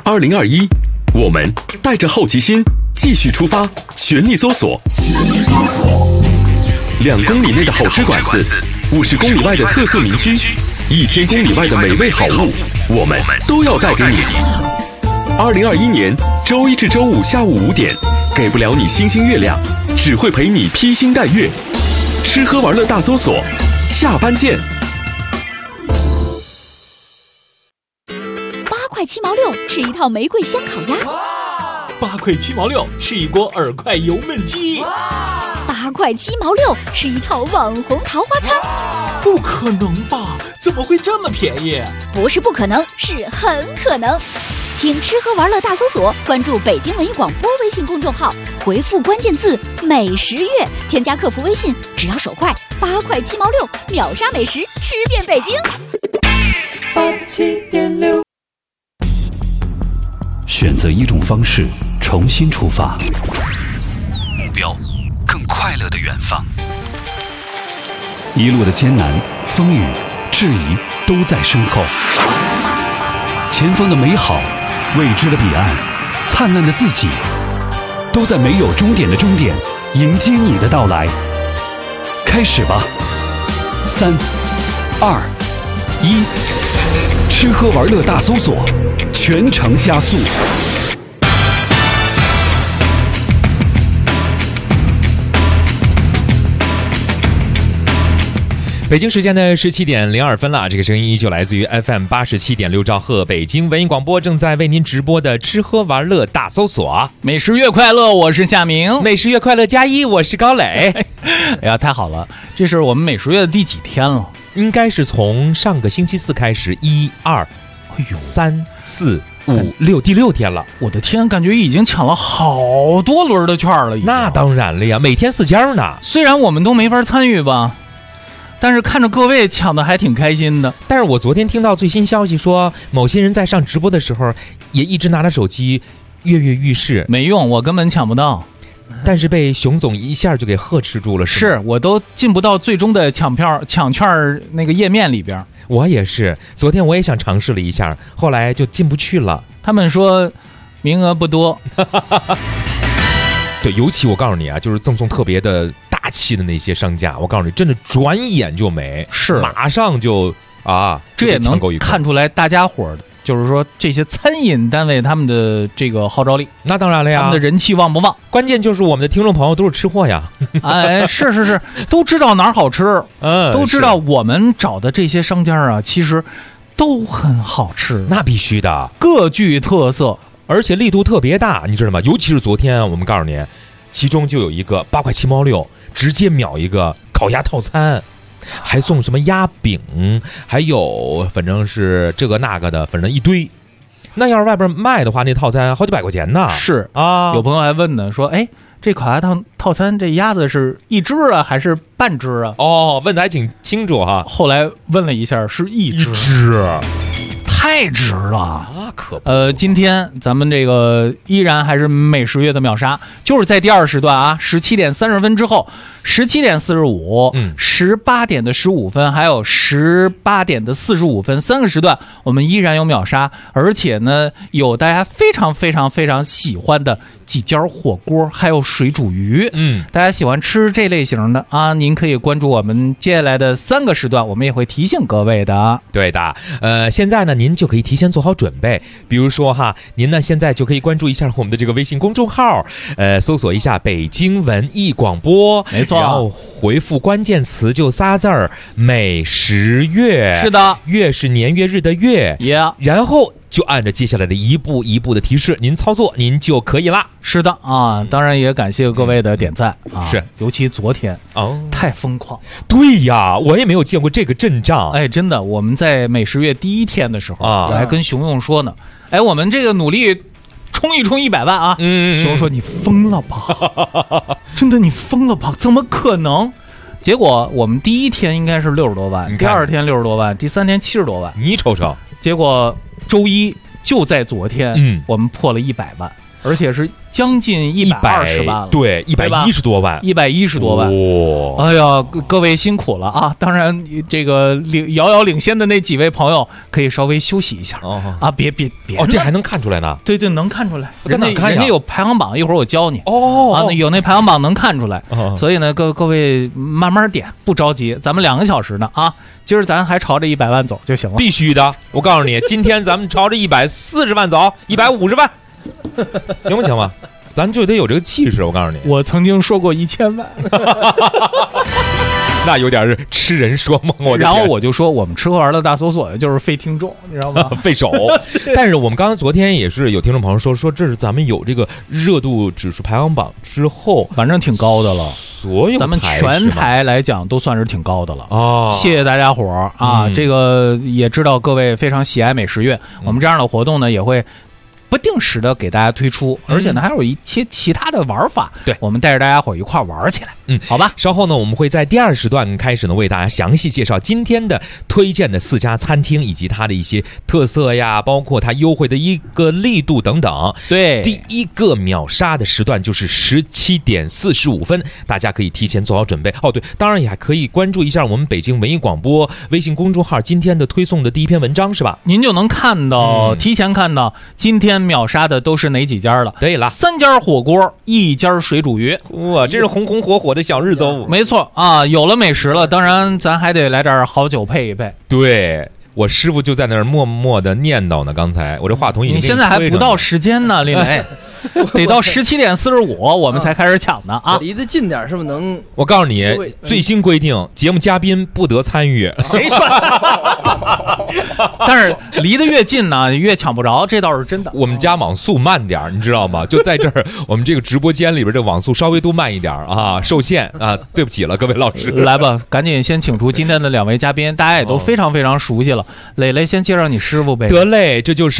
2021，我们带着好奇心继续出发，全力搜索。2公里内的好吃馆子，50公里外的特色名区，1000公里外的美味好物，我们都要带给你。2021年周一至周五下午5点，给不了你星星月亮，只会陪你披星戴月。吃喝玩乐大搜索，下班见。 8块7毛6，吃一套玫瑰香烤鸭。 8块7毛6，吃一锅耳块油焖鸡。 8块7毛6，吃一套网红桃花餐。 不可能吧？怎么会这么便宜？ 不是不可能，是很可能。听吃喝玩乐大搜索，关注北京文艺广播微信公众号，回复关键字美食月，添加客服微信，只要手快，8块7毛6，秒杀美食，吃遍北京。 87.6，选择一种方式，重新出发，目标更快乐的远方。一路的艰难、风雨、质疑都在身后，前方的美好，未知的彼岸，灿烂的自己，都在没有终点的终点迎接你的到来。开始吧，3、2、1，吃喝玩乐大搜索，全程加速。 北京时间的17点02分了，这个声音依旧来自于 FM 87.6兆赫北京文艺广播，正在为您直播的吃喝玩乐大搜索。 美食月快乐，我是夏明。 美食月快乐加1，我是高磊。 哎呀，太好了，这是我们美食月的第几天了？ 应该是从上个星期4开始，1、2、3、4、5、6，第6天了。 我的天，感觉已经抢了好多轮的券了。 那当然了呀，每天4家呢。 虽然我们都没法参与吧，但是看着各位抢的还挺开心的。 但是我昨天听到最新消息说，某些人在上直播的时候也一直拿着手机跃跃欲试， 没用，我根本抢不到。 但是被熊总一下就给呵斥住了。 是我都进不到最终的抢券那个页面里边。 我也是，昨天我也想尝试了一下，后来就进不去了。 他们说名额不多。 对，尤其我告诉你啊，就是赠送特别的大气的那些商家，我告诉你，真的转眼就没， 是马上就这也能看出来大家伙的，就是说这些餐饮单位他们的这个号召力。 那当然了呀， 他们的人气旺不旺？关键就是我们的听众朋友都是吃货呀。 哎，是，都知道哪儿好吃，都知道我们找的这些商家啊，其实都很好吃。 那必须的， 各具特色。 而且力度特别大，你知道吗？尤其是昨天，我们告诉你，其中就有一个8块7毛6，直接秒一个烤鸭套餐，还送什么鸭饼，还有反正是这个那个的，反正一堆。那要是外边卖的话，那套餐好几百块钱呢。 是啊， 有朋友还问呢，说，哎，这烤鸭套餐这鸭子是一只啊，还是半只啊？ 哦，问的还挺清楚哈。 后来问了一下，是一只。太值了啊！可不。 今天咱们这个依然还是美食月的秒杀，就是在第2时段啊，17点30分之后，17点45、18点的15分，还有18点的45分，3个时段我们依然有秒杀，而且呢，有大家非常非常非常喜欢的几家火锅，还有水煮鱼。大家喜欢吃这类型的啊，您可以关注我们接下来的3个时段，我们也会提醒各位的。 对的，现在呢，您就可以提前做好准备，比如说哈，您呢现在就可以关注一下我们的这个微信公众号，搜索一下北京文艺广播， 没错， 然后回复关键词就仨字儿美食月。 是的， 月是年月日的月，然后就按照接下来的一步一步的提示您操作，您就可以啦。 是的啊，当然也感谢各位的点赞啊， 是， 尤其昨天太疯狂。 对呀，我也没有见过这个阵仗。 哎，真的，我们在美食月第1天的时候，我还跟熊勇说呢，哎，我们这个努力冲一冲100万啊。熊勇说你疯了吧？真的你疯了吧？怎么可能？结果我们第1天应该是60多万，第2天60多万，第3天70多万。 你瞅瞅， 结果周一就在昨天，我们破了100万。 而且是将近120万了， 对，110多万 ，110多万。 哦， 哎呀，各位辛苦了啊！当然，这个遥遥领先的那几位朋友可以稍微休息一下啊，别哦，这还能看出来呢？ 对，能看出来， 在哪看呀？ 人家有排行榜，一会儿我教你哦。 有那排行榜能看出来，所以呢，各位慢慢点，不着急，咱们2个小时呢啊，今儿咱还朝着100万走就行了。 必须的，我告诉你，今天咱们朝着140万走，150万，行不行吧？咱就得有这个气势，我告诉你。 我曾经说过1000万， 那有点痴人说梦。 然后我就说，我们吃喝玩乐大搜索就是费听众，你知道吗？ 费手。但是我们刚刚昨天也是有听众朋友说这是咱们有这个热度指数排行榜之后， 反正挺高的了。 所有咱们全台来讲都算是挺高的了哦。 谢谢大家伙儿啊！这个也知道各位非常喜爱美食月，我们这样的活动呢也会不定时的给大家推出，而且呢还有一些其他的玩法， 对， 我们带着大家伙一块玩起来。好吧。 稍后呢，我们会在第2时段开始呢，为大家详细介绍今天的推荐的4家餐厅以及它的一些特色呀，包括它优惠的一个力度等等。 对， 第一个秒杀的时段就是17点45分，大家可以提前做好准备。哦，对，当然也还可以关注一下我们北京文艺广播微信公众号今天的推送的第一篇文章，是吧？ 您就能看到，提前看到今天秒杀的都是哪几家了。 对了 ，3家火锅，1家水煮鱼， 哇，这是红红火火的小日子哦。 没错啊，有了美食了，当然咱还得来点好酒配一配。 对，我师傅就在那儿默默的念叨呢。刚才我这话筒已经你现在还不到时间呢，林磊，得到17点45我们才开始抢呢啊！ 离得近点是不是能？ 我告诉你，最新规定，节目嘉宾不得参与。 谁说？但是离得越近呢，越抢不着，这倒是真的。 我们家网速慢点，你知道吗？就在这儿，我们这个直播间里边，这网速稍微都慢一点啊，受限啊，对不起了，各位老师。 来吧，赶紧先请出今天的2位嘉宾，大家也都非常非常熟悉了。磊磊先介绍你师傅呗。 得嘞，这就是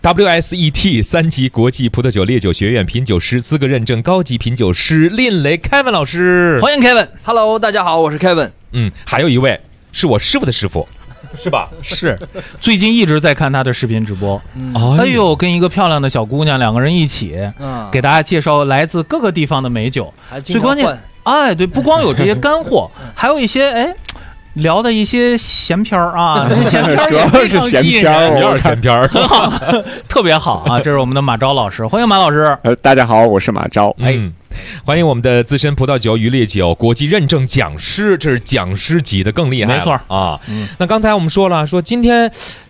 WSET 3级国际葡萄酒烈酒学院品酒师资格认证高级品酒师林磊 Kevin 老师， 欢迎 Kevin。Hello， 大家好，我是 Kevin。 还有一位是我师傅的师傅，是吧？ 是，最近一直在看他的视频直播。哎呦，跟一个漂亮的小姑娘2个人一起，给大家介绍来自各个地方的美酒。最关键，对，不光有这些干货，还有一些聊的一些闲篇啊，闲篇主要是闲篇， 有点闲篇， 很好，特别好啊！这是我们的马昭老师，欢迎马老师。 大家好，我是马昭。 欢迎我们的资深葡萄酒与烈酒国际认证讲师，这是讲师级的，更厉害了。 没错啊。那刚才我们说了，说今天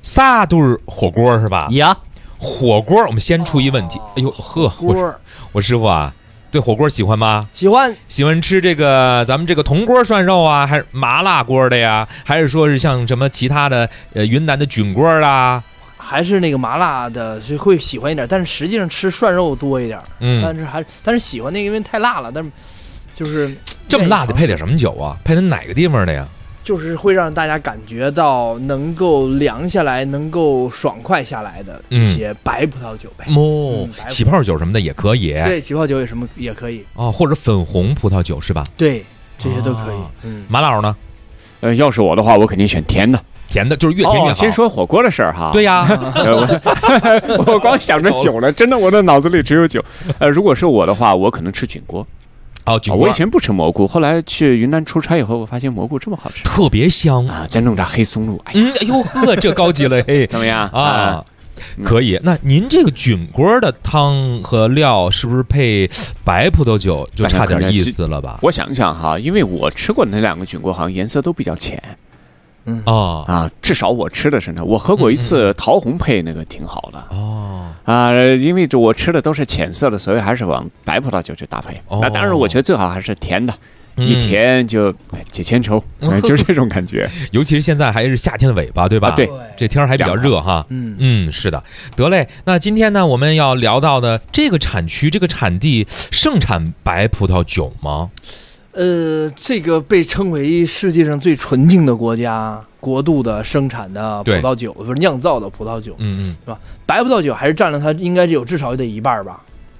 3顿火锅是吧？ 呀， 火锅我们先出一问题。哎呦呵，我师傅啊。对火锅喜欢吗？ 喜欢吃这个咱们这个铜锅涮肉啊，还是麻辣锅的呀？还是说是像什么其他的云南的菌锅啊？ 还是那个麻辣的是会喜欢一点，但是实际上吃涮肉多一点。但是喜欢那个因为太辣了，但是就是这么辣得配点什么酒啊？配的哪个地方的呀？ 就是会让大家感觉到能够凉下来，能够爽快下来的一些白葡萄酒呗。 起泡酒什么的也可以。 对，起泡酒也可以。 或者粉红葡萄酒是吧？ 对，这些都可以。 马老呢？ 要是我的话，我肯定选甜的。 甜的就是越甜越好。 先说火锅的事儿哈。 对呀， 我光想着酒了，真的我的脑子里只有酒。如果是我的话，我可能吃菌锅。我以前不吃蘑菇，后来去云南出差以后，我发现蘑菇这么好吃， 特别香啊！再弄点黑松露， 哎呦呵，这高级了嘿， 怎么样啊？可以。那您这个菌锅的汤和料是不是配白葡萄酒就差点意思了吧？ 我想想哈，因为我吃过那2个菌锅，好像颜色都比较浅。至少我吃的是呢，我喝过一次桃红配那个挺好的。因为我吃的都是浅色的，所以还是往白葡萄酒去搭配。那当然，我觉得最好还是甜的，一甜就解千愁，就这种感觉。 尤其是现在还是夏天的尾巴，对吧？ 对， 这天还比较热哈。是的。得嘞，那今天呢，我们要聊到的这个产区、这个产地盛产白葡萄酒吗？ 这个被称为世界上最纯净的国度的生产的葡萄酒，不是酿造的葡萄酒，是吧？白葡萄酒还是占了它应该有至少得1半吧。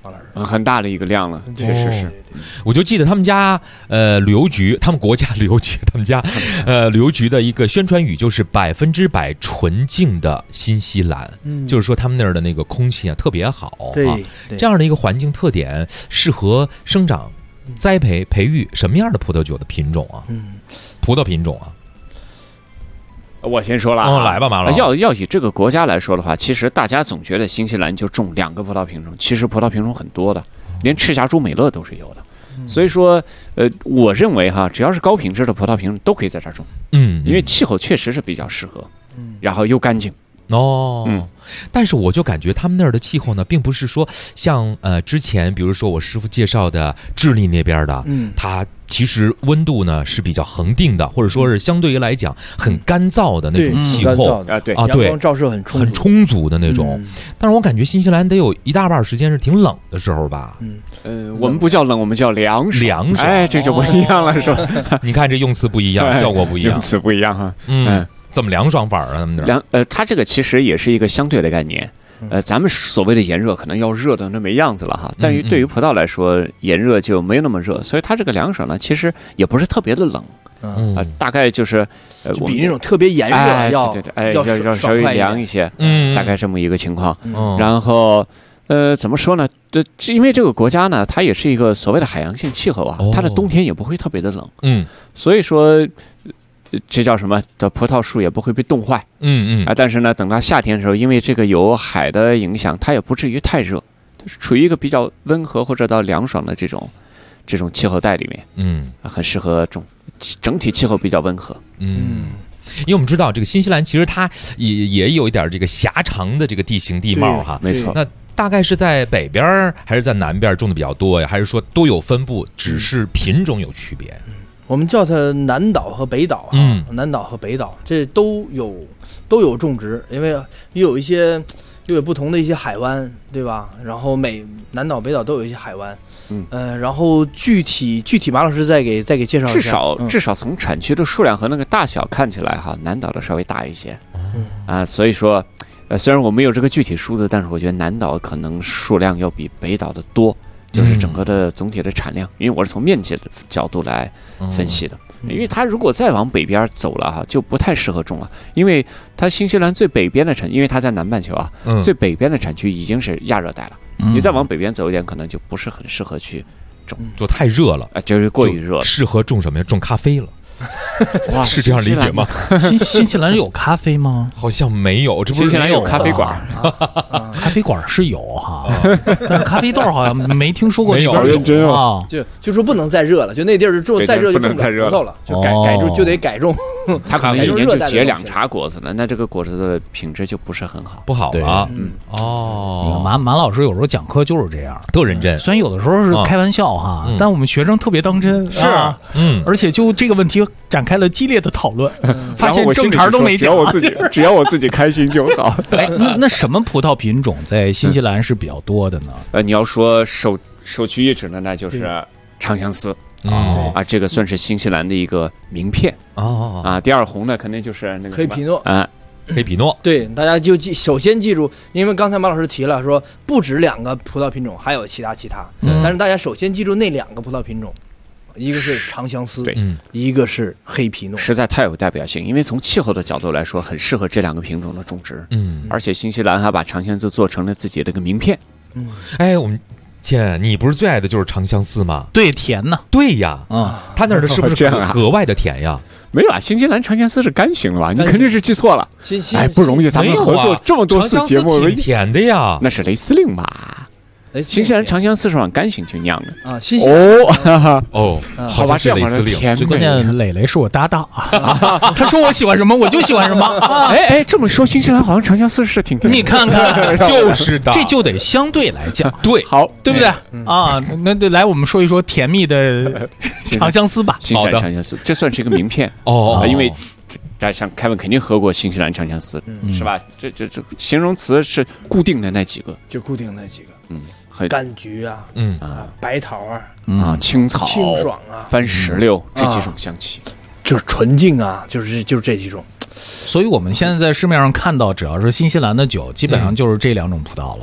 王老师， 很大的一个量了，确实是。 我就记得他们家旅游局，他们国家旅游局，他们家旅游局的一个宣传语就是100%纯净的新西兰，就是说他们那儿的那个空气啊特别好啊，这样的一个环境特点适合生长、栽培、培育什么样的葡萄酒的品种啊？葡萄品种啊？ 我先说了来吧，马老。 要以这个国家来说的话，其实大家总觉得新西兰就种2个葡萄品种，其实葡萄品种很多的，连赤霞珠美乐都是有的。所以说，我认为只要是高品质的葡萄品种都可以在这儿种，因为气候确实是比较适合，然后又干净。 但是我就感觉他们那儿的气候呢，并不是说像之前比如说我师傅介绍的智利那边的，它其实温度呢是比较恒定的，或者说是相对于来讲很干燥的那种气候对，阳光照射很充足的那种。但是我感觉新西兰得有一大半时间是挺冷的时候吧？ 我们不叫冷，我们叫凉爽。哎，这就不一样了，是吧？ 你看这用词不一样，效果不一样， 用词不一样哈。 怎么凉爽法啊？他们这它这个其实也是一个相对的概念。咱们所谓的炎热可能要热的那没样子了哈，但对于葡萄来说，炎热就没有那么热，所以它这个凉爽呢，其实也不是特别点冷，大概就是比那种特别炎热要稍微凉一些，大概这么一个情况。然后怎么说呢？因为这个国家呢，它也是一个所谓的海洋性气候啊，它的冬天也不会特别的冷，所以说。这叫什么？的葡萄树也不会被冻坏，但是呢，等到夏天的时候，因为这个有海的影响，它也不至于太热，处于一个比较温和或者到凉爽的这种气候带里面，很适合种，整体气候比较温和， 因为我们知道这个新西兰其实它也有一点这个狭长的这个地形地貌哈， 没错。 那大概是在北边还是在南边种的比较多呀？还是说都有分布，只是品种有区别？ 我们叫它南岛和北岛南岛和北岛这都有种植，因为又有不同的一些海湾，对吧？然后南岛北岛都有一些海湾，然后具体马老师再给介绍一下。 至少从产区的数量和那个大小看起来南岛的稍微大一些，所以说虽然我没有这个具体数字，但是我觉得南岛可能数量要比北岛的多。就是整个的总体的产量，因为我是从面积的角度来分析的。因为它如果再往北边走了就不太适合种了，因为它新西兰最北边的因为它在南半球最北边的产区已经是亚热带了，你再往北边走一点，可能就不是很适合去种， 就太热了， 就是过于热了， 适合种什么呀？种咖啡了。哇，是这样理解吗？ 新西兰有咖啡吗？ 好像没有，这不是新西兰有咖啡馆， 咖啡馆是有但是咖啡豆好像没听说过。 没有， 认真就说不能再热了，就那地儿就再热就种不了葡萄了，就改种就得改种。 它可能一年就结2茬果子了，那这个果子的品质就不是很好， 不好了。 马老师有时候讲课就是这样， 特认真。 虽然有的时候是开玩笑但我们学生特别当真。 是而且就这个问题展开了激烈的讨论，发现正茬都没讲， 只要我自己开心就好。 那什么葡萄品种在新西兰是比较多的呢？ 你要说首屈一指的，那就是长相思。这个算是新西兰的一个名片第二红呢，肯定就是那个黑皮诺黑皮诺。 对，大家就首先记住，因为刚才马老师提了说不止2个葡萄品种，还有其他，但是大家首先记住那2个葡萄品种。一个是长相思， 对， 一个是黑皮诺， 实在太有代表性。因为从气候的角度来说，很适合这2个品种的种植。而且新西兰还把长相思做成了自己的一个名片。 我们倩，你不是最爱的就是长相思吗？ 对，甜呢？ 对呀，他那儿的是不是格外的甜呀？ 没有新西兰长相思是干型的吧？你肯定是记错了。不容易，咱们合作这么多次节目， 挺甜的呀。 那是雷司令吧？新西兰长相思是往干型去酿的新西兰好吧，这样的甜。 最关键，磊磊是我搭档他说我喜欢什么，我就喜欢什么这么说，新西兰好像长相思是挺甜的。 你看看， 就是的， 这就得相对来讲， 对， 好，对不对那得来我们说一说甜蜜的长相思吧。 新西兰长相思，这算是一个名片因为大家像凯文肯定喝过新西兰长相思，是吧？这形容词是固定的那几个， 就固定那几个，柑橘白桃青草、 清爽番石榴这几种香气， 就是纯净就是这几种。 所以我们现在在市面上看到，只要是新西兰的酒，基本上就是这2种葡萄了，是吗？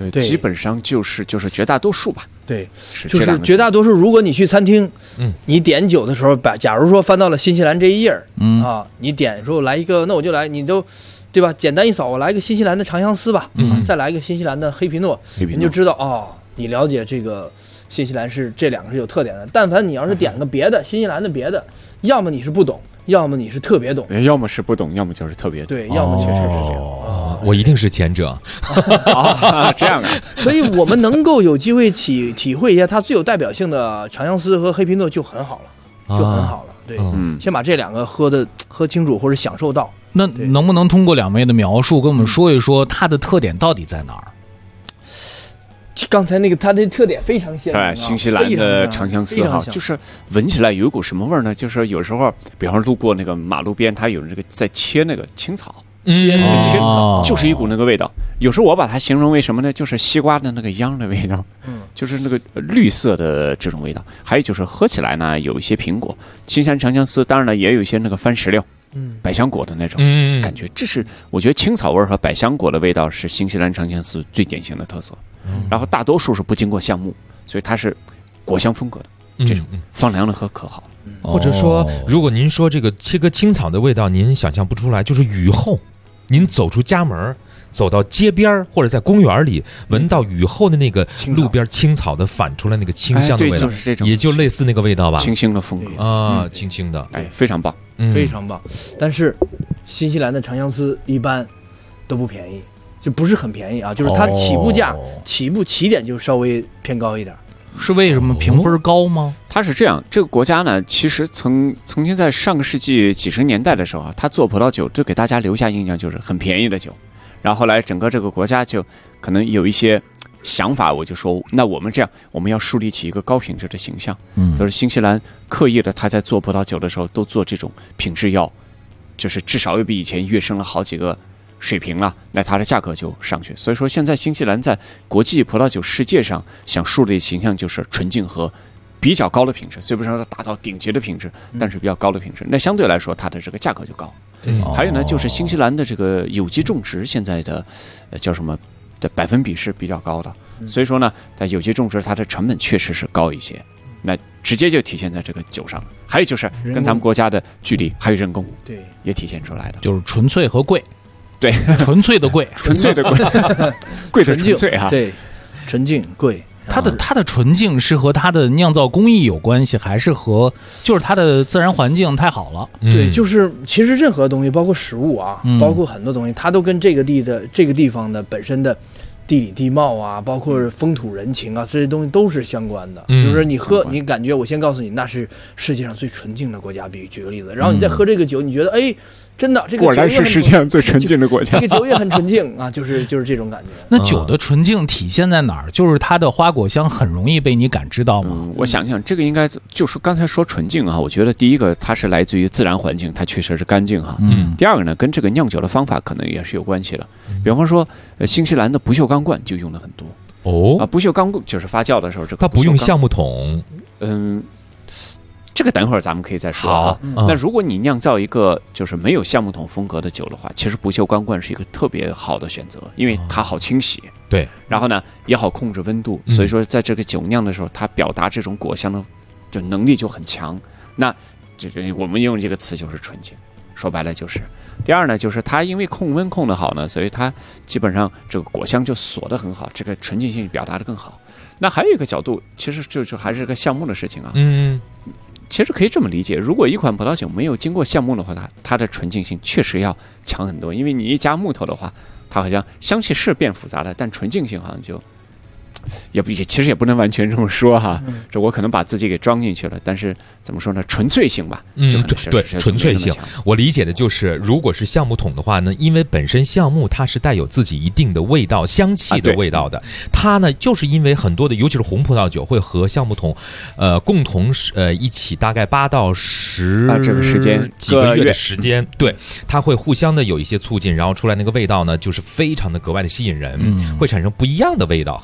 对， 基本上就是绝大多数吧。 对，就是绝大多数。如果你去餐厅，你点酒的时候，假如说翻到了新西兰这一页，你点说来一个，那我就来，你都，对吧？简单一扫，我来一个新西兰的长相思吧，再来一个新西兰的黑皮诺，你就知道哦，你了解这个新西兰是这两个是有特点的。但凡你要是点个别的新西兰的别的，要么你是不懂，要么你是特别懂， 要么是不懂，要么就是特别懂。 对，要么就是特别懂。 我一定是前者。 这样啊， 所以我们能够有机会体会一下它最有代表性的长相思和黑皮诺就很好了，就很好了。对，先把这两个喝清楚或者享受到。 那能不能通过两位的描述跟我们说一说它的特点到底在哪儿？ 刚才那个它的特点非常鲜明， 对，新西兰的长相思哈，就是闻起来有一股什么味儿呢？就是有时候，比方说路过那个马路边，它有这个在切那个青草。就是一股那个味道。有时候我把它形容为什么呢？就是西瓜的那个秧的味道，就是那个绿色的这种味道。还有就是喝起来呢，有一些苹果，新西兰长相思，当然了，也有一些那个番石榴，百香果的那种感觉。这是我觉得青草味和百香果的味道是新西兰长相思最典型的特色。然后大多数是不经过橡木，所以它是果香风格的，这种放凉了喝可好。 或者说，如果您说这个切割青草的味道，您想象不出来，就是雨后，您走出家门，走到街边或者在公园里，闻到雨后的那个路边青草的反出来那个清香的味道， 就是这种， 也就类似那个味道吧， 清新的风格啊，清新的， 非常棒， 非常棒。但是新西兰的长相思一般都不便宜，就不是很便宜啊，就是它起步价、起点就稍微偏高一点。 是为什么评分高吗？ 它是这样，这个国家呢，其实曾经在上个世纪几十年代的时候啊，它做葡萄酒就给大家留下印象就是很便宜的酒，然后后来整个这个国家就可能有一些想法，我就说，那我们这样，我们要树立起一个高品质的形象，就是新西兰刻意的，他在做葡萄酒的时候都做这种品质要，就是至少又比以前跃升了好几个水平了，那它的价格就上去。所以说现在新西兰在国际葡萄酒世界上想树立的形象就是纯净和比较高的品质，虽不说达到顶级的品质，但是比较高的品质，那相对来说它的这个价格就高。还有呢，就是新西兰的这个有机种植现在的叫什么的百分比是比较高的，所以说呢，在有机种植它的成本确实是高一些，那直接就体现在这个酒上了。还有就是跟咱们国家的距离还有人工，对，也体现出来的， 就是纯粹和贵。 对， 纯粹的贵， 纯粹的贵，贵的纯粹啊！ 对，纯净贵。 它的纯净是和它的酿造工艺有关系，还是和就是它的自然环境太好了？ 对，就是其实任何东西，包括食物啊，包括很多东西，它都跟这个地方的本身的地理地貌啊，包括风土人情啊，这些东西都是相关的。就是你喝，你感觉我先告诉你，那是世界上最纯净的国家。举个例子，然后你再喝这个酒，你觉得哎。真的，这个果然是世界上最纯净的国家。 这个酒也很纯净啊，就是这种感觉。 那酒的纯净体现在哪儿？就是它的花果香很容易被你感知到吗？ 我想想，这个应该就是刚才说纯净啊。我觉得第一个它是来自于自然环境，它确实是干净哈。第二个呢，跟这个酿酒的方法可能也是有关系的。比方说，新西兰的不锈钢罐就用了很多不锈钢就是发酵的时候，这个它不用橡木桶。 这个等会儿咱们可以再说啊。那如果你酿造一个就是没有橡木桶风格的酒的话，其实不锈钢罐是一个特别好的选择，因为它好清洗， 对， 然后呢也好控制温度，所以说在这个酒酿的时候，它表达这种果香的就能力就很强。那这我们用这个词就是纯净，说白了就是。第二呢，就是它因为控温控的好呢，所以它基本上这个果香就锁得很好，这个纯净性表达得更好。那还有一个角度，其实就还是个橡木的事情啊。其实可以这么理解，如果一款葡萄酒没有经过橡木的话，它的纯净性确实要强很多。因为你一加木头的话，它好像香气是变复杂了，但纯净性好像就其实也不能完全这么说哈。这我可能把自己给装进去了，但是怎么说呢？纯粹性吧。 对，纯粹性。我理解的就是，如果是橡木桶的话呢，因为本身橡木它是带有自己一定的味道、香气的味道的，它呢就是因为很多的，尤其是红葡萄酒会和橡木桶，共同一起大概8到10 这个时间几个月的时间，对，它会互相的有一些促进，然后出来那个味道呢，就是非常的格外的吸引人，会产生不一样的味道和香气。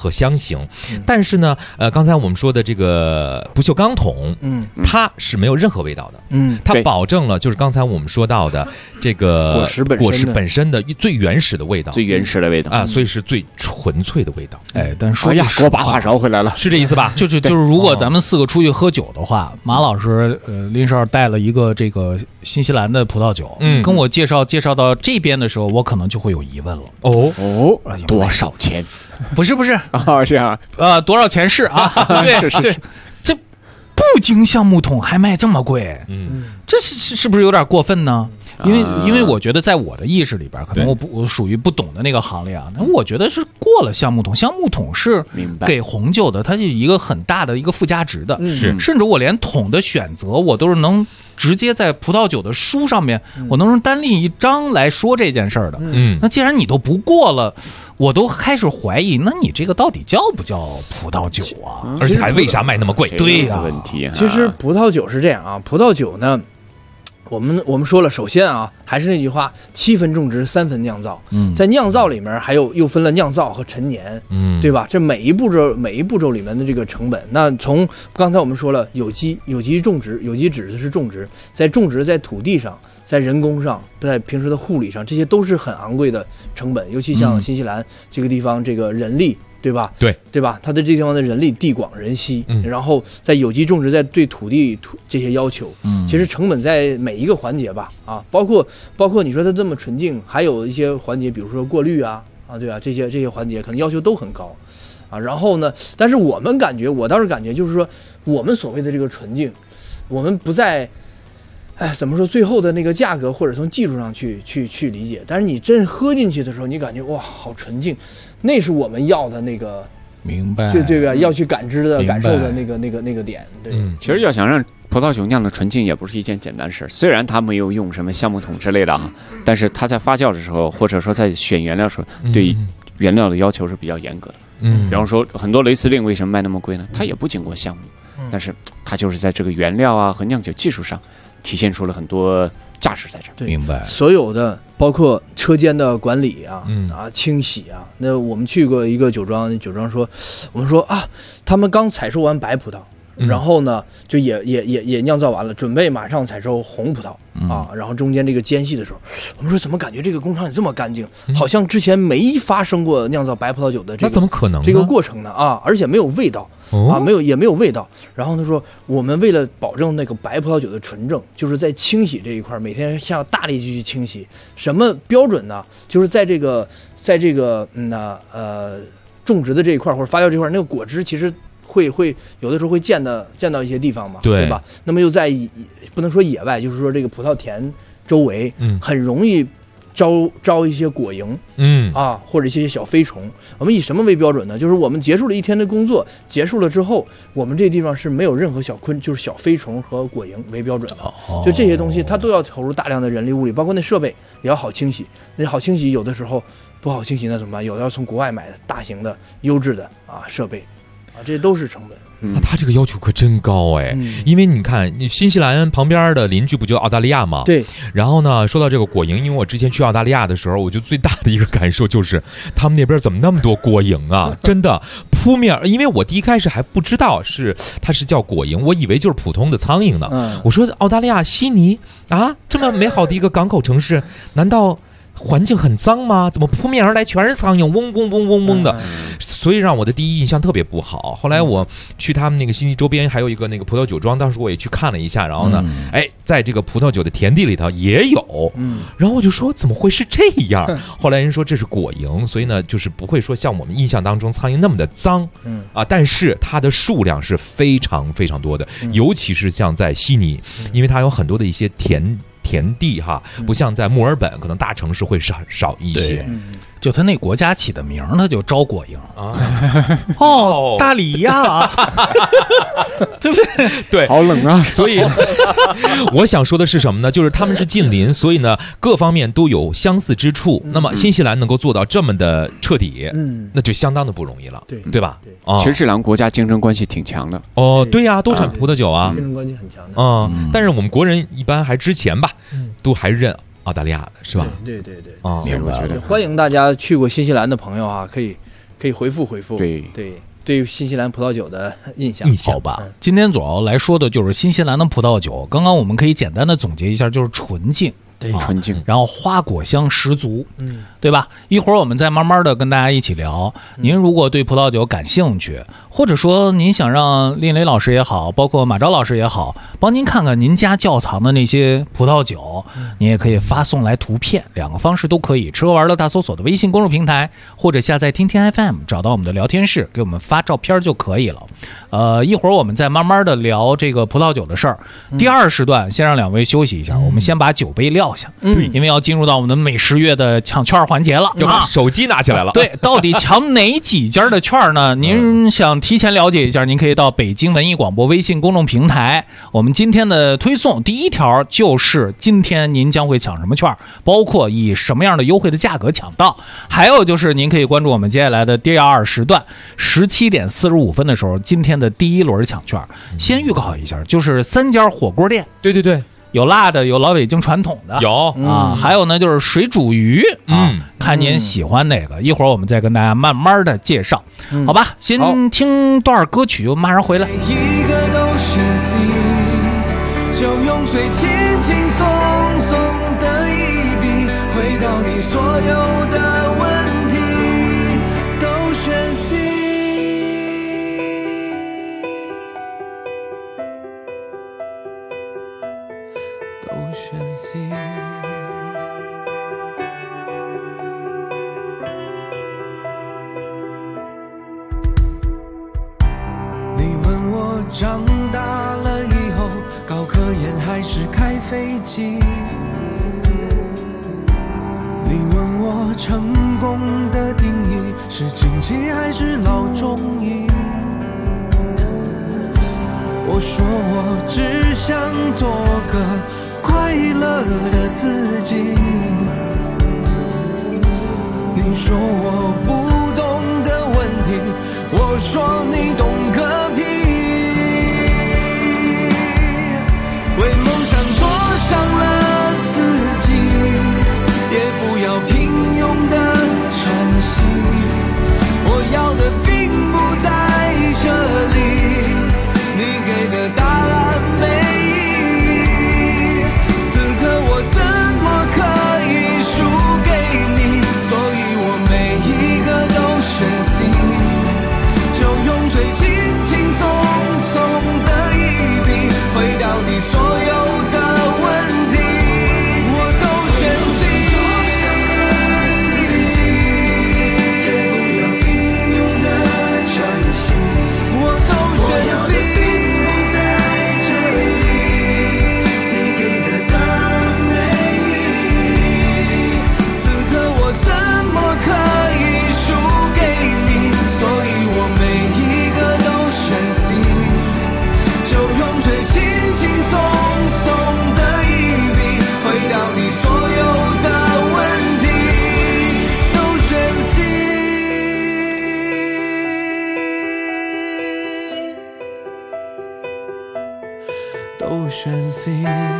行。但是呢，刚才我们说的这个不锈钢桶，它是没有任何味道的，它保证了就是刚才我们说到的这个果实本身的最原始的味道，啊，所以是最纯粹的味道。 但说给我把话绕回来了， 是这意思吧？ 就是如果咱们4个出去喝酒的话，马老师林少带了一个这个新西兰的葡萄酒，跟我介绍到这边的时候，我可能就会有疑问了。 多少钱？ 不是这样多少钱是啊？对，这不经橡木桶还卖这么贵，这是不是有点过分呢？因为我觉得在我的意识里边，可能我属于不懂的那个行列啊，那我觉得是过了橡木桶，橡木桶是给红酒的，它是一个很大的一个附加值的，甚至我连桶的选择我都是能直接在葡萄酒的书上面，我能单立一章来说这件事儿的。那既然你都不过了，我都开始怀疑，那你这个到底叫不叫葡萄酒啊？ 而且还为啥卖那么贵？ 对呀， 问题。 其实葡萄酒是这样啊，葡萄酒呢。我们说了，首先啊，还是那句话，7分种植，3分酿造。在酿造里面又分了酿造和陈年，对吧？这每一步骤里面的这个成本，那从刚才我们说了，有机种植，有机指的是种植，在种植在土地上，在人工上，在平时的护理上，这些都是很昂贵的成本。尤其像新西兰这个地方，这个人力。对吧？对吧？它的这地方的人力地广人稀，然后在有机种植，在对土地这些要求，其实成本在每一个环节吧，啊，包括你说它这么纯净，还有一些环节，比如说过滤啊，对吧？这些环节可能要求都很高，啊，然后呢，但是我倒是感觉就是说，我们所谓的这个纯净，我们不在。怎么说？最后的那个价格，或者从技术上去理解，但是你真喝进去的时候，你感觉哇，好纯净，那是我们要的那个， 明白？ 对吧？要去感知的、感受的那个点。对， 其实要想让葡萄酒酿的纯净，也不是一件简单事。虽然它没有用什么橡木桶之类的啊，但是它在发酵的时候，或者说在选原料的时候，对原料的要求是比较严格的。比方说很多雷司令为什么卖那么贵呢？它也不经过橡木，但是它就是在这个原料啊和酿酒技术上。体现出了很多价值在这儿。 对， 明白。 所有的包括车间的管理啊，清洗啊。那我们去过一个酒庄说，我们说啊，他们刚采收完白葡萄，然后呢就也酿造完了，准备马上采收红葡萄啊。然后中间这个间隙的时候，我们说怎么感觉这个工厂里这么干净，好像之前没发生过酿造白葡萄酒的这个， 那怎么可能呢？ 这个过程呢啊，而且没有味道。也没有味道。然后他说，我们为了保证那个白葡萄酒的纯正，就是在清洗这一块，每天下大力气去清洗。什么标准呢？就是在这个种植的这一块或者发酵这一块，那个果汁其实会有的时候会溅到一些地方嘛，对吧？那么又在不能说野外，就是说这个葡萄田周围，很容易。招一些果蝇，或者一些小飞虫。我们以什么为标准呢？就是我们结束了一天的工作，结束了之后，我们这地方是没有任何就是小飞虫和果蝇为标准的。就这些东西，它都要投入大量的人力物力，包括那设备也要好清洗。那好清洗有的时候不好清洗，那怎么办？有的要从国外买的大型的优质的设备，这些都是成本。 他这个要求可真高哎，因为你看，新西兰旁边的邻居不就澳大利亚吗？ 对。 然后呢，说到这个果蝇，因为我之前去澳大利亚的时候，我就最大的一个感受就是，他们那边怎么那么多果蝇啊？真的扑面，因为我第一开始还不知道它是叫果蝇，我以为就是普通的苍蝇呢。我说澳大利亚悉尼啊，这么美好的一个港口城市，难道？环境很脏吗？怎么扑面而来全是苍蝇，嗡嗡嗡嗡嗡的，所以让我的第一印象特别不好。后来我去他们那个悉尼周边还有一个那个葡萄酒庄，当时我也去看了一下，然后呢，在这个葡萄酒的田地里头也有，然后我就说怎么会是这样？后来人说这是果蝇，所以呢就是不会说像我们印象当中苍蝇那么的脏，但是它的数量是非常非常多的，尤其是像在悉尼，因为它有很多的一些田地哈，不像在墨尔本，可能大城市会少一些。 就他那国家起的名，他就招果蝇啊。大理呀，对不对？ 对， 好冷啊。 所以我想说的是什么呢？就是他们是近邻，所以呢各方面都有相似之处。那么新西兰能够做到这么的彻底，那就相当的不容易了，对吧？ 其实这两个国家竞争关系挺强的。 对呀，都产葡萄酒啊， 竞争关系很强的。 但是我们国人一般还之前吧，都还认澳大利亚的是吧？ 对， 明白了。 欢迎大家去过新西兰的朋友啊，可以回复。对， 对新西兰葡萄酒的印象。 好吧，今天主要来说的就是新西兰的葡萄酒。刚刚我们可以简单的总结一下，就是纯净。 对， 纯净， 然后花果香十足，对吧？一会儿我们再慢慢的跟大家一起聊。您如果对葡萄酒感兴趣，或者说您想让林雷老师也好，包括马钊老师也好，帮您看看您家窖藏的那些葡萄酒，您也可以发送来图片，两个方式都可以。吃喝玩乐大搜索的微信公众平台，或者下载听听 FM， 找到我们的聊天室，给我们发照片就可以了。一会儿我们再慢慢的聊这个葡萄酒的事儿。第二时段先让两位休息一下，我们先把酒杯撂下，因为要进入到我们的美食月的抢券环节了， 就把手机拿起来了。 对，到底抢哪几家的券呢？您想提前了解一下，您可以到北京文艺广播微信公众平台。我们今天的推送第一条就是今天您将会抢什么券，包括以什么样的优惠的价格抢到。还有就是您可以关注我们接下来的第二时段17点45分的时候，今天的第一轮抢券。先预告一下，就是3家火锅店。 对对对。 有辣的，有老北京传统的， 有还有呢就是水煮鱼看您喜欢哪个，一会儿我们再跟大家慢慢的介绍，好吧？先听段歌曲，马上回来。 每一个都是心，就用最轻轻松松的一笔，回到你所有的问题都选 C。都选 C。 你问我长大了以后搞科研还是开飞机，你问我成功的定义是经济还是老中医，我说我只想做个快乐的自己，你说我不懂的问题，我说你懂个屁，为梦想坐上了自己，也不要平庸的喘息，我要的并不在这里，你给的答案没意义，此刻我怎么可以输给你，所以我每一个都选 C， 就用最轻轻松松的一笔毁掉你所有的问题，我都选 C， 也不要平庸的喘息，我都选 C。都选 C，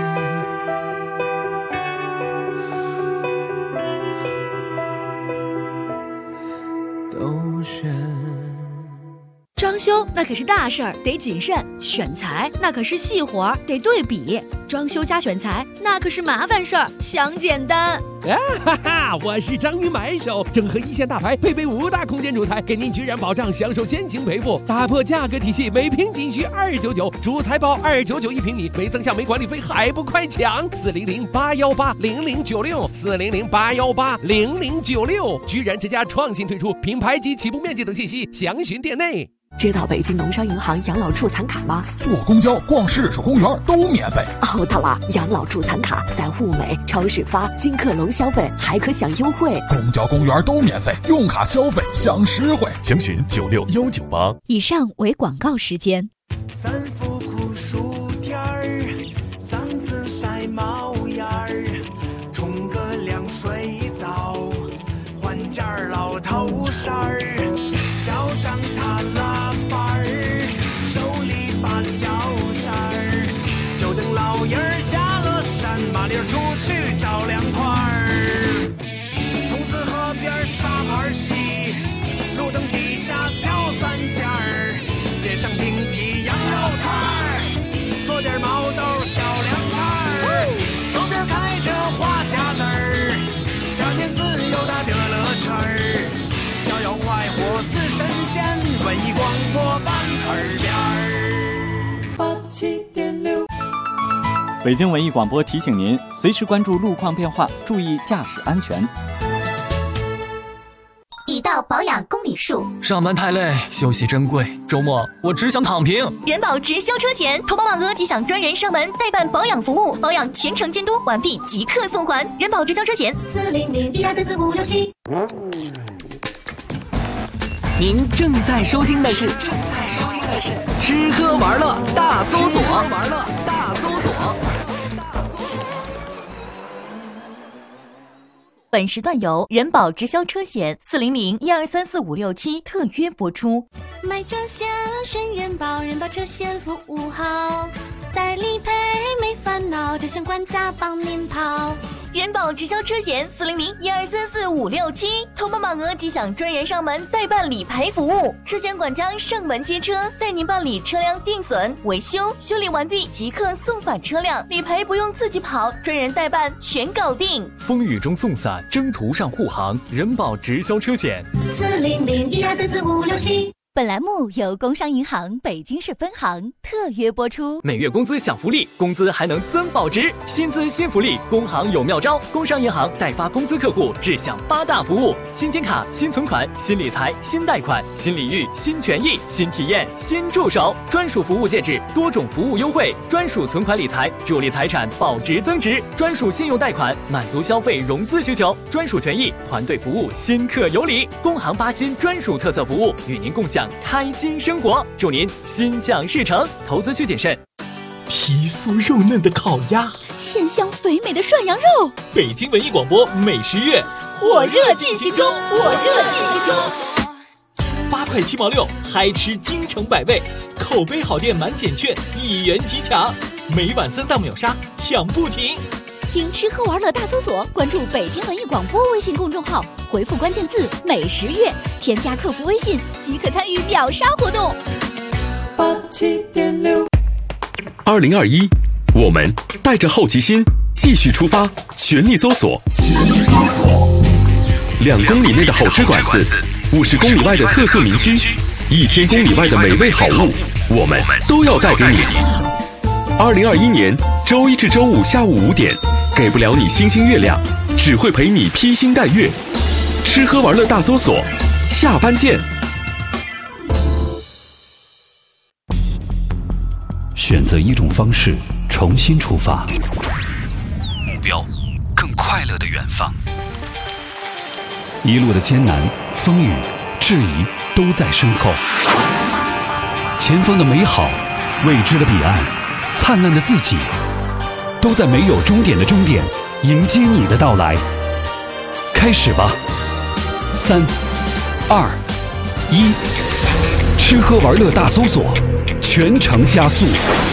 都选。 装修那可是大事儿，得谨慎；选材那可是细活儿，得对比。装修加选材那可是麻烦事儿，想简单。 哈哈，我是章鱼买手，整合一线大牌，配备5大空间主材，给您居然保障，享受先行赔付，打破价格体系，每平仅需299，主材包299一平米，没增项没管理费，还不快抢！400-818-0096，400-818-0096，居然之家创新推出品牌及起步面积等信息，详询店内。 知道北京农商银行养老助残卡吗？ 坐公交、逛市属公园都免费。 哦，对了，养老助残卡在物美、超市发金客隆消费还可享优惠， 公交、公园都免费，用卡消费享实惠。详询96198。 以上为广告时间。 三伏酷暑天儿，嗓子晒冒烟儿，冲个凉水澡，换件老头衫儿，脚上踏拉板儿，手里把脚扇儿，就等老爷儿下了山，麻利儿出去找凉快儿。筒子河边沙盘棋，路灯底下敲三件儿。 87.6。 北京文艺广播提醒您，随时关注路况变化，注意驾驶安全。 已到保养公里数， 上班太累，休息珍贵，周末我只想躺平。 人保直销车险，投保满额即享专人上门代办保养服务，保养全程监督，完毕即刻送还。人保直销车险40012344567。 您正在收听的是吃喝玩乐大搜索。 本时段由人保直销车险40012344567特约播出。 买车险选人保，人保车险服务好，代理赔没烦恼，这相关家帮您跑。 人保直销车险40012344567，投保满额即享专人上门代办理赔服务，车险管家上门接车，带您办理车辆定损、维修，修理完毕即刻送返车辆，理赔不用自己跑，专人代办全搞定。 风雨中送伞，征途上护航，人保直销车险 40012344567。 本栏目由工商银行北京市分行特约播出。 每月工资享福利，工资还能增保值，薪资新福利，工行有妙招。工商银行代发工资客户只享8大服务：新金卡、新存款、新理财、新贷款、新礼遇、新权益、新体验、新助手，专属服务介质，多种服务优惠，专属存款理财，助力财产保值增值，专属信用贷款，满足消费融资需求，专属权益，团队服务，新客有礼。工行8新专属特色服务，与您共享开心生活，祝您心想事成。投资需谨慎。 皮酥肉嫩的烤鸭， 鲜香肥美的涮羊肉。 北京文艺广播美食月火热进行中 ，8块7毛6，嗨吃京城百味，口碑好店满减券1元即抢，每晚3大秒杀抢不停。 听吃喝玩乐大搜索，关注北京文艺广播微信公众号，回复关键字美食月，添加客服微信即可参与秒杀活动。 87.6。 2021，我们带着好奇心继续出发，全力搜索。2公里内的好吃馆子，50公里外的特色民居，1000公里外的美味好物，我们都要带给你。2021年周一至周五下午5点，给不了你星星月亮，只会陪你披星戴月。吃喝玩乐大搜索，下班见。 选择一种方式，重新出发， 目标更快乐的远方。 一路的艰难、风雨、质疑都在身后，前方的美好、未知的彼岸、灿烂的自己，都在没有终点的终点迎接你的到来。开始吧，3、2、1，吃喝玩乐大搜索，全程加速。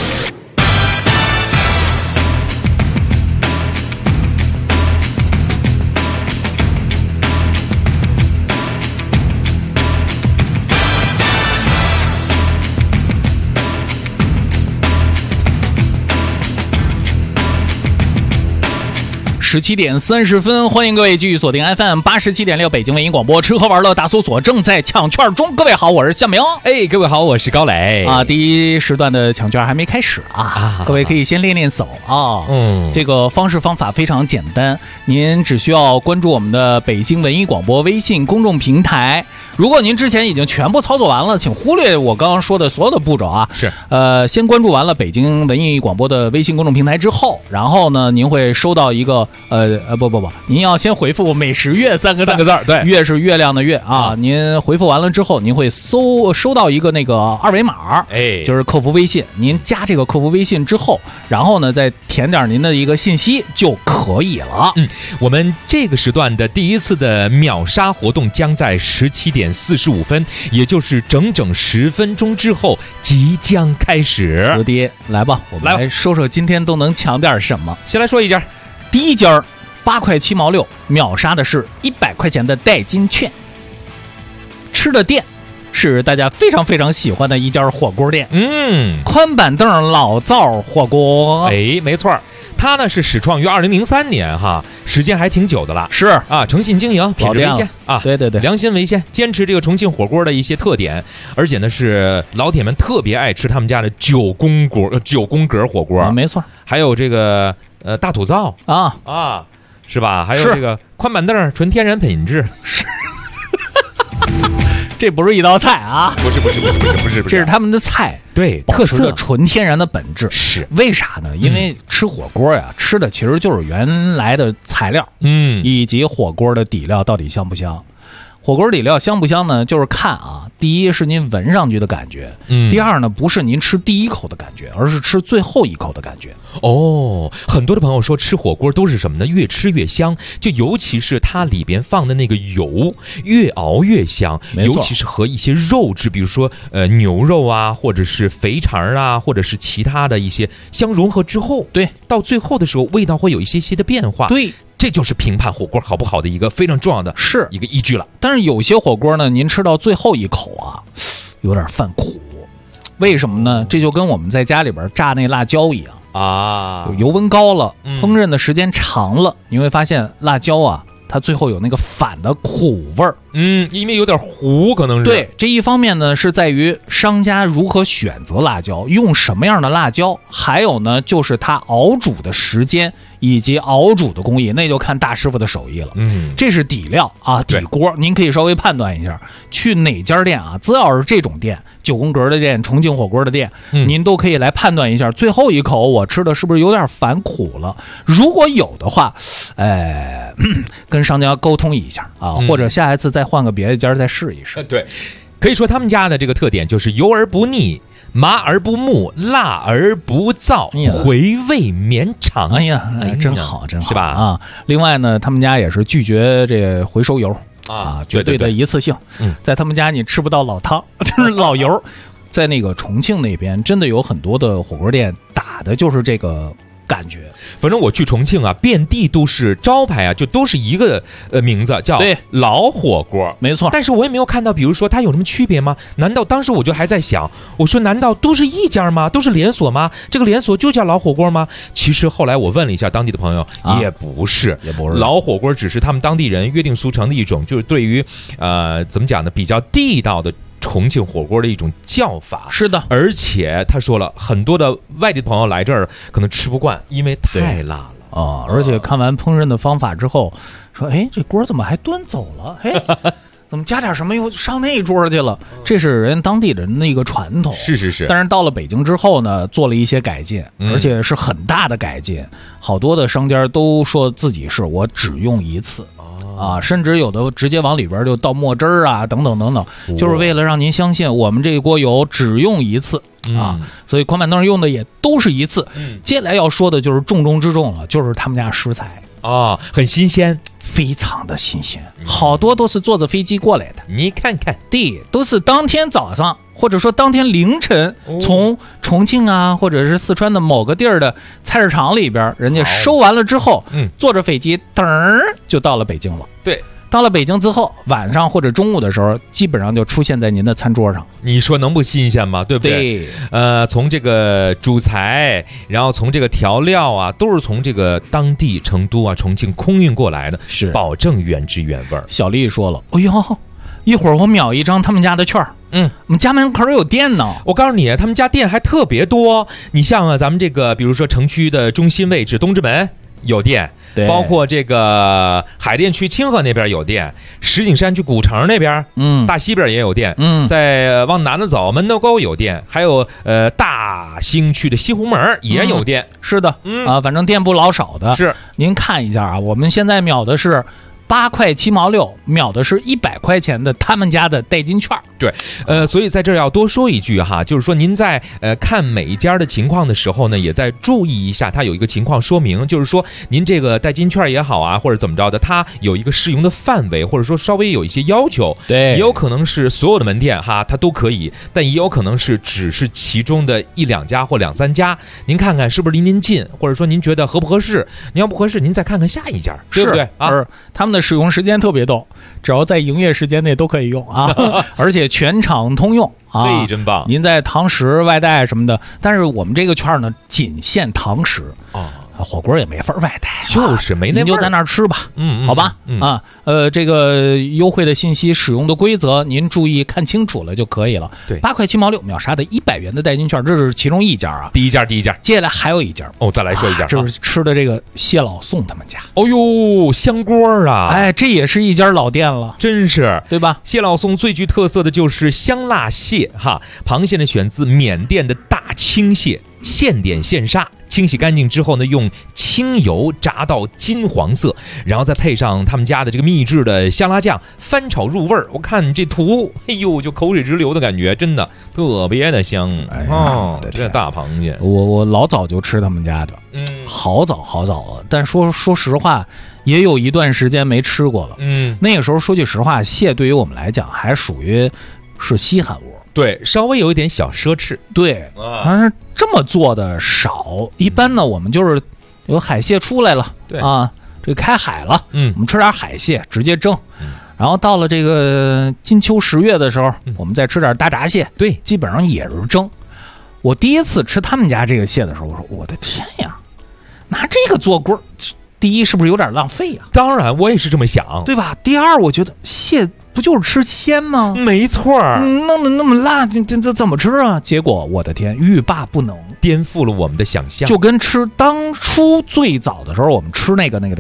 17点30分，欢迎各位继续锁定 FM 87.6北京文艺广播，吃喝玩乐大搜索正在抢券中。各位好，我是向明。 各位好，我是高磊啊。第一时段的抢券还没开始各位可以先练练手这个方式方法非常简单，您只需要关注我们的北京文艺广播微信公众平台。如果您之前已经全部操作完了，请忽略我刚刚说的所有的步骤是先关注完了北京文艺广播的微信公众平台之后，然后呢，您会收到一个不，您要先回复美食月3个字， 对， 月是月亮的月您回复完了之后，您会收到一个那个二维码，就是客服微信，您加这个客服微信之后，然后呢再填点您的一个信息就可以了。 我们这个时段的第一次的秒杀活动将在17点45分，也就是整整10分钟之后即将开始。 子弟，来吧，我们来说说今天都能抢点什么。 先来说一家， 第一家8块7毛6，秒杀的是100块钱的代金券。吃的店是大家非常非常喜欢的一家火锅店，宽板凳老灶火锅。 没错， 它呢是始创于2003年哈，时间还挺久的了。 是啊，诚信经营，品质为先啊， 对对对， 良心为先，坚持这个重庆火锅的一些特点，而且呢是老铁们特别爱吃他们家的9宫格火锅， 没错， 还有这个大土灶啊，是吧？还有这个宽板凳，纯天然品质。 这不是一道菜啊！ 不是， 这是他们的菜， 对， 特色纯天然的本质是为啥呢？因为吃火锅呀，吃的其实就是原来的材料，以及火锅的底料到底香不香。火锅底料香不香呢？就是看啊，第一是您闻上去的感觉，第二呢不是您吃第一口的感觉，而是吃最后一口的感觉。 哦，很多的朋友说吃火锅都是什么呢？越吃越香，就尤其是它里边放的那个油，越熬越香，尤其是和一些肉质，比如说牛肉啊，或者是肥肠啊，或者是其他的一些相融合之后， 对， 到最后的时候味道会有一些的变化。 对。 这就是评判火锅好不好的一个非常重要的一个依据了。 但是有些火锅呢，您吃到最后一口啊，有点犯苦。为什么呢？这就跟我们在家里边炸那辣椒一样啊， 油温高了，烹饪的时间长了，你会发现辣椒啊，它最后有那个反的苦味儿。 因为有点糊，可能是。 对，这一方面呢是在于商家如何选择辣椒，用什么样的辣椒，还有呢就是它熬煮的时间以及熬煮的工艺，那就看大师傅的手艺了。这是底料啊，底锅，您可以稍微判断一下，去哪家店啊，只要是这种店，9宫格的店，重庆火锅的店，您都可以来判断一下，最后一口我吃的是不是有点反苦了？如果有的话，跟商家沟通一下啊，或者下一次再换个别的家再试一试。 对，可以说他们家的这个特点就是油而不腻，麻而不木，辣而不燥，回味绵长。 哎呀，真好，真好， 是吧？ 啊，另外呢，他们家也是拒绝这回收油啊，绝对的一次性。在他们家你吃不到老汤，就是老油。在那个重庆那边，真的有很多的火锅店打的就是这个感觉。 反正我去重庆啊，遍地都是招牌啊，就都是一个名字，叫老火锅。 没错， 但是我也没有看到，比如说它有什么区别吗？难道当时我就还在想，我说难道都是一家吗？都是连锁吗？这个连锁就叫老火锅吗？其实后来我问了一下当地的朋友，也不是，老火锅只是他们当地人约定俗成的一种，就是对于怎么讲呢，比较地道的重庆火锅的一种叫法。 是的， 而且他说了，很多的外地朋友来这儿可能吃不惯，因为太辣了啊！而且看完烹饪的方法之后，说：“哎，这锅怎么还端走了？哎，怎么加点什么又上那桌去了？”这是人当地人的一个传统。 是。 但是到了北京之后呢，做了一些改进，而且是很大的改进。好多的商家都说自己是我只用一次。啊，甚至有的直接往里边就倒墨汁儿啊，等等等等，就是为了让您相信我们这锅油只用一次啊。所以宽板凳用的也都是一次。接下来要说的就是重中之重了，就是他们家食材啊，很新鲜， 非常的新鲜，好多都是坐着飞机过来的。 你看看， 对，都是当天早上或者说当天凌晨从重庆啊，或者是四川的某个地儿的菜市场里边，人家收完了之后，坐着飞机噔就到了北京了。 对， 到了北京之后，晚上或者中午的时候，基本上就出现在您的餐桌上。 你说能不新鲜吗？对不对？对。从这个主材，然后从这个调料啊，都是从这个当地成都啊、重庆空运过来的， 是保证原汁原味。 小丽说了，哎呦，一会儿我秒一张他们家的券儿。我们家门口有店呢。 我告诉你，他们家店还特别多。你像啊，咱们这个，比如说城区的中心位置，东直门有店。包括这个海淀区清河那边有店，石景山区古城那边，大西边也有店，在往南的走，门头沟有店，还有大兴区的西湖门也有店。 是的，反正店不老少的。 是， 您看一下啊，我们现在秒的是8块7毛6，秒的是100块钱的他们家的代金券。 对，所以在这儿要多说一句哈，就是说您在看每一家的情况的时候呢，也在注意一下，它有一个情况说明，就是说您这个代金券也好啊，或者怎么着的，它有一个适用的范围，或者说稍微有一些要求。 对， 也有可能是所有的门店哈，它都可以，但也有可能是只是其中的1、2家或2、3家。您看看是不是离您近，或者说您觉得合不合适？您要不合适，您再看看下一家，对不对啊？ 他们的使用时间特别逗，只要在营业时间内都可以用啊，而且全场通用啊， 对，真棒。 您在堂食外带什么的，但是我们这个券呢，仅限堂食火锅也没法外带， 就是没那味儿， 您就在那儿吃吧，好吧，这个优惠的信息、使用的规则，您注意看清楚了就可以了。 对 ，8块7毛6秒杀的100元的代金券，这是其中一家啊， 第一家。 接下来还有一家再来说一家， 这是吃的这个谢老宋他们家。 哦呦，香锅啊！ 哎，这也是一家老店了， 真是对吧？ 谢老宋最具特色的就是香辣蟹哈，螃蟹呢选自缅甸的大青蟹。现点现杀，清洗干净之后呢，用清油炸到金黄色，然后再配上他们家的这个秘制的香辣酱，翻炒入味儿。我看这图，哎呦，就口水直流的感觉，真的特别的香。这大螃蟹， 我老早就吃他们家的，好早了。但说实话，也有一段时间没吃过了。那个时候说句实话，蟹对于我们来讲还属于是稀罕物。 对，稍微有一点小奢侈。 对，但是这么做的少。一般呢，我们就是有海蟹出来了， 对啊，这开海了，我们吃点海蟹直接蒸。然后到了这个金秋10月的时候，我们再吃点大闸蟹， 对， 基本上也是蒸。我第一次吃他们家这个蟹的时候，我说我的天呀，拿这个做锅，第一是不是有点浪费呀？ 当然，我也是这么想， 对吧？第二，我觉得蟹不就是吃鲜吗？ 没错， 弄得那么辣，这怎么吃啊？结果我的天，欲罢不能， 颠覆了我们的想象。 就跟吃当初最早的时候，我们吃那个，你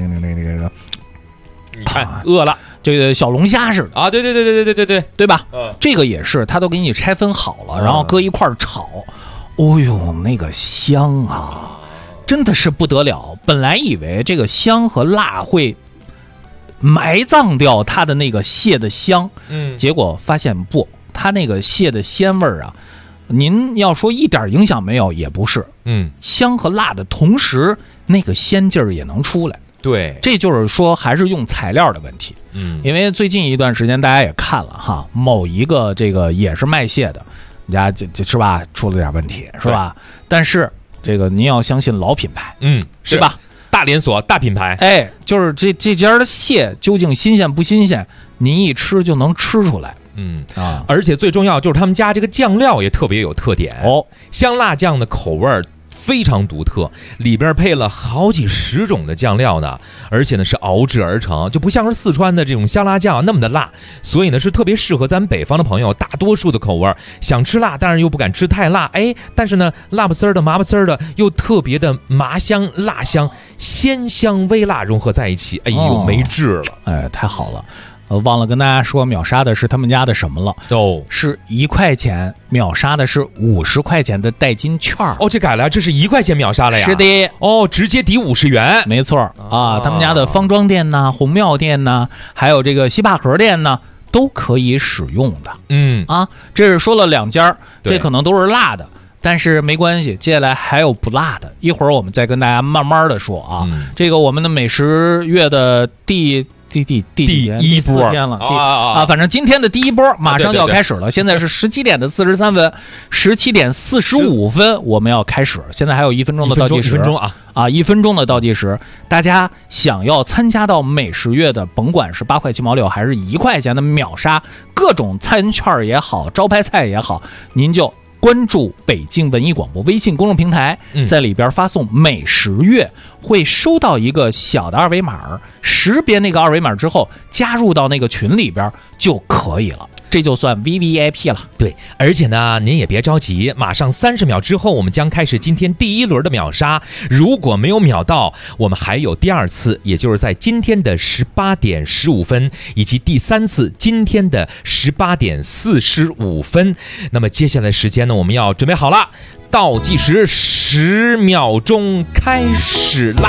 看饿了， 这个小龙虾似的啊！对吧？这个也是，它都给你拆分好了，然后搁一块炒。哦呦，那个香啊，真的是不得了。本来以为这个香和辣会埋葬掉它的那个蟹的香，结果发现不，它那个蟹的鲜味啊，您要说一点影响没有也不是，香和辣的同时，那个鲜劲儿也能出来。 对， 这就是说还是用材料的问题。因为最近一段时间大家也看了哈，某一个这个也是卖蟹的，人家是吧出了点问题是吧？但是这个您要相信老品牌，是吧？ 大连锁、大品牌， 哎，就是这家的蟹究竟新鲜不新鲜，您一吃就能吃出来。 而且最重要就是他们家这个酱料也特别有特点哦，香辣酱的口味非常独特，里边配了好几10种的酱料呢，而且呢是熬制而成，就不像是四川的这种香辣酱那么的辣，所以呢是特别适合咱北方的朋友，大多数的口味想吃辣，但是又不敢吃太辣，但是呢辣不丝儿的麻不丝儿的，又特别的麻香辣香，鲜香微辣融合在一起，哎呦没治了， 哎太好了。忘了跟大家说，秒杀的是他们家的什么了？是1块钱秒杀的是50块钱的代金券。 这改了，这是1块钱秒杀了呀？ 是的。 直接抵50元。 没错啊，他们家的方庄店呐、红庙店呐，还有这个西坝河店呢，都可以使用的。这是说了2家，这可能都是辣的。但是没关系，接下来还有不辣的，一会儿我们再跟大家慢慢的说啊。这个我们的美食月的第一波天了反正今天的第一波马上就要开始了。现在是17点43分，17点45分我们要开始。现在还有1分钟的倒计时 ，1分钟 1分钟的倒计时。大家想要参加到美食月的，甭管是8块7毛6还是1块钱的秒杀，各种餐券也好，招牌菜也好，您就关注北京文艺广播微信公众平台，在里边发送美食月，会收到一个小的二维码，识别那个二维码之后加入到那个群里边就可以了，这就算 VVIP 了。 对，而且呢您也别着急，马上30秒之后我们将开始今天第1轮的秒杀，如果没有秒到，我们还有第2次，也就是在今天的18点15分以及第3次今天的18点45分。那么接下来时间呢，我们要准备好了，倒计时10秒钟开始啦。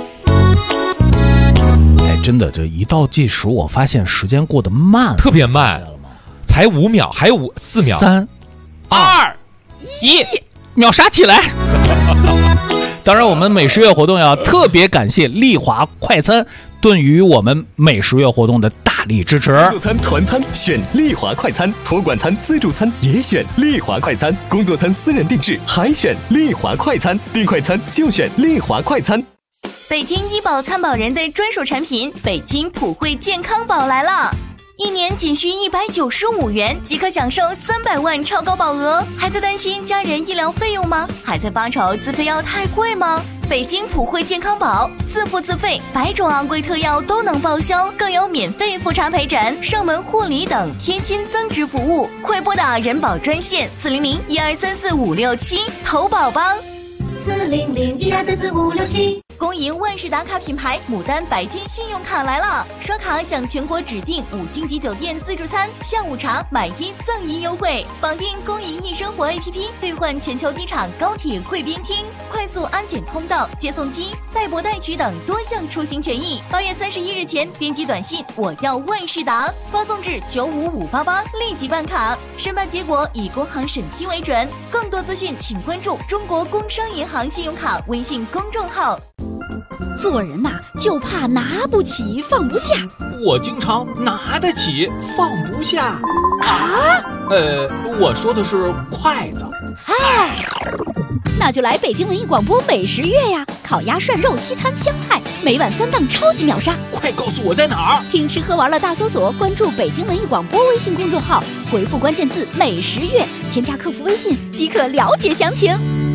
真的这一倒计时我发现时间过得慢， 特别慢，才5秒，还有4秒 ，3、2、1，秒杀起来！当然我们美食月活动要特别感谢丽华快餐对于我们美食月活动的大力支持。 工作餐团餐选丽华快餐，托管餐自助餐也选丽华快餐，工作餐私人定制还选丽华快餐，订快餐就选丽华快餐。 北京医保参保人的专属产品北京普惠健康宝来了， 1年仅需195元即可享受300万超高保额。还在担心家人医疗费用吗？还在发愁自费药太贵吗？北京普惠健康宝自付自费100种昂贵特药都能报销，更有免费复查陪诊、上门护理等贴心增值服务。快拨打人保专线400-1234-567投保吧。 400-1234-567。 恭迎万事达卡品牌牡丹白金信用卡来了，刷卡享全国指定5星级酒店自助餐、下午茶买1赠1优惠，绑定公银易生活 APP 兑换全球机场、高铁贵宾厅、快速安检通道、接送机、代博代取等多项出行权益。8月31日前编辑短信我要万事达，发送至95588立即办卡，申办结果以工行审批为准。更多资讯请关注中国工商银行信用卡微信公众号。 做人呐，就怕拿不起放不下。 我经常拿得起放不下啊。 我说的是筷子。 哎，那就来北京文艺广播美食月呀！烤鸭、涮肉、西餐、湘菜，每晚3档超级秒杀。 快告诉我在哪儿？ 听吃喝玩乐大搜索，关注北京文艺广播微信公众号，回复关键字美食月，添加客服微信即可了解详情。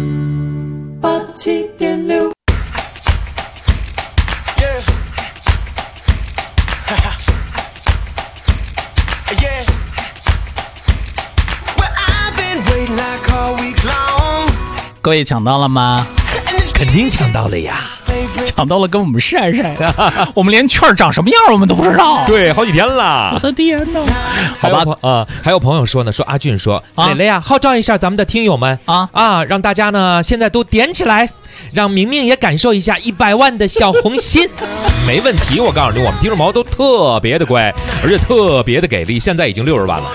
87.6。 各位抢到了吗？ 肯定抢到了呀！ 抢到了，跟我们晒晒。我们连券长什么样我们都不知道。 对，好几天了。 我的天哪！ 好吧，还有朋友说呢，说阿俊说，磊磊呀，号召一下咱们的听友们让大家呢现在都点起来，让明明也感受一下100万的小红心。没问题，我告诉你，我们听众朋友都特别的乖，而且特别的给力，现在已经60万了。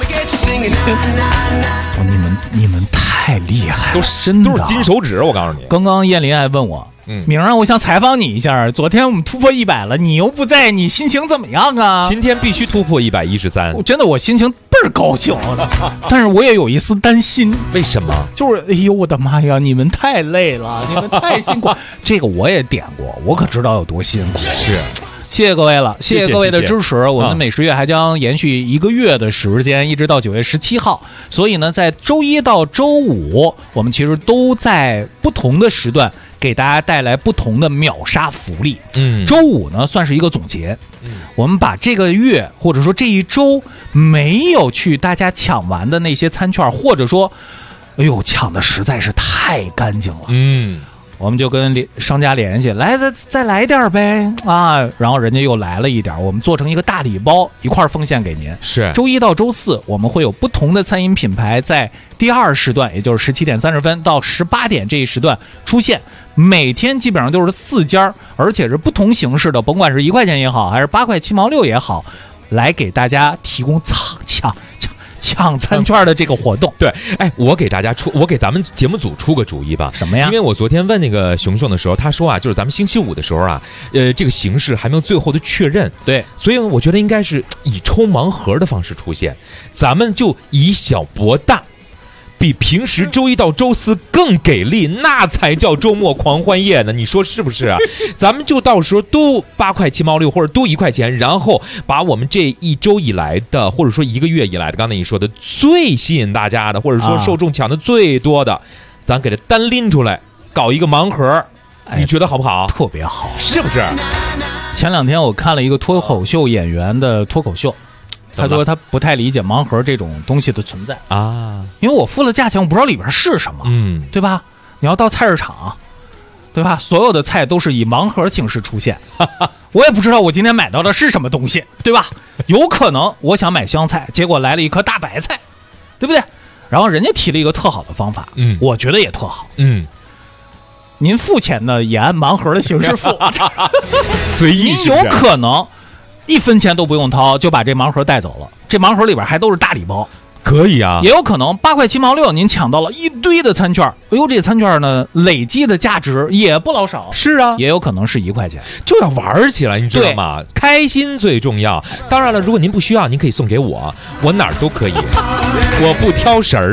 你们太厉害， 都是金手指。我告诉你， 刚刚燕林还问我，明儿我想采访你一下，昨天我们突破100了，你又不在，你心情怎么样啊？ 今天必须突破113。 真的，我心情倍儿高兴但是我也有一丝担心。 为什么？ 就是哎呦我的妈呀，你们太累了，你们太辛苦。这个我也点过，我可知道有多辛苦。 是。 谢谢各位了，谢谢各位的支持。我们美食月还将延续1个月的时间，一直到9月17号。所以呢，在周1到周5，我们其实都在不同的时段给大家带来不同的秒杀福利。周5呢算是一个总结。我们把这个月或者说这一周没有去大家抢完的那些餐券，或者说，哎呦抢的实在是太干净了。我们就跟商家联系，来再来点呗啊！然后人家又来了一点，我们做成一个大礼包，一块奉献给您。 是周1到周4，我们会有不同的餐饮品牌在第2时段，也就是17点30分到18点这一时段出现。每天基本上都是4家，而且是不同形式的，甭管是1块钱也好，还是8块7毛6也好，来给大家提供抢餐券的这个活动。 对，哎，我给咱们节目组出个主意吧。 什么呀？ 因为我昨天问那个熊熊的时候，他说啊，就是咱们星期5的时候啊，这个形式还没有最后的确认。 对， 所以我觉得应该是以抽盲盒的方式出现，咱们就以小博大。比平时周1到周4更给力，那才叫周末狂欢夜呢！你说是不是啊？咱们就到时候都8块7毛6，或者都1块钱，然后把我们这一周以来的，或者说1个月以来的，刚才你说的最吸引大家的，或者说受众抢的最多的，咱给它单拎出来，搞一个盲盒，你觉得好不好？ 特别好， 是不是？ 前2天我看了一个脱口秀演员的脱口秀。他说他不太理解盲盒这种东西的存在啊， 因为我付了价钱，我不知道里边是什么，对吧？你要到菜市场，对吧？所有的菜都是以盲盒形式出现，我也不知道我今天买到的是什么东西，对吧？有可能我想买香菜，结果来了一颗大白菜，对不对？然后人家提了一个特好的方法，我觉得也特好，您付钱呢也按盲盒的形式付， 随意， 您有可能。1分钱都不用掏就把这盲盒带走了，这盲盒里边还都是大礼包， 可以啊。 也有可能8块7毛6，您抢到了一堆的餐券，哎呦，这餐券呢累积的价值也不老少。 是啊， 也有可能是1块钱， 就要玩起来，你知道吗？开心最重要。当然了，如果您不需要，您可以送给我哪儿都可以，我不挑食儿。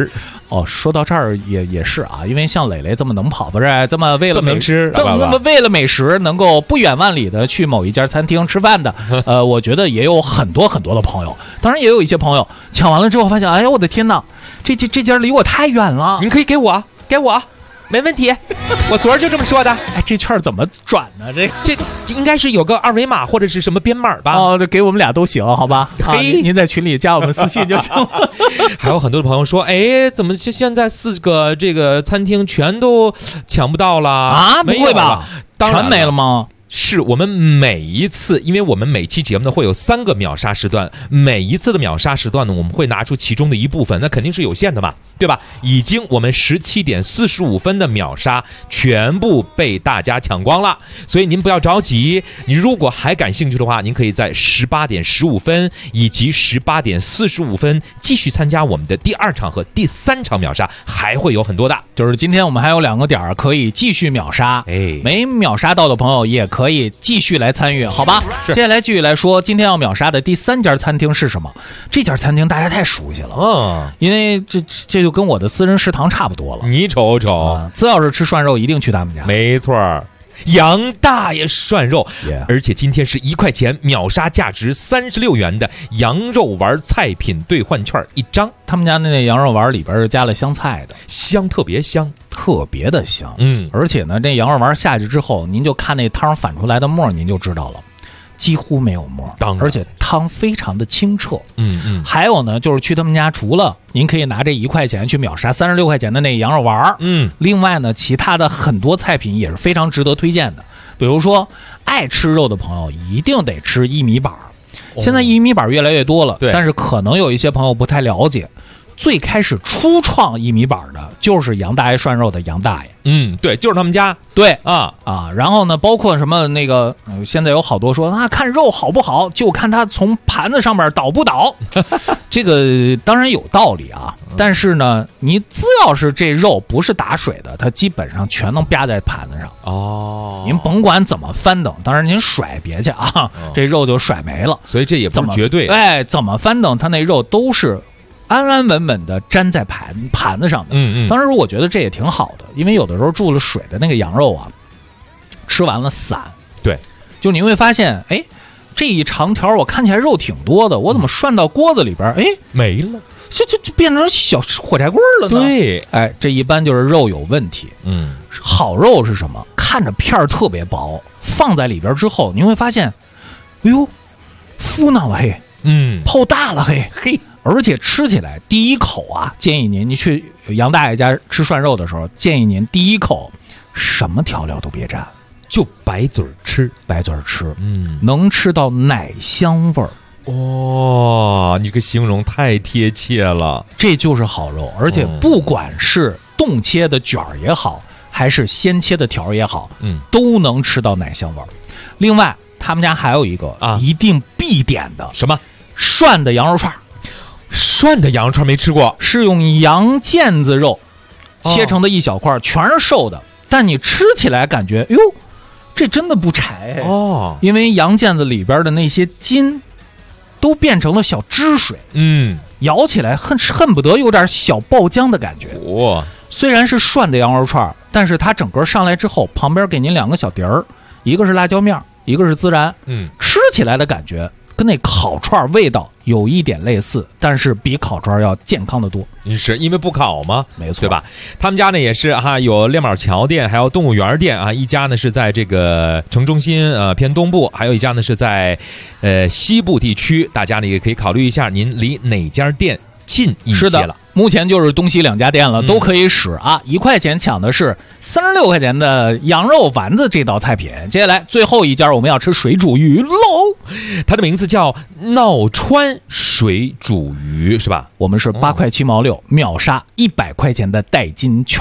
哦，说到这儿也是啊，因为像磊磊这么能跑到这儿，这么为了美食， 这么为了美食能够不远万里的去某一家餐厅吃饭的，我觉得也有很多很多的朋友。当然也有一些朋友抢完了之后发现，哎呀，我的天哪，这家离我太远了。 您可以给我，没问题，我昨儿就这么说的。 哎，这券怎么转呢？ 这应该是有个二维码或者是什么编码吧？ 哦，这给我们俩都行，好吧？您在群里加我们私信就行了。 还有很多的朋友说，哎，怎么现在4个这个餐厅全都抢不到了啊？不会吧？全没了吗？ 是我们每一次，因为我们每期节目呢会有3个秒杀时段，每一次的秒杀时段呢，我们会拿出其中的一部分，那肯定是有限的嘛，对吧？已经我们17点45分的秒杀全部被大家抢光了，所以您不要着急，你如果还感兴趣的话，您可以在18点15分以及18点45分继续参加我们的第2场和第3场秒杀，还会有很多的。 就是今天我们还有2个点可以继续秒杀，没秒杀到的朋友也可以继续来参与，好吧？接下来继续来说，今天要秒杀的第3家餐厅是什么？这家餐厅大家太熟悉了，因为这就跟我的私人食堂差不多了。 你瞅瞅， 只要是吃涮肉，一定去他们家。 没错。杨大爷涮肉，而且今天是1块钱秒杀价值36元的羊肉丸菜品兑换券1张。 他们家那羊肉丸里边是加了香菜的， 香，特别香， 特别的香。而且呢，这羊肉丸下去之后，您就看那汤反出来的沫，您就知道了。几乎没有沫，而且汤非常的清澈。还有呢，就是去他们家，除了您可以拿这1块钱去秒杀36块钱的那羊肉丸，另外呢，其他的很多菜品也是非常值得推荐的。比如说，爱吃肉的朋友一定得吃薏米板。现在薏米板越来越多了，但是可能有一些朋友不太了解。最开始初创薏米板的就是杨大爷涮肉的杨大爷， 对，就是他们家， 对然后呢，包括什么那个，现在有好多说看肉好不好，就看他从盘子上面倒不倒，这个当然有道理啊，但是呢，你只要是这肉不是打水的，它基本上全能啪在盘子上。您甭管怎么翻腾，当然您甩别去啊，这肉就甩没了， 所以这也不是绝对。 怎么翻腾，它那肉都是安安稳稳的粘在盘子上的。当时我觉得这也挺好的，因为有的时候注了水的那个羊肉啊，吃完了散。 对， 就你会发现，哎，这一长条我看起来肉挺多的，我怎么涮到锅子里边，哎， 没了， 就变成小火柴棍了呢？ 对， 哎，这一般就是肉有问题。好肉是什么？看着片儿特别薄，放在里边之后，你会发现，哎呦，敷囊了嘿，泡大了嘿。而且吃起来第一口啊，建议您去杨大爷家吃涮肉的时候，建议您第一口什么调料都别蘸， 就白嘴吃， 能吃到奶香味儿。 你这个形容太贴切了， 这就是好肉。而且不管是冻切的卷儿也好，还是鲜切的条也好，都能吃到奶香味儿。另外，他们家还有一个一定必点的， 什么？ 涮的羊肉串。 涮的羊肉串没吃过， 是用羊腱子肉切成的一小块，全是瘦的，但你吃起来感觉，哟，这真的不柴因为羊腱子里边的那些筋都变成了小汁水，咬起来恨不得有点小爆浆的感觉。虽然是涮的羊肉串，但是它整个上来之后，旁边给您2个小碟儿，一个是辣椒面，一个是孜然，吃起来的感觉跟那烤串味道有一点类似，但是比烤串要健康的多。 是因为不烤吗？ 没错， 对吧？他们家呢也是有亮宝桥店，还有动物园店啊。一家呢是在这个城中心偏东部，还有一家呢是在西部地区。大家呢也可以考虑一下，您离哪家店近一些了。 目前就是东西2家店了，都可以使啊！1块钱抢的是36块钱的羊肉丸子这道菜品。接下来最后一家我们要吃水煮鱼喽， 它的名字叫闹川水煮鱼，是吧？ 我们是8块7毛6秒杀100块钱的代金券。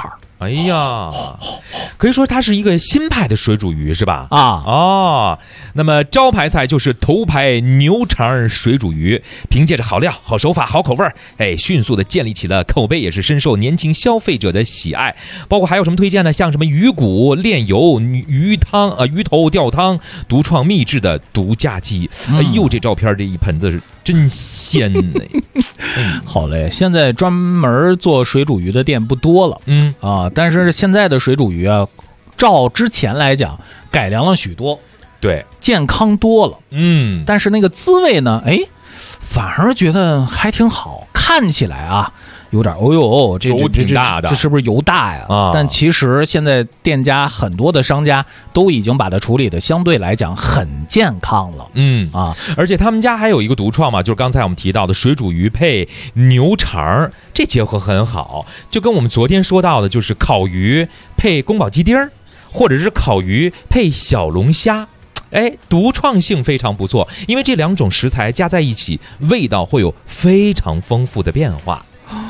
哎呀，可以说它是一个新派的水煮鱼是吧？那么招牌菜就是头牌牛肠水煮鱼，凭借着好料、好手法、好口味迅速的建立起了口碑，也是深受年轻消费者的喜爱。包括还有什么推荐呢？像什么鱼骨炼油、鱼汤鱼头吊汤，独创秘制的独家鸡。哎呦，这照片这一盆子是真鲜好嘞，现在专门做水煮鱼的店不多了，但是现在的水煮鱼啊，照之前来讲改良了许多， 对， 健康多了，但是那个滋味呢，反而觉得还挺好，看起来啊有点这油挺大的， 这是不是油大呀？但其实现在店家很多的商家都已经把它处理的相对来讲很健康了。 而且他们家还有一个独创嘛，就是刚才我们提到的水煮鱼配牛肠，这结合很好，就跟我们昨天说到的，就是烤鱼配宫保鸡丁，或者是烤鱼配小龙虾。独创性非常不错，因为这两种食材加在一起，味道会有非常丰富的变化。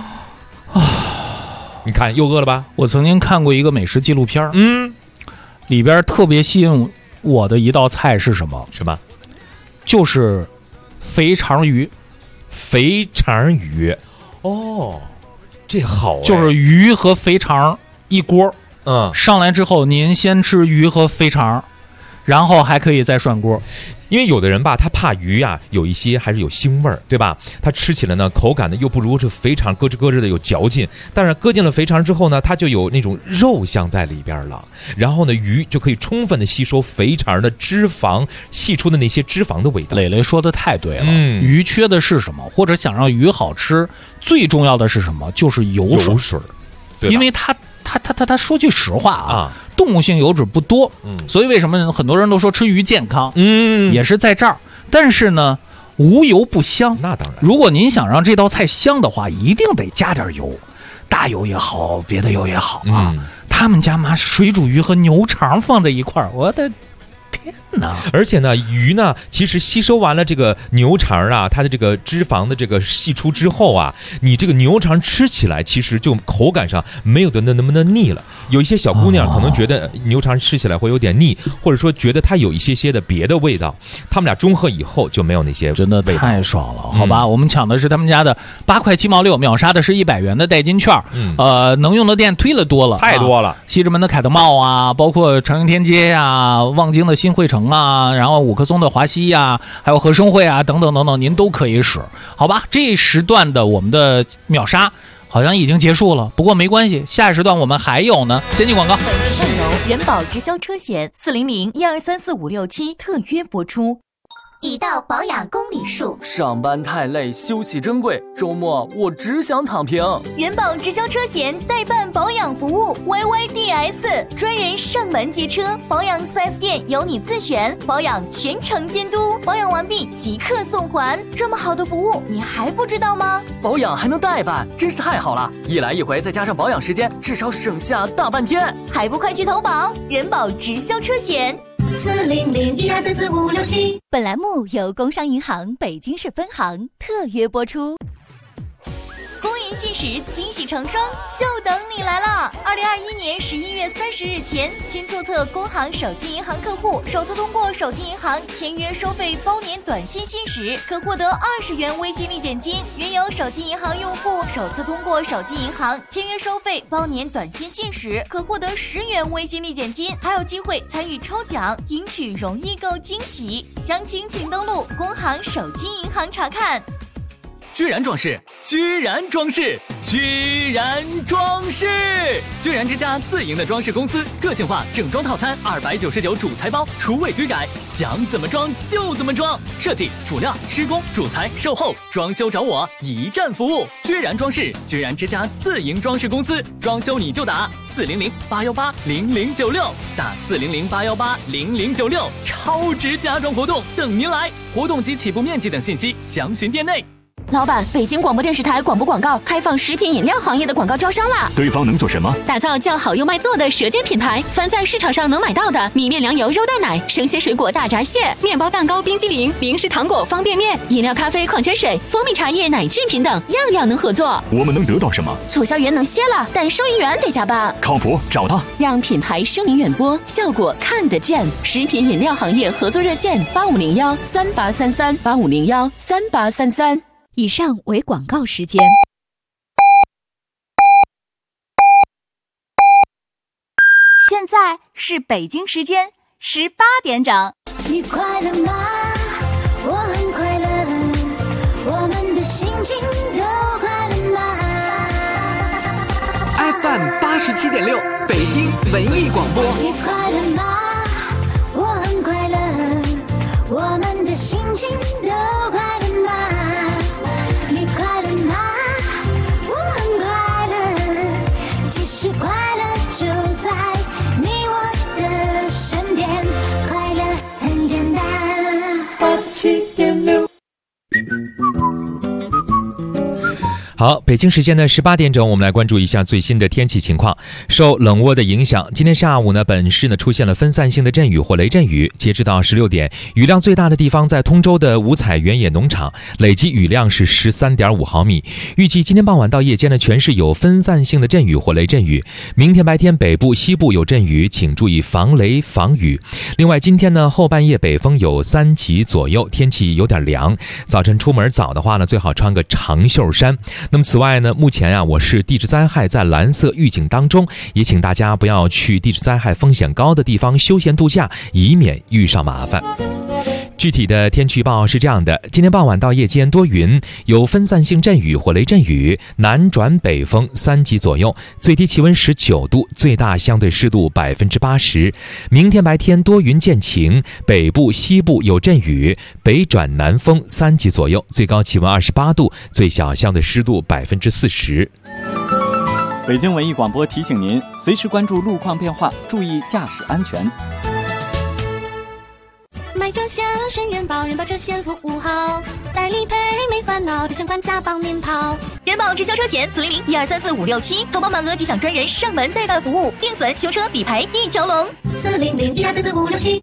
你看又饿了吧？ 我曾经看过一个美食纪录片，里边特别吸引我的一道菜是什么？ 什么？ 就是肥肠鱼。 肥肠鱼，这好， 就是鱼和肥肠一锅。上来之后您先吃鱼和肥肠，然后还可以再涮锅。 因为有的人吧，他怕鱼啊有一些还是有腥味儿，对吧？他吃起来呢，口感呢又不如这肥肠咯吱咯吱的有嚼劲。但是搁进了肥肠之后呢，它就有那种肉香在里边了。然后呢，鱼就可以充分的吸收肥肠的脂肪，析出的那些脂肪的味道。 磊磊说的太对了，鱼缺的是什么？或者想让鱼好吃，最重要的是什么？就是油水。因为它说句实话啊，动物性油脂不多，所以为什么很多人都说吃鱼健康，也是在这儿。但是呢，无油不香。 那当然， 如果您想让这道菜香的话，一定得加点油，大油也好，别的油也好啊。他们家拿水煮鱼和牛肠放在一块儿，我的天哪！ 而且呢，鱼呢，其实吸收完了这个牛肠啊，它的这个脂肪的这个析出之后啊，你这个牛肠吃起来其实就口感上没有的那么的腻了。有一些小姑娘可能觉得牛肠吃起来会有点腻，或者说觉得它有一些的别的味道，他们俩中和以后就没有那些味道， 真的太爽了，好吧？我们抢的是他们家的8块7毛6，秒杀的是100元的代金券，能用的店推了多了， 太多了。 西直门的凯德茂啊，包括长安天街啊，望京的新汇城啊，然后五棵松的华西啊，还有和生汇啊，等等等等，您都可以使，好吧？这一时段的我们的秒杀好像已经结束了，不过没关系，下一时段我们还有呢。先进广告。 本次内容人保直销车险400-1234567特约播出。 已到保养公里数， 上班太累，休息珍贵，周末我只想躺平。 人保直销车险代办保养服务 YYDS， 专人上门接车，保养 4S 店由你自选，保养全程监督，保养完毕即刻送还。这么好的服务你还不知道吗？ 保养还能代办，真是太好了，一来一回再加上保养时间，至少省下大半天， 还不快去投保人保直销车险 400-1234567。 本栏目由工商银行北京市分行特约播出。 公银信使惊喜成双，就等你来了！2021年11月30日前，新注册工行手机银行客户首次通过手机银行签约收费包年短信信使，可获得20元微信立减金；原有手机银行用户首次通过手机银行签约收费包年短信信使，可获得10元微信立减金，还有机会参与抽奖，赢取容易购惊喜。详情请登录工行手机银行查看。 居然装饰，居然装饰，居然装饰！居然之家自营的装饰公司，个性化整装套餐299主材包，除味居改，想怎么装就怎么装。设计、辅料、施工、主材、售后、装修找我，一站服务。居然装饰，居然之家自营装饰公司，装修你就打400-818-0096，打400-818-0096，超值家装活动等您来！活动及起步面积等信息详询店内。 老板，北京广播电视台广播广告开放食品饮料行业的广告招商啦！ 对方能做什么？ 打造叫好又卖座的舌尖品牌，凡在市场上能买到的米面粮油肉蛋奶、生鲜水果大闸蟹、面包蛋糕冰激凌、零食糖果方便面、饮料咖啡矿泉水、蜂蜜茶叶奶制品等，样样能合作。 我们能得到什么？ 促销员能歇了，但收银员得加班。 靠谱，找他。 让品牌声名远播，效果看得见。食品饮料行业合作热线8501383385013833。 以上为广告时间。 现在是北京时间18点整。 你快乐吗？我很快乐，我们的心情都快乐吗 ？FM 87.6，北京文艺广播。 你快乐吗？我很快乐，我们的心情都快乐吗？你快乐吗？我很快乐，其实快乐就在你我的身边，快乐很简单。87.6。 好，北京时间的18点整，我们来关注一下最新的天气情况。受冷涡的影响，今天下午呢，本市呢出现了分散性的阵雨或雷阵雨。截止到16点，雨量最大的地方在通州的五彩原野农场，累计雨量是13.5毫米。预计今天傍晚到夜间呢，全市有分散性的阵雨或雷阵雨。明天白天北部、西部有阵雨，请注意防雷防雨。另外，今天呢后半夜北风有3级左右，天气有点凉。早晨出门早的话呢，最好穿个长袖衫。那么此外呢，目前我市地质灾害在蓝色预警当中，也请大家不要去地质灾害风险高的地方休闲度假，以免遇上麻烦。具体的天气预报是这样的：今天傍晚到夜间多云，有分散性阵雨或雷阵雨，南转北风3级左右，最低气温19度，最大相对湿度80%。明天白天多云见晴，北部、西部有阵雨，北转南风3级左右，最高气温28度，最小相对湿度40%。 北京文艺广播提醒您，随时关注路况变化，注意驾驶安全。 买车险选人保，人保车险服务好，代理赔没烦恼，的相关家帮您跑。 人保直销车险400-1234-567，投保满额即享专人上门代办服务，定损、修车、理赔一条龙。 400-1234-567。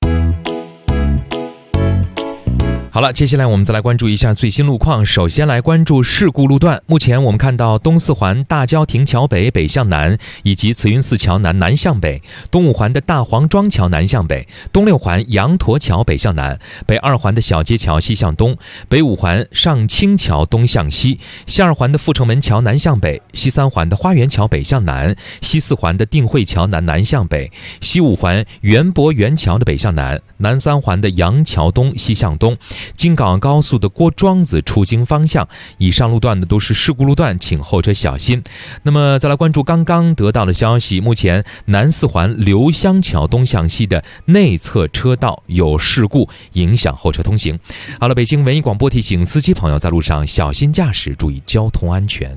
好了，接下来我们再来关注一下最新路况。首先来关注事故路段。目前我们看到东四环大郊亭桥北北向南，以及慈云寺桥南南向北；东五环的大黄庄桥南向北；东六环羊驼桥北向南；北二环的小街桥西向东；北五环上清桥东向西；西二环的阜成门桥南向北；西三环的花园桥北向南；西四环的定慧桥南南向北；西五环园博园桥的北向南；南三环的杨桥东西向东；京港高速的郭庄子出京方向。以上路段的都是事故路段，请后车小心。那么再来关注刚刚得到的消息，目前南四环刘香桥东向西的内侧车道有事故，影响后车通行。好了，北京文艺广播提醒司机朋友在路上小心驾驶，注意交通安全。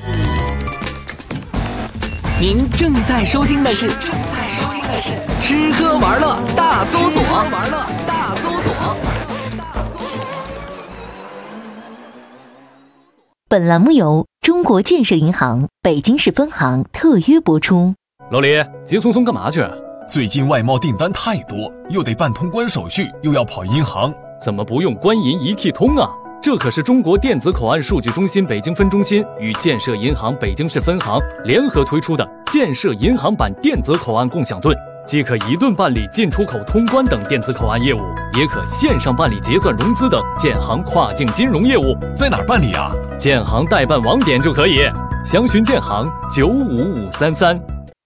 您正在收听的是吃喝玩乐大搜索。 本栏目由中国建设银行北京市分行特约播出。 老李，急匆匆干嘛去？ 最近外贸订单太多，又得办通关手续，又要跑银行， 怎么不用官银一体通啊？这可是中国电子口岸数据中心北京分中心与建设银行北京市分行联合推出的建设银行版电子口岸共享盾，既可一盾办理进出口通关等电子口岸业务，也可线上办理结算融资等建行跨境金融业务。 在哪儿办理啊？ 建行代办网点就可以，详询建行95533。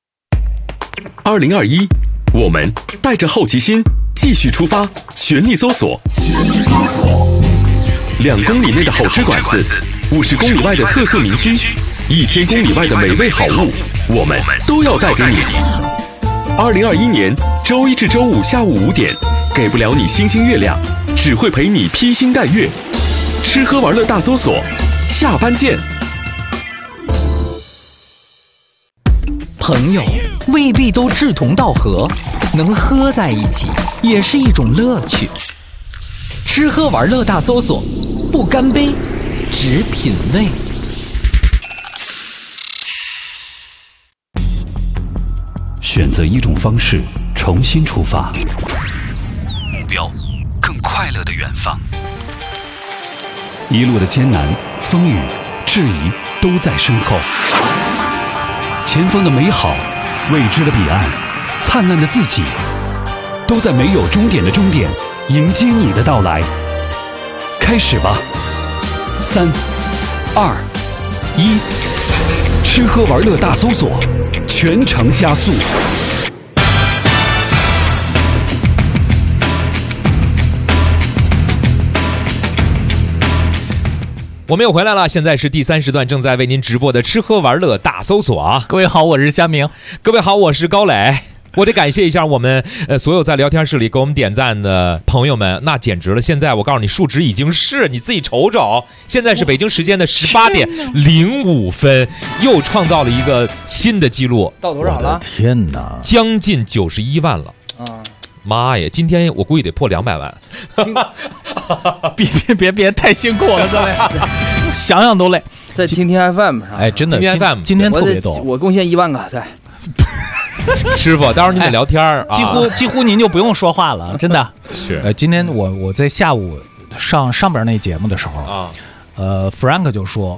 2021，我们带着好奇心继续出发，全力搜索。2公里内的好吃馆子，50公里外的特色民居，1000公里外的美味好物，我们都要带给你。2021年周一至周五下午5点，给不了你星星月亮，只会陪你披星戴月。吃喝玩乐大搜索，下班见。 朋友未必都志同道合，能喝在一起也是一种乐趣。吃喝玩乐大搜索，不干杯， 值品味。 选择一种方式，重新出发， 目标更快乐的远方。 一路的艰难、风雨、质疑都在身后，前方的美好、未知的彼岸、灿烂的自己，都在没有终点的终点迎接你的到来。开始吧，3、2、1，吃喝玩乐大搜索，全程加速。 我们又回来了，现在是第3时段正在为您直播的吃喝玩乐大搜索啊！ 各位好，我是佳明。 各位好，我是高磊。我得感谢一下我们所有在聊天室里给我们点赞的朋友们，那简直了！现在我告诉你，数值已经是你自己瞅瞅，现在是北京时间的18点05分，又创造了一个新的记录。 到多少了？ 天哪， 将近91万了啊！妈呀，今天我估计得破200万。 别太辛苦了，各位，想想都累。 在听听 FM 上， 哎，真的， 听听 FM 今天特别多， 我贡献1万个在。 师傅，待会儿您得聊天几乎您就不用说话了，真的是。 今天我在下午上边那节目的时候啊，Frank 就说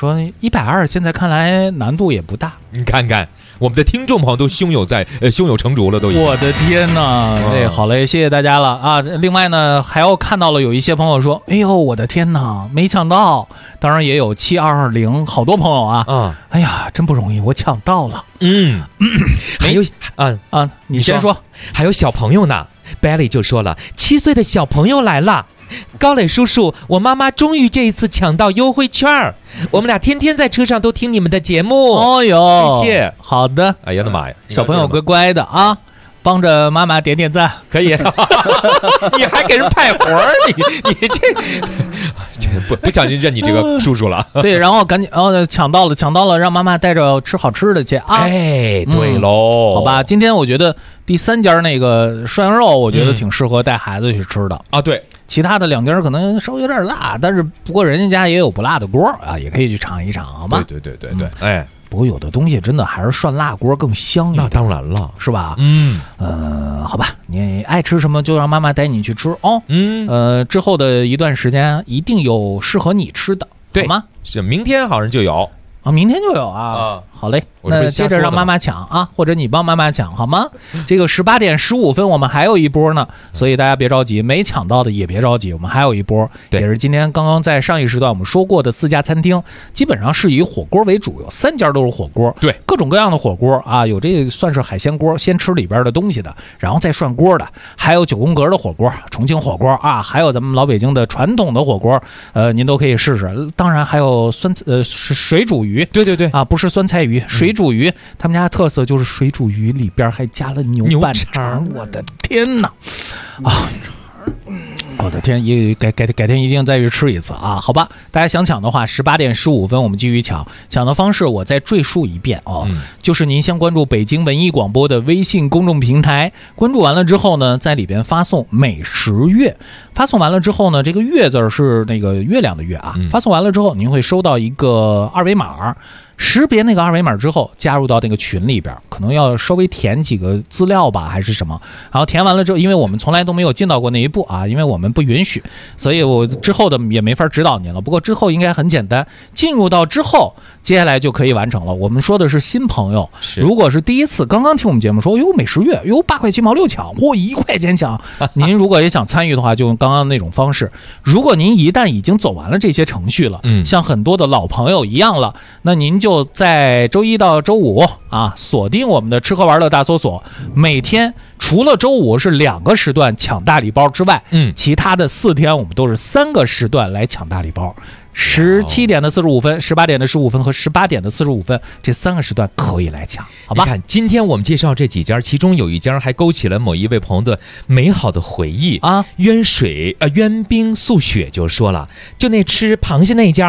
120，现在看来难度也不大。 你看看。我们的听众朋友都胸有成竹了，都已经。 我的天哪！对，好嘞，谢谢大家了啊！另外呢，还要看到了有一些朋友说：“哎呦，我的天哪，没抢到！”当然也有7220，好多朋友啊，哎呀，真不容易，我抢到了。 还有你先说， 还有小朋友呢。Belly 就说了，7岁的小朋友来了。高磊叔叔，我妈妈终于这一次抢到优惠券，我们俩天天在车上都听你们的节目。 哦哟， 谢谢。 好的。 哎呀的妈呀， 小朋友乖乖的啊，帮着妈妈点赞， 可以。你还给人派活儿，你这不小心认你这个叔叔了。 对，然后赶紧抢到了，让妈妈带着吃好吃的去啊。 哎，对喽， 好吧，今天我觉得第3家那个涮羊肉，我觉得挺适合带孩子去吃的啊。对。 其他的2家可能稍微有点辣，但是不过人家也有不辣的锅啊，也可以去尝一尝，好吗？ 对，哎， 不过有的东西真的还是涮辣锅更香一点。 那当然了， 是吧？好吧，你爱吃什么就让妈妈带你去吃哦。之后的一段时间一定有适合你吃的， 对吗？ 是，明天好像就有啊，明天就有啊。好嘞，那接着让妈妈抢啊，或者你帮妈妈抢好吗？这个18点15分我们还有一波呢，所以大家别着急，没抢到的也别着急，我们还有一波，也是今天刚刚在上一时段我们说过的4家餐厅，基本上是以火锅为主，有3家都是火锅， 对， 各种各样的火锅啊，有这个算是海鲜锅，先吃里边的东西的，然后再涮锅的，还有9宫格的火锅、重庆火锅啊，还有咱们老北京的传统的火锅，您都可以试试。当然还有水煮鱼， 对啊，不是酸菜鱼，水煮鱼，他们家的特色就是水煮鱼里边还加了牛半肠，我的天哪！啊，我的天，改天一定再去吃一次啊！好吧，大家想抢的话，18点15分我们继续抢。抢的方式我再赘述一遍哦，就是您先关注北京文艺广播的微信公众平台，关注完了之后呢，在里边发送美食月，发送完了之后呢，这个月字是那个月亮的月啊，发送完了之后您会收到一个2维码。识别那个2维码之后，加入到那个群里边，可能要稍微填几个资料吧，还是什么。然后填完了之后，因为我们从来都没有进到过那一步啊，因为我们不允许，所以我之后的也没法指导您了。不过之后应该很简单，进入到之后，接下来就可以完成了。我们说的是新朋友，如果是第一次刚刚听我们节目说，哟美食月，哟8块7毛6抢，嚯1块钱抢，您如果也想参与的话，就用刚刚那种方式。如果您一旦已经走完了这些程序了，像很多的老朋友一样了，那您就在周1到周5啊，锁定我们的吃喝玩乐大搜索，每天除了周5是2个时段抢大礼包之外，其他的4天我们都是3个时段来抢大礼包。17点的45分、18点的15分和18点的45分，这3个时段可以来抢，好吧？ 你看，今天我们介绍这几家，其中有一家还勾起了某一位朋友的美好的回忆啊。渊冰素雪就说了，就那吃螃蟹那家，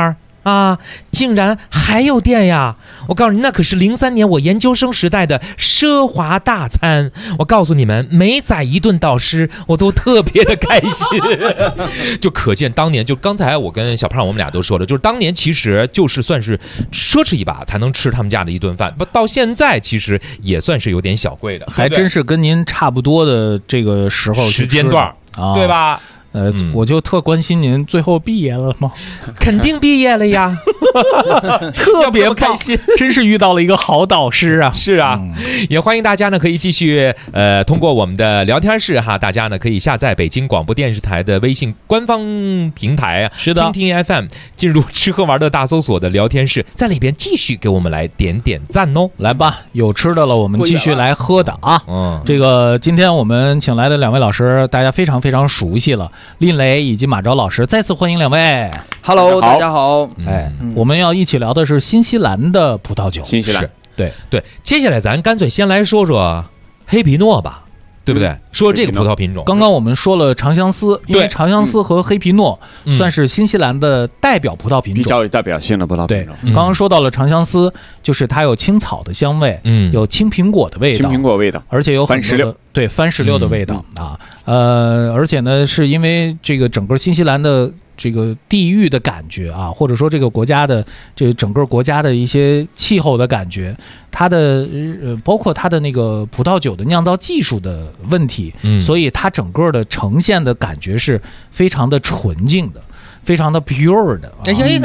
啊，竟然还有店呀！我告诉你，那可是03年我研究生时代的奢华大餐。我告诉你们，每宰一顿导师，我都特别的开心。就可见当年，就刚才我跟小胖我们俩都说了，就是当年其实就是算是奢侈一把才能吃他们家的一顿饭，到现在其实也算是有点小贵的， 还真是跟您差不多的这个时候时间段，对吧？ 我就特关心您最后毕业了吗？ 肯定毕业了呀， 特别开心，真是遇到了一个好导师啊！ 是啊，也欢迎大家呢可以继续通过我们的聊天室哈，大家呢可以下载北京广播电视台的微信官方平台， 是的， 听听 FM， 进入吃喝玩乐大搜索的聊天室，在里边继续给我们来点赞哦。 来吧，有吃的了，我们继续来喝的啊！这个今天我们请来的2位老师，大家非常非常熟悉了。林雷以及马昭老师，再次欢迎2位。 Hello， 大家好。 我们要一起聊的是新西兰的葡萄酒。 新西兰， 对。接下来咱干脆先来说说黑皮诺吧，对不对？说这个葡萄品种。 刚刚我们说了长相思，因为长相思和黑皮诺算是新西兰的代表葡萄品种， 比较有代表性的葡萄品种。 刚刚说到了长相思，就是它有青草的香味，有青苹果的味道， 青苹果味道， 而且有很多的对番石榴的味道啊。而且呢，是因为这个整个新西兰的这个地域的感觉啊，或者说这个国家的这整个国家的一些气候的感觉，它的包括它的那个葡萄酒的酿造技术的问题，所以它整个的呈现的感觉是非常的纯净的。非常的 pure 的。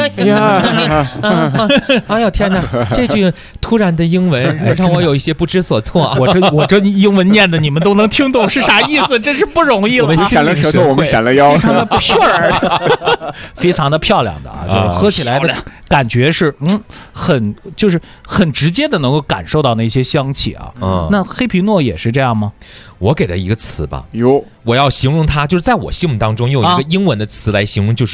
哎呀天哪！这句突然的英文让我有一些不知所措。 我这英文念的你们都能听懂是啥意思，真是不容易了。 我们闪了舌头，我们闪了腰， 非常的 pure， 非常的漂亮的啊，就是喝起来的感觉是很直接的能够感受到那些香气啊。那黑皮诺也是这样吗？ 我给它一个词吧， 我要形容它，就是在我心目当中用一个英文的词来形容，就是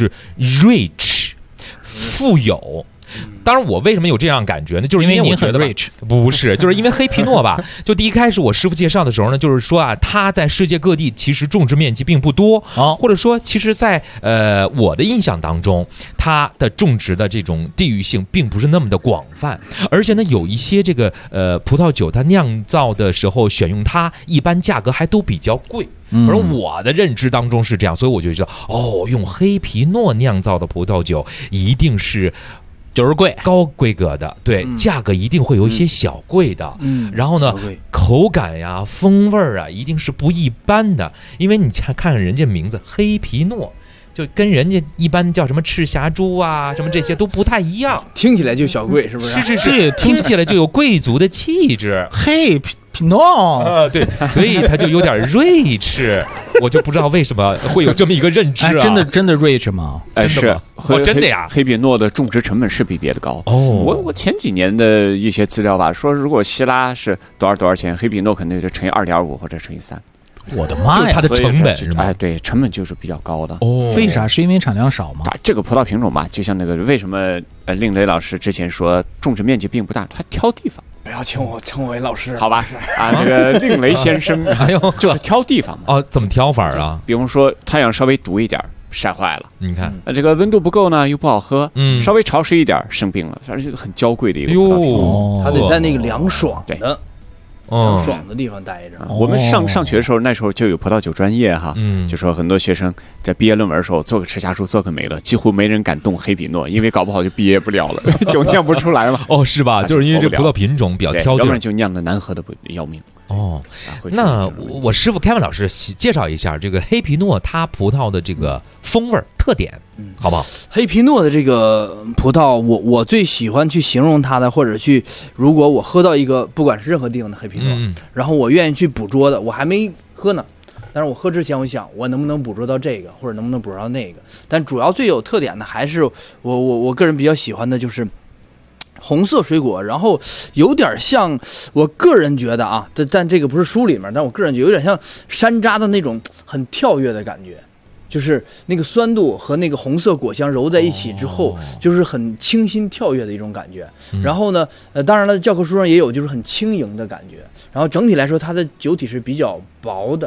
rich， 富有。当然，我为什么有这样感觉呢？就是因为我觉得不是，就是因为黑皮诺吧。就第一开始我师傅介绍的时候呢，就是说啊，它在世界各地其实种植面积并不多或者说其实在我的印象当中，它的种植的这种地域性并不是那么的广泛，而且呢，有一些这个葡萄酒它酿造的时候选用它，一般价格还都比较贵。反正我的认知当中是这样，所以我就觉得用黑皮诺酿造的葡萄酒一定是。 就是贵， 高规格的，对，价格一定会有一些小贵的，然后呢，口感呀、风味啊，一定是不一般的，因为你看看人家名字黑皮诺，就跟人家一般叫什么赤霞珠啊，什么这些都不太一样， 听起来就小贵，是不是？ 是，听起来就有贵族的气质， 黑皮诺， 对，所以它就有点 rich， 我就不知道为什么会有这么一个认知啊！ 真的 rich 吗？ 是， 真的呀！ 黑皮诺的种植成本是比别的高我前几年的一些资料吧，说如果希拉是多少钱，黑皮诺肯定就乘以2.5或者乘以3。 我的妈呀！ 它的成本是吧？ 对，成本就是比较高的。 为啥？是因为产量少吗？ 这个葡萄品种吧，就像那个为什么令雷老师之前说种植面积并不大，他挑地方。 不要称我为老师， 好吧？这个令雷先生，就是挑地方嘛。怎么挑法啊？ 比方说太阳稍微毒一点，晒坏了。 你看， 这个温度不够呢，又不好喝。稍微潮湿一点，生病了。反正就很娇贵的一个葡萄品种。 它得在那个凉爽的。爽的地方待着。 我们上学的时候，那时候就有葡萄酒专业哈，就说很多学生在毕业论文的时候做个赤霞珠，做个美乐，几乎没人敢动黑皮诺，因为搞不好就毕业不了了，酒酿不出来嘛。 是吧？就是因为这葡萄品种比较挑， 要不然就酿的难喝的不要命。 那我师傅 Kevin 老师介绍一下这个黑皮诺它葡萄的这个风味特点，好不好？ 黑皮诺的这个葡萄，我最喜欢去形容它的，或者如果我喝到一个不管是任何地方的黑皮诺，然后我愿意去捕捉的，我还没喝呢，但是我喝之前我想我能不能捕捉到这个，或者能不能捕捉到那个，但主要最有特点的还是我个人比较喜欢的就是红色水果，然后有点像，我个人觉得啊，但这个不是书里面，但我个人觉得有点像山楂的那种很跳跃的感觉，就是那个酸度和那个红色果香揉在一起之后，就是很清新跳跃的一种感觉。然后呢，当然了，教科书上也有就是很轻盈的感觉。然后整体来说，它的酒体是比较薄的，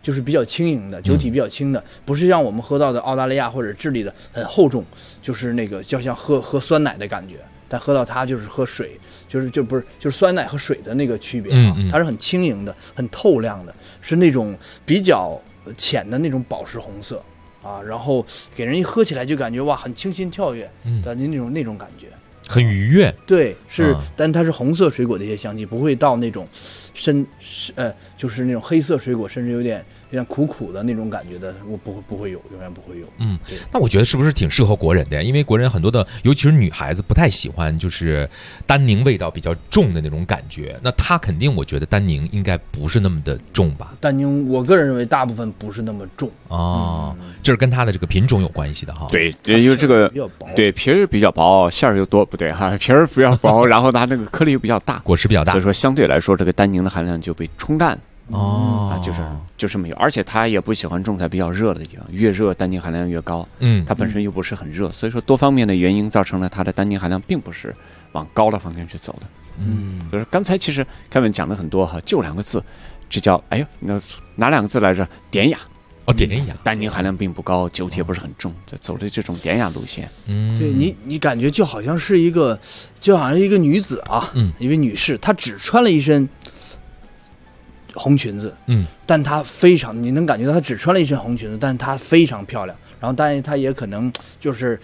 就是比较轻盈的，酒体比较轻的，不是像我们喝到的澳大利亚或者智利的很厚重，就是那个就像喝酸奶的感觉。但喝到它就是喝水，就是酸奶和水的那个区别啊，它是很轻盈的，很透亮的，是那种比较浅的那种宝石红色啊，然后给人一喝起来就感觉哇，很清新跳跃的那种感觉。 很愉悦， 对，是，但它是红色水果的一些香气，不会到那种就是那种黑色水果，甚至有点苦苦的那种感觉的，我不会有，永远不会有。 那我觉得是不是挺适合国人的呀？因为国人很多的，尤其是女孩子不太喜欢就是单宁味道比较重的那种感觉，那它肯定我觉得单宁应该不是那么的重吧？ 单宁我个人认为大部分不是那么重这是跟它的这个品种有关系的哈。 对，因为这个对皮儿比较薄，馅儿又多。对哈，皮儿比较薄，然后它那个颗粒又比较大， 果实比较大， 所以说相对来说这个单宁的含量就被冲淡就是没有，而且它也不喜欢种在比较热的地方，越热单宁含量越高。它本身又不是很热，所以说多方面的原因造成了它的单宁含量并不是往高的方向去走的。就是刚才其实凯文讲的很多哈，就2个字，这叫那哪2个字来着？典雅。 典雅， 单宁含量并不高，酒体也不是很重，走的这种典雅路线。 对你感觉就好像是一个女子啊，一位女士，她只穿了一身红裙子，但她你能感觉到她只穿了一身红裙子，但她非常漂亮。然后当然她也可能就是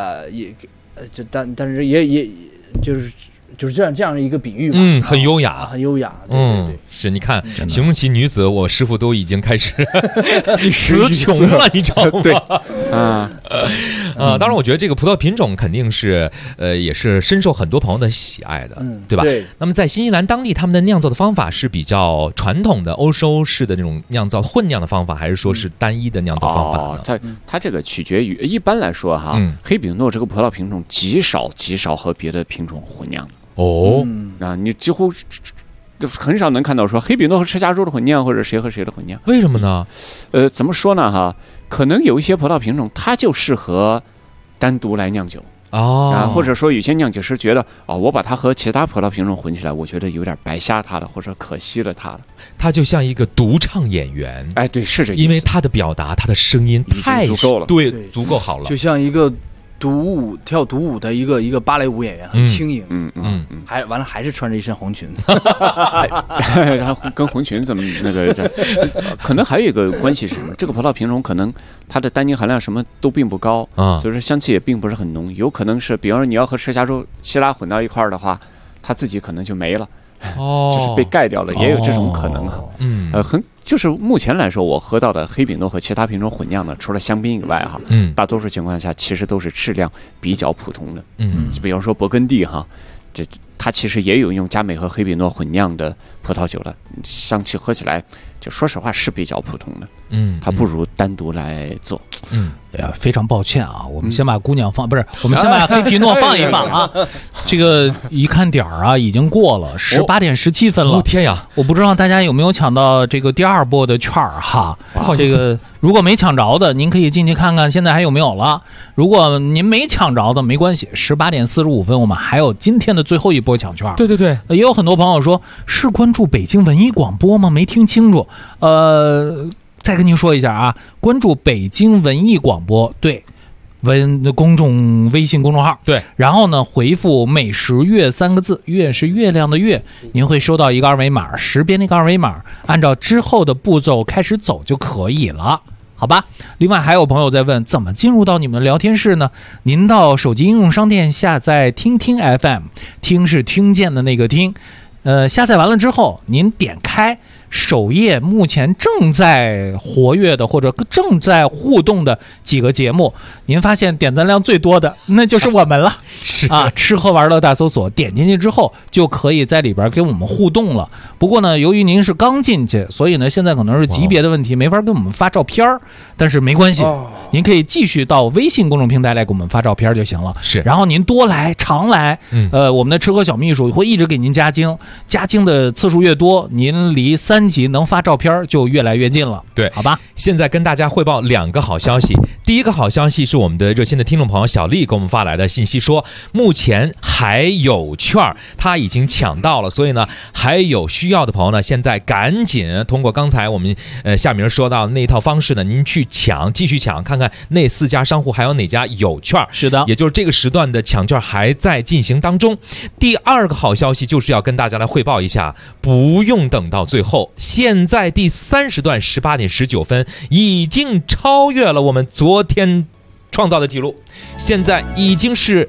但是也就是这样一个比喻嘛， 很优雅， 很优雅，对， 是你看形容其女子，我师傅都已经开始词穷了，你知道吗？ 对， 当然我觉得这个葡萄品种肯定是也是深受很多朋友的喜爱的，对吧？ 对。 那么在新西兰当地，他们的酿造的方法是比较传统的欧洲式的那种酿造混酿的方法，还是说是单一的酿造方法呢？ 它这个取决于，一般来说哈，黑比诺这个葡萄品种极少和别的品种混酿。你几乎很少能看到说黑比诺和赤霞珠的混酿，或者谁和谁的混酿。 为什么呢？ 怎么说呢？哈，可能有一些葡萄品种它就适合单独来酿酒或者说有些酿酒师觉得我把它和其他葡萄品种混起来，我觉得有点白瞎它了，或者可惜了它了。 它就像一个独唱演员， 对，是这意思。 因为它的表达，它的声音太足够了， 对，足够好了， 就像一个跳独舞的一个芭蕾舞演员，很轻盈，还是穿着一身红裙子， 然后跟红裙子那个可能还有一个关系是什么？这个葡萄品种可能它的单宁含量什么都并不高所以说香气也并不是很浓，有可能是，比方说你要和赤霞珠、希拉混到一块儿的话，它自己可能就没了。就是被盖掉了，也有这种可能哈。就是目前来说，我喝到的黑比诺和其他品种混酿的，除了香槟以外哈，大多数情况下其实都是质量比较普通的。比方说勃艮第哈，它其实也有用佳美和黑比诺混酿的葡萄酒了，香气喝起来就说实话是比较普通的。它不如单独来做。 非常抱歉啊，我们先把姑娘我们先把黑皮诺放一放啊。这个一看点儿啊，已经过了18点17分了。 天呀！ 我不知道大家有没有抢到这个第2波的券哈？这个如果没抢着的，您可以进去看看现在还有没有了。如果您没抢着的，没关系，18点45分我们还有今天的最后一波抢券。 对， 也有很多朋友说是关注北京文艺广播吗？没听清楚。再跟您说一下啊，关注北京文艺广播，对，微信公众号， 对， 然后呢回复美食月3个字，月是月亮的月，您会收到一个二维码，识别那个二维码，按照之后的步骤开始走就可以了，好吧？另外还有朋友在问怎么进入到你们的聊天室呢？您到手机应用商店下载听听 FM， 听是听见的那个听，下载完了之后您点开首页目前正在活跃的或者正在互动的几个节目，您发现点赞量最多的那就是我们了是吃喝玩乐大搜索，点进去之后就可以在里边跟我们互动了。不过呢，由于您是刚进去，所以呢现在可能是级别的问题，没法给我们发照片，但是没关系，您可以继续到微信公众平台来给我们发照片就行了。 是， 然后您多来常来，我们的吃喝小秘书会一直给您加精的次数越多，您离3 专辑能发照片就越来越近了。 对， 好吧。 现在跟大家汇报2个好消息。第一个好消息是我们的热心的听众朋友小丽给我们发来的信息说，目前还有券，他已经抢到了，所以呢，还有需要的朋友呢，现在赶紧通过刚才我们夏明说到那一套方式呢，您去抢，继续抢，看看那4家商户还有哪家有券。 是的， 也就是这个时段的抢券还在进行当中。第2个好消息就是要跟大家来汇报一下，不用等到最后，现在第3时段18点19分已经超越了我们昨天创造的记录，现在已经是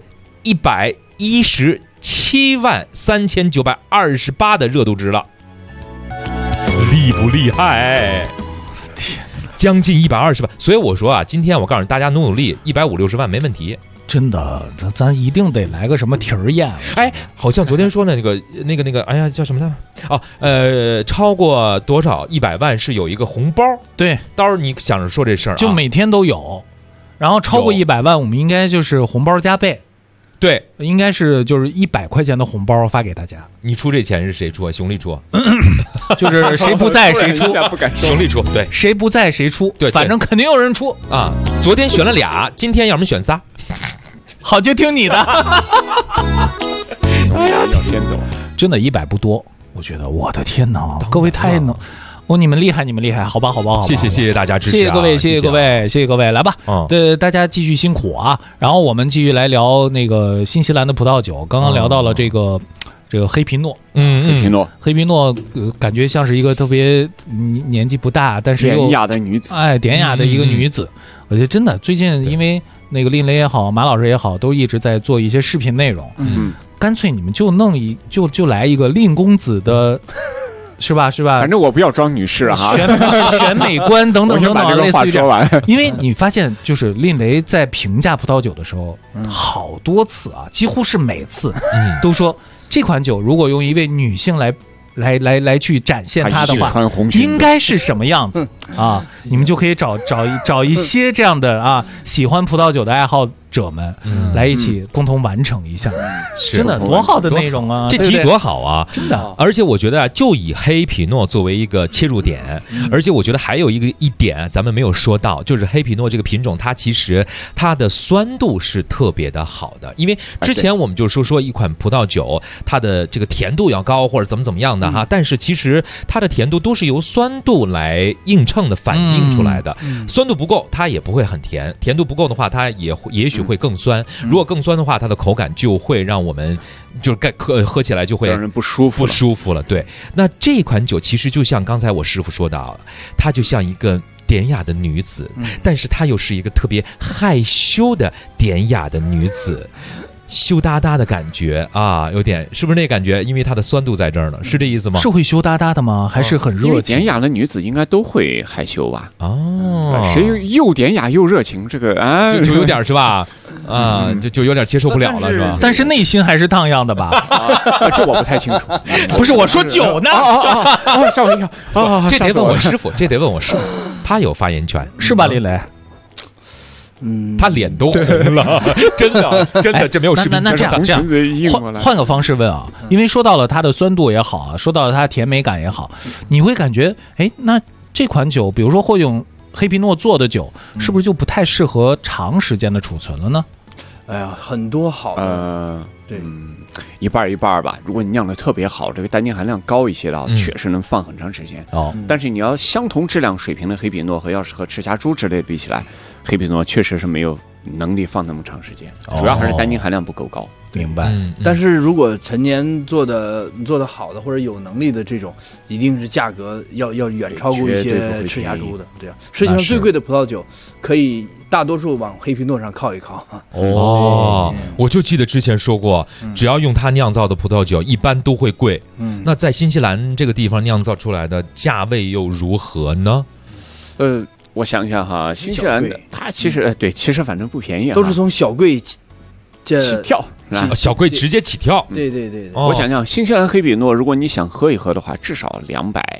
1173928的热度值了，厉不厉害？将近120万，所以我说啊，今天我告诉你，大家努力，150-160万没问题。 真的，咱一定得来个什么题儿宴。 哎，好像昨天说呢，那个，哎呀，叫什么呢？哦，超过多少100万是有一个红包。 对， 到时候你想着说这事儿， 就每天都有，然后超过100万，我们应该就是红包加倍。 对， 应该是就是100块钱的红包发给大家。 你出这钱是谁出啊？熊丽出， 就是谁不在谁出， 不敢说。 熊丽出，对， 谁不在谁出， 对， 反正肯定有人出啊。昨天选了俩，今天要么选仨， 好，就听你的。 哎呀，要先走， 真的100不多，我觉得，我的天哪，各位太能。你们厉害，好吧， 谢谢大家支持， 谢谢各位，谢谢各位，来吧，对，大家继续辛苦啊。然后我们继续来聊那个新西兰的葡萄酒，刚刚聊到了这个黑皮诺，黑皮诺，感觉像是一个特别年纪不大，但是又典雅的女子， 典雅的一个女子。我觉得真的，最近因为那个令雷也好，马老师也好，都一直在做一些视频内容，干脆你们就就来一个令公子的。是吧？ 反正我不要装女士啊， 选美观等等， 类似于这样。 因为你发现，就是令雷在评价葡萄酒的时候，好多次啊，几乎是每次都说这款酒如果用一位女性来去展现它的话，应该是什么样子啊？你们就可以找一些这样的啊，喜欢葡萄酒的爱好者们来一起共同完成一下，真的多好的内容啊！ 这题多好啊， 真的。 而且我觉得啊，就以黑皮诺作为一个切入点，而且我觉得还有一点咱们没有说到，就是黑皮诺这个品种，它其实它的酸度是特别的好的。因为之前我们就说一款葡萄酒，它的这个甜度要高或者怎么样的哈，但是其实它的甜度都是由酸度来映衬的反映出来的。酸度不够，它也不会很甜；甜度不够的话，它也许会更酸。如果更酸的话，它的口感就会让我们就是喝起来就会让人不舒服了。对，那这款酒其实就像刚才我师傅说到，它就像一个典雅的女子，但是她又是一个特别害羞的典雅的女子。羞答答的感觉啊，有点是不是那感觉？因为它的酸度在这儿呢，是这意思吗？ 是会羞答答的吗？还是很热情？ 典雅的女子应该都会害羞吧？ 哦， 谁又典雅又热情，这个啊， 就有点是吧？啊，就有点接受不了了，是吧？ 但是内心还是荡漾的吧？ 这我不太清楚。 不是我说酒呢？ 吓我一跳啊！ 这得问我师傅，他有发言权， 是吧，李雷？ 他脸都红了，真的，这没有视频。 那这样，换个方式问啊，因为说到了它的酸度也好啊，说到了它甜美感也好，你会感觉，那这款酒，比如说会用黑皮诺做的酒，是不是就不太适合长时间的储存了呢？ 哎呀，很多好的，对， 一半一半吧。如果你酿的特别好，这个单宁含量高一些的，确实能放很长时间。但是你要相同质量水平的黑皮诺要是和赤霞珠之类的比起来，黑皮诺确实是没有能力放那么长时间，主要还是单宁含量不够高。 明白。 但是如果陈年做的好的或者有能力的这种，一定是价格要远超过一些赤霞珠的。这样，世界上最贵的葡萄酒，可以大多数往黑皮诺上靠一靠。 我就记得之前说过，只要用它酿造的葡萄酒，一般都会贵。那在新西兰这个地方酿造出来的价位又如何呢？ 我想想哈，新西兰的它其实其实反正不便宜啊， 都是从小贵起跳。 小贵直接起跳。 对。 我想想，新西兰黑皮诺，如果你想喝一喝的话，至少200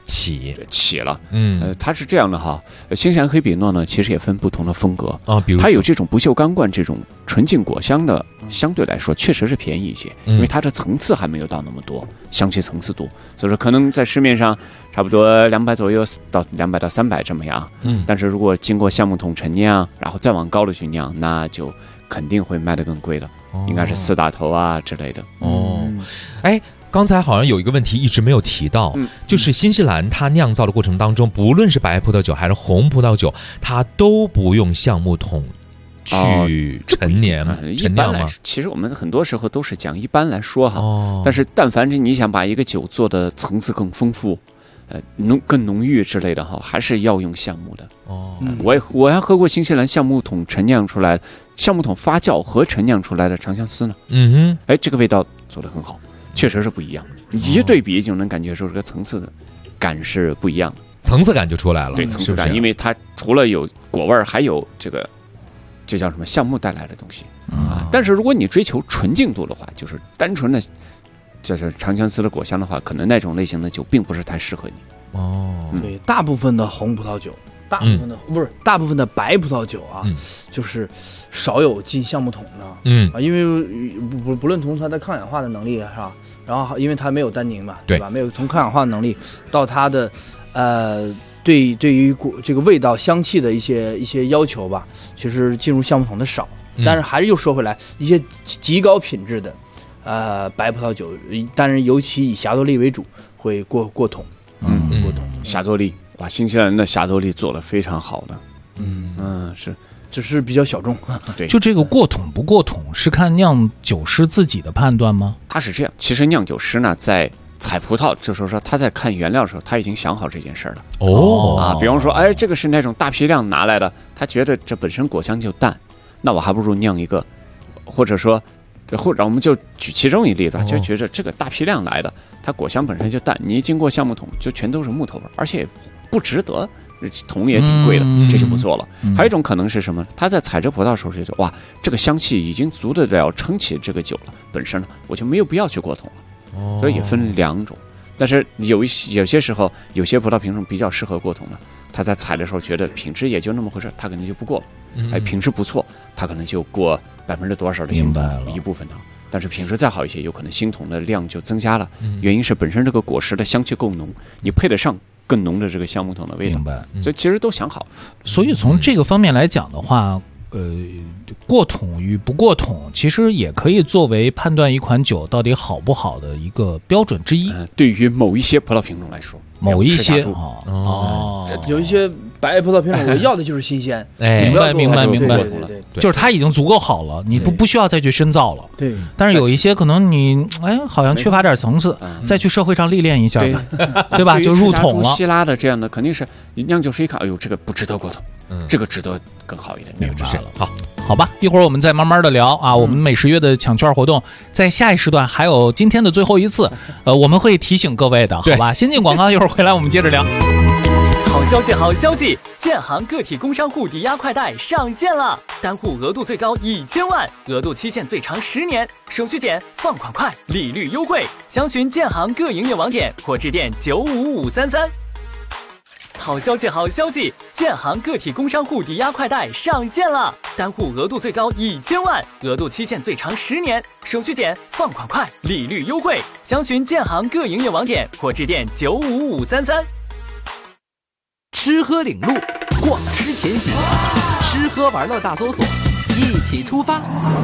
起了。它是这样的哈，新西兰黑比诺呢，其实也分不同的风格啊，比如它有这种不锈钢罐这种纯净果香的，相对来说确实是便宜一些，因为它的层次还没有到那么多，香气层次多，所以说可能在市面上差不多200左右到200到300这么样。但是如果经过橡木桶陈酿，然后再往高的去酿，那就肯定会卖得更贵的，应该是4大头啊之类的。 哎。刚才好像有一个问题一直没有提到，就是新西兰它酿造的过程当中，不论是白葡萄酒还是红葡萄酒，它都不用橡木桶去陈酿吗？ 一般来说，其实我们很多时候都是讲一般来说哈，但是但凡是你想把一个酒做的层次更丰富，更浓郁之类的哈，还是要用橡木的。我还喝过新西兰橡木桶陈酿出来，橡木桶发酵和陈酿出来的长相思呢。这个味道做得很好。确实是不一样，一对比就能感觉出这个层次的感是不一样的， 层次感就出来了。 对，层次感，因为它除了有果味儿，还有这叫什么橡木带来的东西啊。但是如果你追求纯净度的话，就是单纯的就是长相思的果香的话，可能那种类型的酒并不是太适合你。 对，大部分的红葡萄酒，大部分的白葡萄酒啊，就是少有进橡木桶的。因为不论从它的抗氧化的能力是吧？然后因为它没有单宁嘛，对吧？没有从抗氧化的能力到它的对于这个味道香气的一些要求吧，其实进入橡木桶的少。但是还是又说回来，一些极高品质的白葡萄酒，但是尤其以霞多丽为主，会过桶。过桶。 霞多丽，哇，新西兰的霞多丽做得非常好的。是。 只是比较小众。 对， 就这个过桶不过桶是看酿酒师自己的判断吗？ 他是这样，其实酿酒师呢在采葡萄，就是说他在看原料的时候，他已经想好这件事了。比方说，这个是那种大批量拿来的，他觉得这本身果香就淡，那我还不如酿一个，或者我们就举其中一例子，就觉得这个大批量来的，它果香本身就淡，你一经过橡木桶就全都是木头味，而且不值得。桶也挺贵的，这就不做了。还有一种可能是什么？他在采这葡萄的时候觉得，哇，这个香气已经足得了撑起这个酒了，本身呢我就没有必要去过桶了。所以也分两种。但是有些时候，有些葡萄品种比较适合过桶的，他在采的时候觉得品质也就那么回事，他可能就不过了。品质不错，他可能就过多少的新桶一部分的。但是品质再好一些，有可能新桶的量就增加了。原因是本身这个果实的香气够浓，你配得上更浓的这个橡木桶的味道。所以其实都想好。 所以从这个方面来讲的话，过桶与不过桶，其实也可以作为判断一款酒到底好不好的一个标准之一。 对于某一些葡萄品种来说， 某一些有一些白葡萄品种，我要的就是新鲜。 明白，就是它已经足够好了，你不需要再去深造了。 对， 但是有一些可能你好像缺乏点层次，再去社会上历练一下，对吧？就入桶了。 希拉的这样的肯定是酿酒师一看，哎呦，这个不值得过桶，这个值得更好一点。 明白了，好吧，一会儿我们再慢慢的聊啊。我们美食月的抢券活动在下一时段还有今天的最后一次，我们会提醒各位的，好吧？先进广告，一会儿回来我们接着聊。 好消息！建行个体工商户抵押快贷上线了，单户额度最高1000万，额度期限最长10年，手续简，放款快，利率优惠。详询建行各营业网点或致电95533。好消息！建行个体工商户抵押快贷上线了，单户额度最高1000万，额度期限最长10年，手续简，放款快，利率优惠。详询建行各营业网点或致电95533。 吃喝领路，逛吃前行，吃喝玩乐大搜索，一起出发。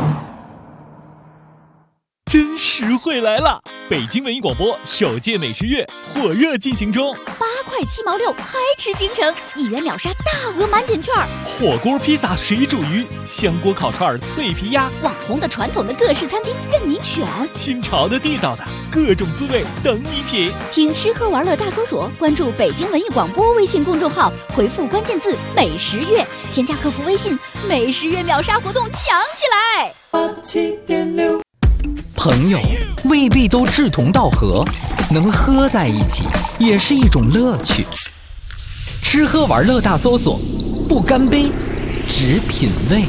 真实惠来了！北京文艺广播首届美食月火热进行中 ，8块7毛6，嗨吃京城，1元秒杀大额满减券， 火锅、披萨、水煮鱼、香锅、烤串、脆皮鸭， 网红的、传统的各式餐厅任你选， 新潮的、地道的各种滋味等你品。 听吃喝玩乐大搜索，关注北京文艺广播微信公众号，回复关键字“美食月”，添加客服微信，美食月秒杀活动抢起来！87.6。 朋友未必都志同道合，能喝在一起也是一种乐趣。吃喝玩乐大搜索，不干杯，只品味。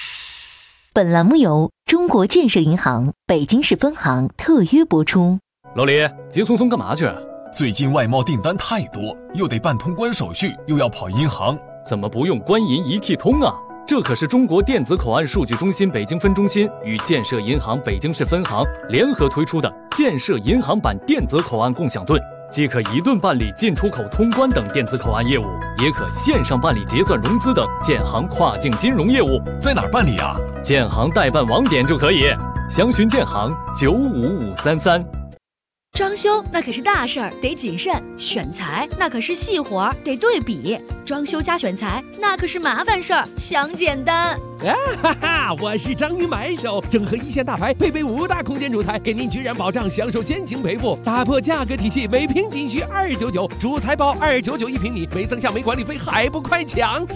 本栏目由中国建设银行北京市分行特约播出。 老李，急匆匆干嘛去？ 最近外贸订单太多，又得办通关手续，又要跑银行， 怎么不用官银一体通啊？这可是中国电子口岸数据中心北京分中心与建设银行北京市分行联合推出的建设银行版电子口岸共享盾，既可一盾办理进出口通关等电子口岸业务，也可线上办理结算融资等建行跨境金融业务。 在哪儿办理啊？ 建行代办网点就可以，详询建行95533。 装修那可是大事儿，得谨慎；选材那可是细活儿，得对比。装修加选材那可是麻烦事儿，想简单。 哈哈！我是章鱼买手，整合一线大牌，配备5大空间主材，给您居然保障，享受先行赔付，打破价格体系，每平仅需299，主材包299一平米，没增项没管理费，还不快抢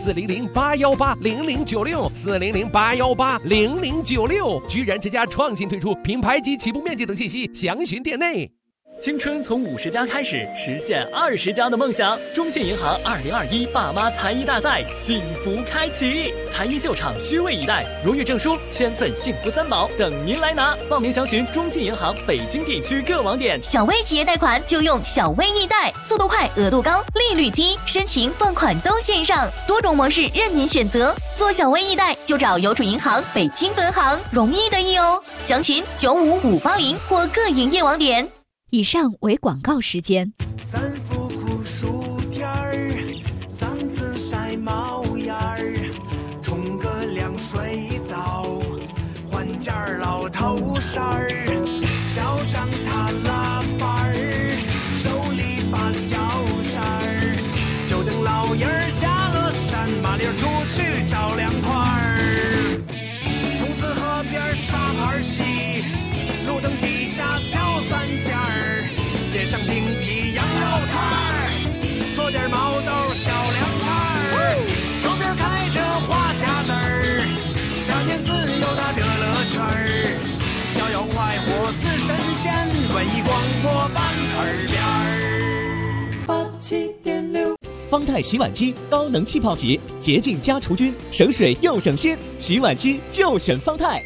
！400-818-0096，400-818-0096，居然之家创新推出品牌及起步面积等信息，详询店内。 青春从50加开始，实现20加的梦想。中信银行2021爸妈才艺大赛幸福开启，才艺秀场虚位以待，荣誉证书、千份幸福3宝等您来拿。报名详询中信银行北京地区各网点。 小微企业贷款就用小微易贷，速度快，额度高，利率低，申请放款都线上，多种模式任您选择。做小微易贷就找邮储银行北京分行，容易得意哦。详询95580或各营业网点。 以上为广告时间。 3伏酷暑天儿，3次晒冒烟儿，冲个凉水澡，换件老头衫儿，脚上踏拉板儿，手里把脚扇儿，就等老爷儿下了山，麻溜出去找凉快儿。筒子河边沙盘戏，路灯底下敲3件儿，点上冰皮羊肉串儿，做点毛豆小凉菜儿，手边开着花匣子儿，夏天自由的乐乐圈儿，逍遥快活似神仙，文艺广播伴耳边儿。87.6 方太洗碗机高能气泡洗，洁净加除菌，省水又省心，洗碗机就选方太。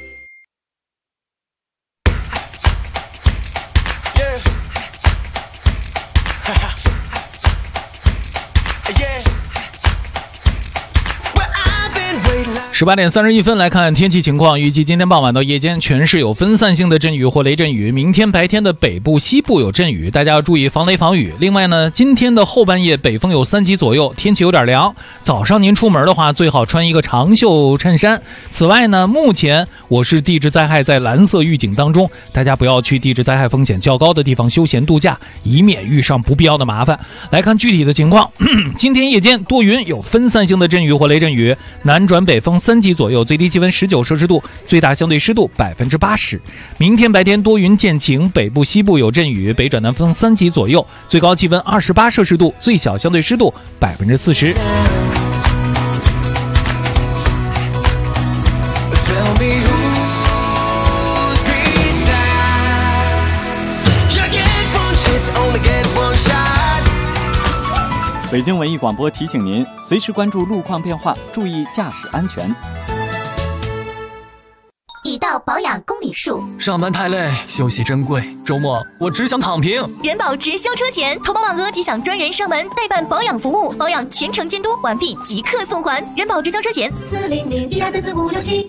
18点31分来看天气情况，预计今天傍晚到夜间全市有分散性的阵雨或雷阵雨，明天白天的北部西部有阵雨，大家要注意防雷防雨。另外呢，今天的后半夜北风有3级左右，天气有点凉，早上您出门的话最好穿一个长袖衬衫。此外呢，目前我市地质灾害在蓝色预警当中，大家不要去地质灾害风险较高的地方休闲度假，以免遇上不必要的麻烦。来看具体的情况，今天夜间多云，有分散性的阵雨或雷阵雨，南转北风3级左右，最低气温19摄氏度，最大相对湿度80%。明天白天多云见晴，北部西部有阵雨，北转南风3级左右，最高气温28摄氏度，最小相对湿度40%。 北京文艺广播提醒您，随时关注路况变化，注意驾驶安全。 已到保养公里数， 上班太累，休息珍贵，周末我只想躺平。 人保直销车险，投保满额即享专人上门代办保养服务，保养全程监督，完毕即刻送还。人保直销车险400-12344567。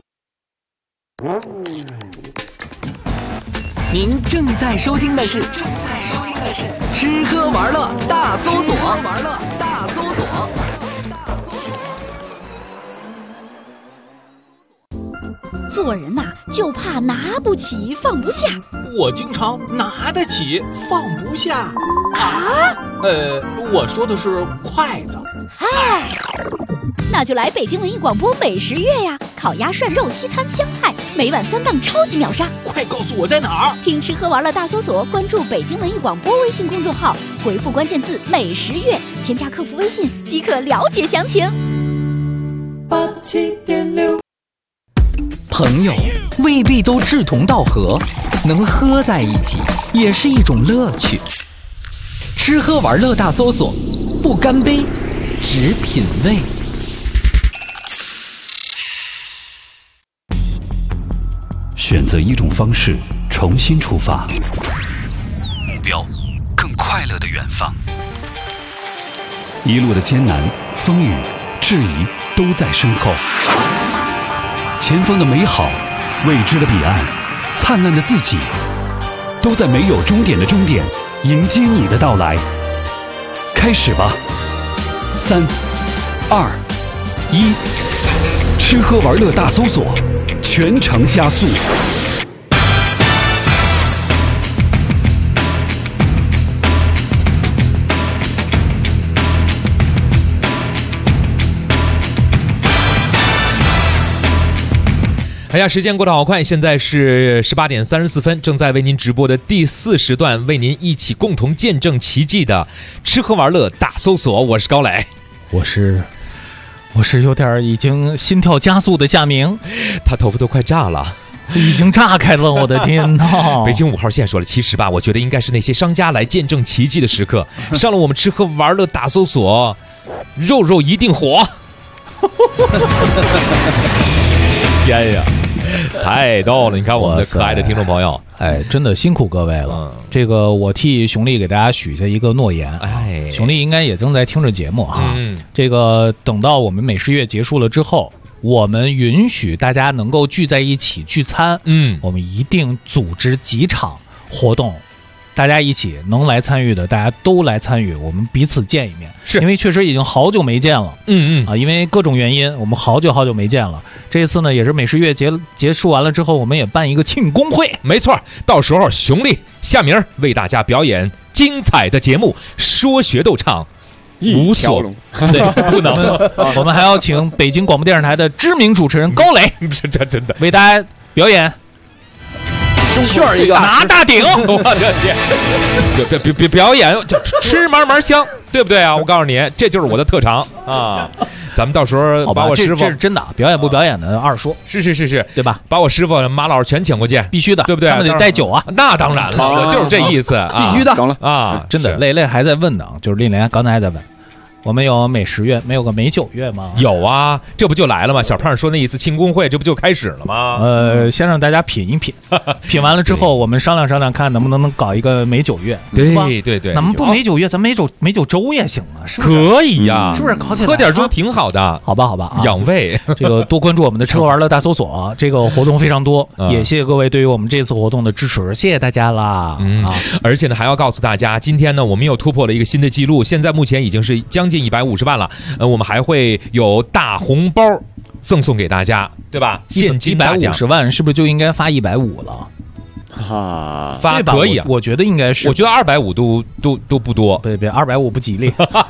您正在收听的是吃喝玩乐大搜索。 做人呐，就怕拿不起放不下。 我经常拿得起放不下啊。 我说的是筷子。 嗨，那就来北京文艺广播美食月呀！烤鸭、涮肉、西餐、湘菜，每晚3档超级秒杀。 快告诉我在哪儿？ 听吃喝玩乐大搜索，关注北京文艺广播微信公众号，回复关键字美食月，添加客服微信即可了解详情。 87.6 朋友未必都志同道合，能喝在一起也是一种乐趣。吃喝玩乐大搜索，不干杯，只品味。 选择一种方式，重新出发， 标，更快乐的远方。一路的艰难、风雨、质疑都在身后，前方的美好、未知的彼岸、灿烂的自己，都在没有终点的终点迎接你的到来。开始吧，3、2、1，吃喝玩乐大搜索，全程加速。 哎呀，时间过得好快，现在是18点34分，正在为您直播的第4时段，为您一起共同见证奇迹的吃喝玩乐大搜索。我是高磊， 我是有点已经心跳加速的夏明， 他头发都快炸了。 已经炸开了，我的天哪！ 北京5号线说了，其实吧，我觉得应该是那些商家来见证奇迹的时刻。上了我们吃喝玩乐大搜索，肉肉一定火。天呀，太逗了！你看我们的可爱的听众朋友， 哎，真的辛苦各位了。这个我替熊丽给大家许下一个诺言，哎，熊丽应该也正在听着节目哈。这个等到我们美食月结束了之后，我们允许大家能够聚在一起聚餐，我们一定组织几场活动。大家一起能来参与的，大家都来参与，我们彼此见一面。是因为确实已经好久没见了，因为各种原因，我们好久没见了。这一次呢，也是美食月结束完了之后，我们也办一个庆功会。 没错，到时候熊丽、夏明为大家表演精彩的节目，说学逗唱，无所对不能。 我们还要请北京广播电视台的知名主持人高磊， 真的为大家表演。 炫一个拿大顶， 我的天！表演就吃嘛嘛香，对不对啊？我告诉你，这就是我的特长啊！咱们到时候把我师傅， 这是真的，表演不表演的二说。 是，对吧？ 把我师傅马老师全请过去， 必须的， 对不对？ 他们得带酒啊！ 那当然了，我就是这意思， 必须的。 懂了啊！ 真的，累还在问呢，就是令莲刚才还在问。我们有美食月，没有个美酒月吗？ 有啊，这不就来了吗？小胖说那意思，庆功会这不就开始了吗？ 先让大家品一品，品完了之后，我们商量，看能不能搞一个美酒月。 对， 咱们不美酒月，咱美酒粥也行啊，是不是？ 可以呀， 是不是？搞起来喝点粥挺好的， 好吧， 养胃。 这个多关注我们的吃喝玩乐大搜索，这个活动非常多，也谢谢各位对于我们这次活动的支持，谢谢大家啦。 而且呢，还要告诉大家，今天呢，我们又突破了一个新的记录，现在目前已经是将近150万了。我们还会有大红包赠送给大家，对吧？现金大奖 150万，是不是就应该发150了？ 发可以啊， 我觉得应该是。 我觉得250都不多， 别250不吉利。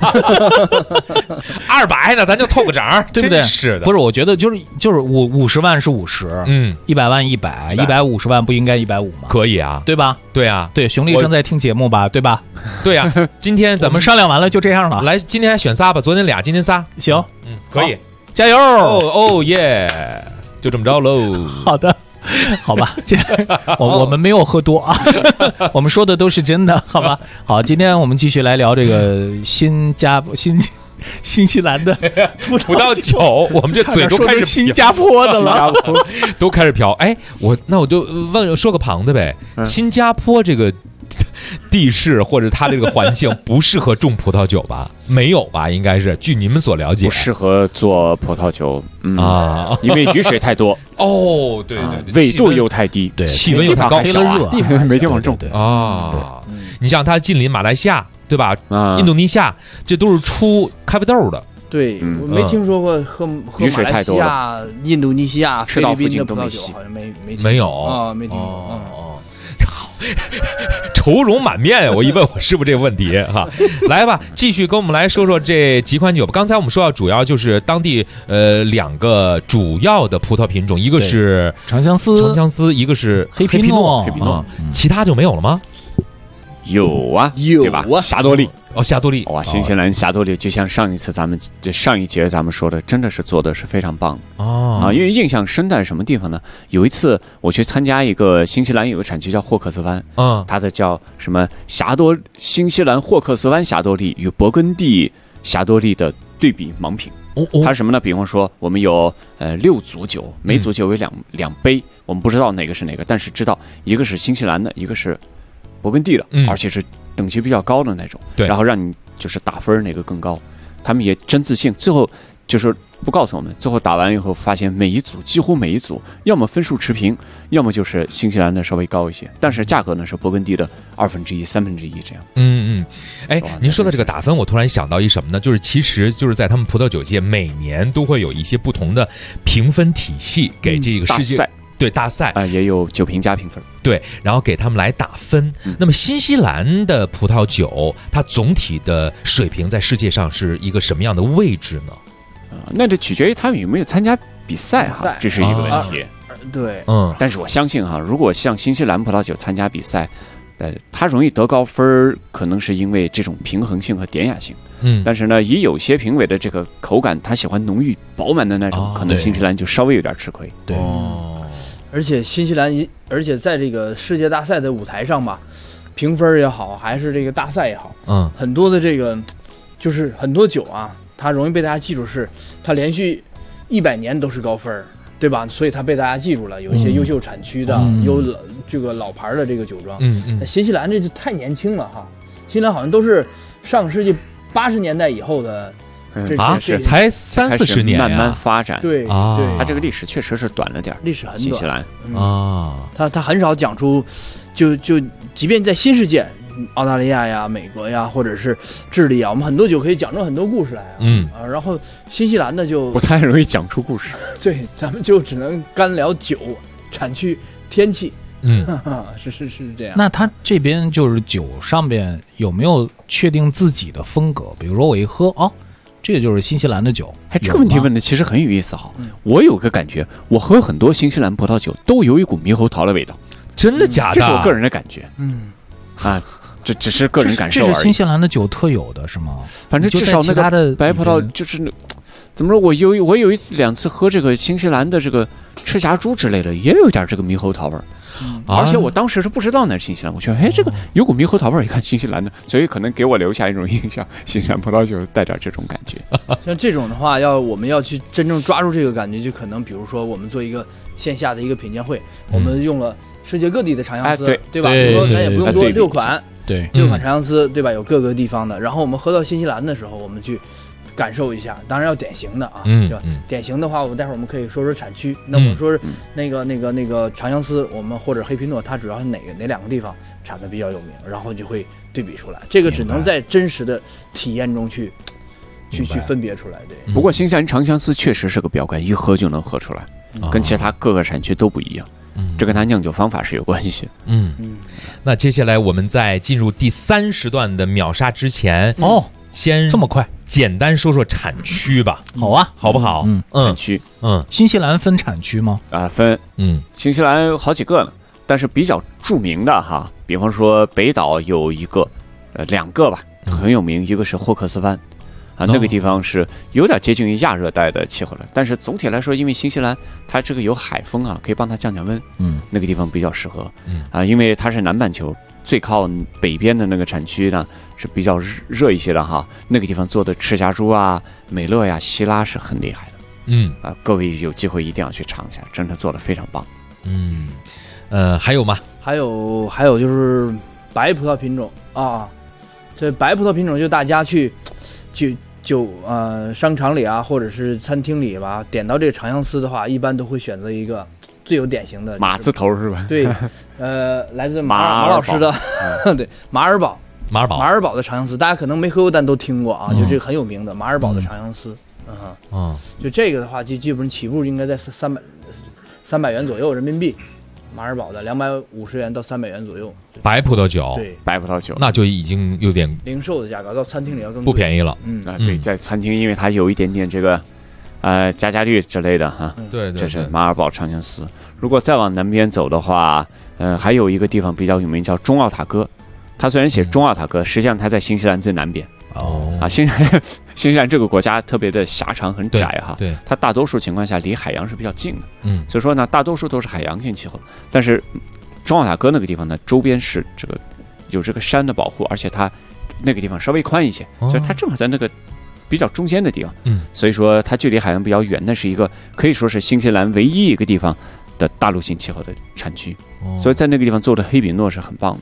200呢，咱就凑个整， 对不对？ 是的， 不是，我觉得就是50万是50，100万100，150万不应该150吗？ 可以啊， 对吧？ 对啊， 对，熊丽正在听节目吧？对吧？ 对啊，今天咱们商量完了就这样了。 来，今天还选仨吧，昨天俩，今天仨， 行， 可以， 加油！ 哦耶，就这么着喽。 好的。好吧，我们没有喝多啊，我们说的都是真的，好吧？好，今天我们继续来聊这个新西兰的葡萄酒，我们这嘴都开始新加坡的了， 都开始瓢。哎，我就说个旁的呗，新加坡这个地势或者它这个环境不适合种葡萄酒吧？没有吧？应该是，据你们所了解， 不适合做葡萄酒因为雨水太多。 哦，对， 纬度又太低， 对， 气温又太高， 地方没地方种啊。你像它近邻马来西亚，对吧？印度尼西亚，这都是出咖啡豆的。 对，我没听说过喝马来西亚、印度尼西亚、菲律宾的葡萄酒，好像没有啊，没听说。 愁容满面呀！我一问我师傅这个问题哈，来吧，继续跟我们来说说这几款酒吧。刚才我们说到，主要就是当地2个主要的葡萄品种，一个是长相思， 一个是黑皮诺， 其他就没有了吗？ 有啊，对吧？霞多丽霞多丽， 哇，新西兰霞多丽，就像上一节咱们说的，真的是做的是非常棒因为印象深在什么地方呢？有一次我去参加一个新西兰有个产区叫霍克斯湾，它的叫什么新西兰霍克斯湾霞多丽与勃艮第霞多丽的对比盲品。它是什么呢？比方说我们有6组酒，每组酒为两杯，我们不知道哪个是哪个，但是知道一个是新西兰的，一个是勃艮第的，而且是等级比较高的那种， 对， 然后让你就是打分那个更高，他们也真自信，最后就是不告诉我们，最后打完以后发现几乎每一组，要么分数持平，要么就是新西兰的稍微高一些，但是价格呢是勃艮第的1/2、1/3这样。 哎，您说的这个打分，我突然想到一什么呢？就是其实就是在他们葡萄酒界每年都会有一些不同的评分体系给这个世界。对大赛也有酒评加评分， 对，然后给他们来打分。那么新西兰的葡萄酒，它总体的水平在世界上是一个什么样的位置呢？ 那这取决于他们有没有参加比赛哈，这是一个问题。 对， 但是我相信哈，如果像新西兰葡萄酒参加比赛，它容易得高分，可能是因为这种平衡性和典雅性。但是呢，以有些评委的这个口感，他喜欢浓郁饱满的那种，可能新西兰就稍微有点吃亏。 对。而且新西兰，而且在这个世界大赛的舞台上吧，评分也好，还是这个大赛也好，很多的这个就是很多酒啊，它容易被大家记住，是它连续100年都是高分，对吧？所以它被大家记住了。有一些优秀产区的，有这个老牌的这个酒庄。新西兰这就太年轻了哈，新西兰好像都是上个世纪80年代以后的。 是才30-40年， 慢慢发展。 对， 它这个历史确实是短了点， 历史很短。 新西兰它很少讲出，就即便在新世界，澳大利亚呀、美国呀，或者是智利啊，我们很多酒可以讲出很多故事来然后新西兰呢就不太容易讲出故事。 对，咱们就只能干聊酒、产区、天气。是这样。 那他这边就是酒上边有没有确定自己的风格？比如说我一喝这个就是新西兰的酒。 这个问题问的其实很有意思哈。我有个感觉，我喝很多新西兰葡萄酒都有一股猕猴桃的味道。 真的假的？ 这是我个人的感觉。这只是个人感受而已。 这是新西兰的酒特有的是吗？ 反正至少那个白葡萄就是怎么说？我有1-2次喝这个新西兰的这个赤霞珠之类的，也有点这个猕猴桃味儿。而且我当时是不知道那是新西兰，我觉得这个有股猕猴桃味儿，一看新西兰的，所以可能给我留下一种印象，新西兰葡萄酒带点这种感觉。 像这种的话，我们要去真正抓住这个感觉，就可能比如说我们做一个线下的一个品鉴会，我们用了世界各地的长相思，对吧？比如说咱也不用多6款，6款长相思，对吧？有各个地方的，然后我们喝到新西兰的时候，我们去感受一下，当然要典型的是吧？典型的话，待会儿我们可以说说产区。那我说那个长相思，我们或者黑皮诺，它主要是哪2个地方产的比较有名，然后就会对比出来。这个只能在真实的体验中去分别出来。对。 不过新西兰长相思确实是个标杆，一喝就能喝出来，跟其他各个产区都不一样。这跟它酿酒方法是有关系。 那接下来我们在进入第3时段的秒杀之前，先这么快， 简单说说产区吧。 好啊， 好不好？ 产区， 新西兰分产区吗？ 分。新西兰有好几个呢，但是比较著名的哈，比方说北岛有一个，2个吧，很有名，一个是霍克斯湾。那个地方是有点接近于亚热带的气候了，但是总体来说，因为新西兰它这个有海风可以帮它降温，那个地方比较适合，因为它是南半球最靠北边的那个产区呢是比较热一些的哈，那个地方做的赤霞珠美乐呀、希拉是很厉害的，各位有机会一定要去尝一下，真的做的非常棒。 还有吗？ 还有就是白葡萄品种这白葡萄品种就大家去商场里或者是餐厅里吧，点到这个长相思的话，一般都会选择一个最有典型的马字头是吧？ 对，来自马老师的对马尔堡的长相思，大家可能没喝过，但都听过就这个很有名的马尔堡的长相思。就这个的话，基本起步应该在300元左右人民币。马尔堡的250元到300元左右， 白葡萄酒， 对， 白葡萄酒， 那就已经有点零售的价格，到餐厅里要更不便宜了。 对，在餐厅，因为它有一点点这个，加率之类的哈。 对， 这是马尔堡长相思。如果再往南边走的话，还有一个地方比较有名，叫中奥塔哥。它虽然写中奥塔哥，实际上它在新西兰最南边。新西兰这个国家特别的狭长很窄哈， 对， 它大多数情况下离海洋是比较近的，所以说呢，大多数都是海洋性气候。但是中奥塔哥那个地方呢，周边是有这个山的保护，而且它那个地方稍微宽一些，所以它正好在那个比较中间的地方，所以说它距离海洋比较远，那是一个可以说是新西兰唯一一个地方的大陆性气候的产区，所以在那个地方做的黑比诺是很棒的。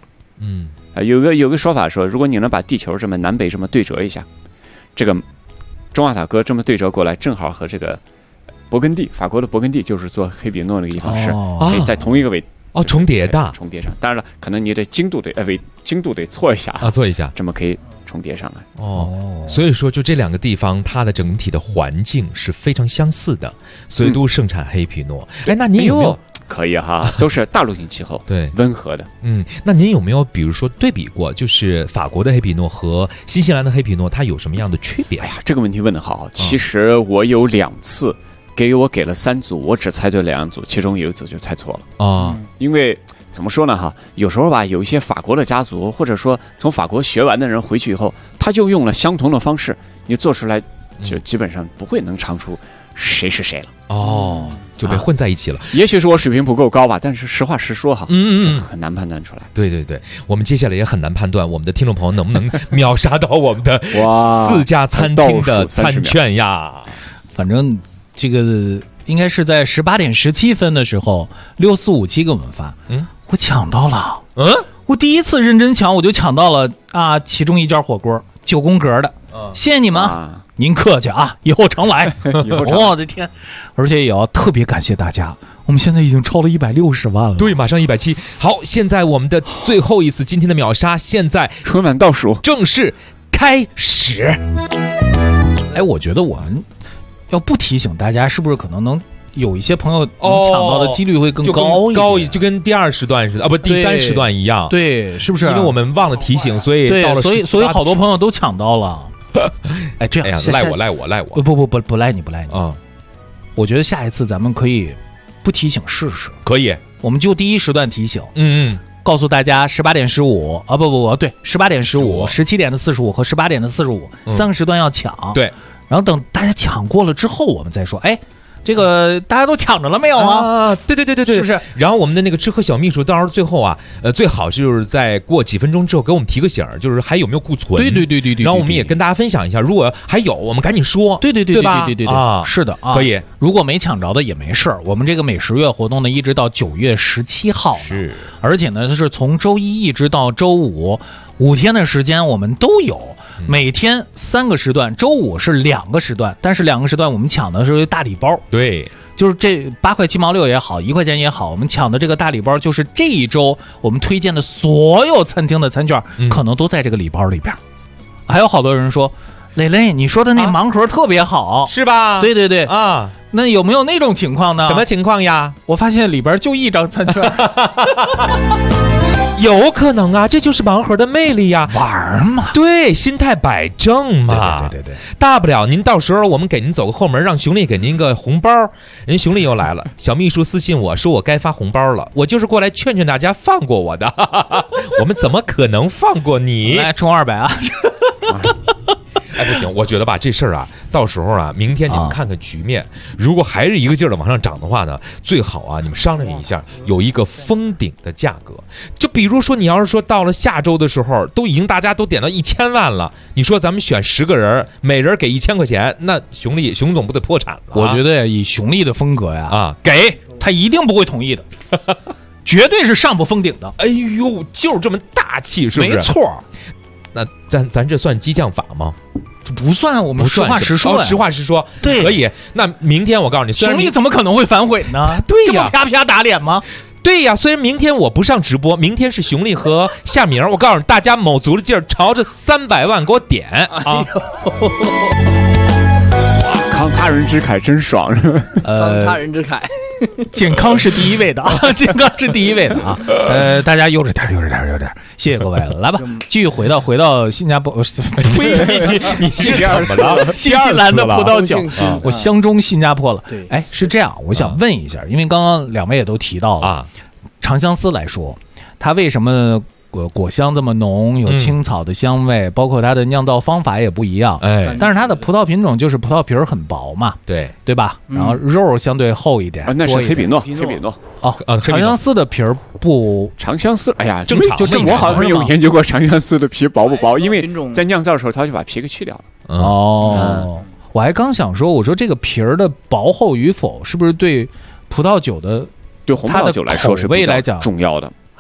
有个说法说，如果你能把地球这么南北这么对折一下，这个中瓦塔哥这么对折过来，正好和这个勃艮第，法国的勃艮第就是做黑比诺那个地方是可以在同一个位重叠的， 重叠上。当然了，可能你的精度得错一下错一下， 这么可以重叠上来。 所以说就这两个地方，它的整体的环境是非常相似的，所以都盛产黑皮诺。那您有没有？ 可以哈，都是大陆性气候， 对， 温和的。 那您有没有比如说对比过，就是法国的黑皮诺和新西兰的黑皮诺，它有什么样的区别？ 这个问题问得好。其实我有2次给了3组，我只猜对2组，其中有1组就猜错了因为怎么说呢哈，有时候吧，有一些法国的家族，或者说从法国学完的人回去以后，他就用了相同的方式，你做出来就基本上不会能尝出谁是谁了。 就被混在一起了。 也许是我水平不够高吧，但是实话实说哈，这很难判断出来。 对，我们接下来也很难判断我们的听众朋友能不能秒杀到我们的4家餐厅的餐券呀。 反正这个应该是在18点17分的时候，6457给我们发，我抢到了，我第一次认真抢，我就抢到了其中一家火锅9宫格的，谢谢你们。您客气啊，以后常来。我的天！而且也要特别感谢大家，我们现在已经超了160万了。 对，马上170。好，现在我们的最后一次今天的秒杀，现在春晚倒数正式开始。 我觉得我们要不提醒大家，是不是可能能有一些朋友能抢到的几率会更高一点， 就跟第2时段似的不，第3时段一样。 对，是不是？ 因为我们忘了提醒，所以到了所以好多朋友都抢到了。这样， 赖我， 不赖你我觉得下一次咱们可以不提醒试试， 可以， 我们就第1时段提醒，告诉大家18点15对，18点15、17点的45和18点的45，3个时段要抢， 对， 然后等大家抢过了之后，我们再说，这个大家都抢着了没有啊？ 对，是不是？然后我们的那个吃喝小秘书到时候最后最好就是在过几分钟之后给我们提个醒，就是还有没有库存？ 对。 然后我们也跟大家分享一下，如果还有，我们赶紧说。 对吧？ 是的可以。 如果没抢着的也没事，我们这个美食月活动呢，一直到9月17号， 是， 而且呢是从周一一直到周五，5天的时间我们都有。每天3个时段，周5是2个时段，但是2个时段我们抢的是大礼包。 对， 就是这8块7毛6也好，1块钱也好，我们抢的这个大礼包就是这一周我们推荐的所有餐厅的餐券，可能都在这个礼包里边。还有好多人说，磊磊，你说的那盲盒特别好， 是吧？ 对那有没有那种情况呢？ 什么情况呀？ 我发现里边就1张餐券。 有可能啊，这就是盲盒的魅力呀， 玩嘛， 对，心态摆正嘛， 对， 大不了您到时候我们给您走个后门，让熊丽给您个红包。人熊丽又来了，小秘书私信我说我该发红包了，我就是过来劝大家放过我的。我们怎么可能放过你？ 来充200啊！ 不行，我觉得吧，这事儿到时候明天你们看看局面，如果还是一个劲儿的往上涨的话呢，最好你们商量一下，有一个封顶的价格。就比如说，你要是说到了下周的时候，大家都点到1000万了，你说咱们选10个人，每人给1000块钱，那熊总不得破产了？ 我觉得以熊丽的风格给他一定不会同意的，绝对是上不封顶的。 哎呦，就是这么大气，是不是？ 没错。 那咱这算激将法吗？ 不算，我们实话实说。 实话实说， 对， 可以。那明天我告诉你， 熊丽怎么可能会反悔呢？ 对呀， 这么啪啪打脸吗？ 对呀，虽然明天我不上直播，明天是熊丽和夏明，我告诉大家，卯足了劲儿，朝着300万给我点啊！ 慷他人之慨真爽， 慷他人之慨。 健康是第一位的啊，健康是第一位的啊。大家悠着点，谢谢各位了。来吧，继续回到新加坡。你新什么了？新西兰的葡萄酒，我相中新加坡了。 对， 是这样，我想问一下，因为刚刚2位也都提到了长相思来说，它为什么果香这么浓，有青草的香味，包括它的酿造方法也不一样。但是它的葡萄品种就是葡萄皮儿很薄嘛，对吧？然后肉相对厚一点。 那是黑比诺。 长相思的皮儿不长相思，哎呀， 正常。 我好像没有研究过长相思的皮薄不薄，因为在酿造的时候他就把皮给去掉了。 我还刚想说，我说这个皮儿的薄厚与否，是不是对葡萄酒的对红葡萄酒来说是比较重要的？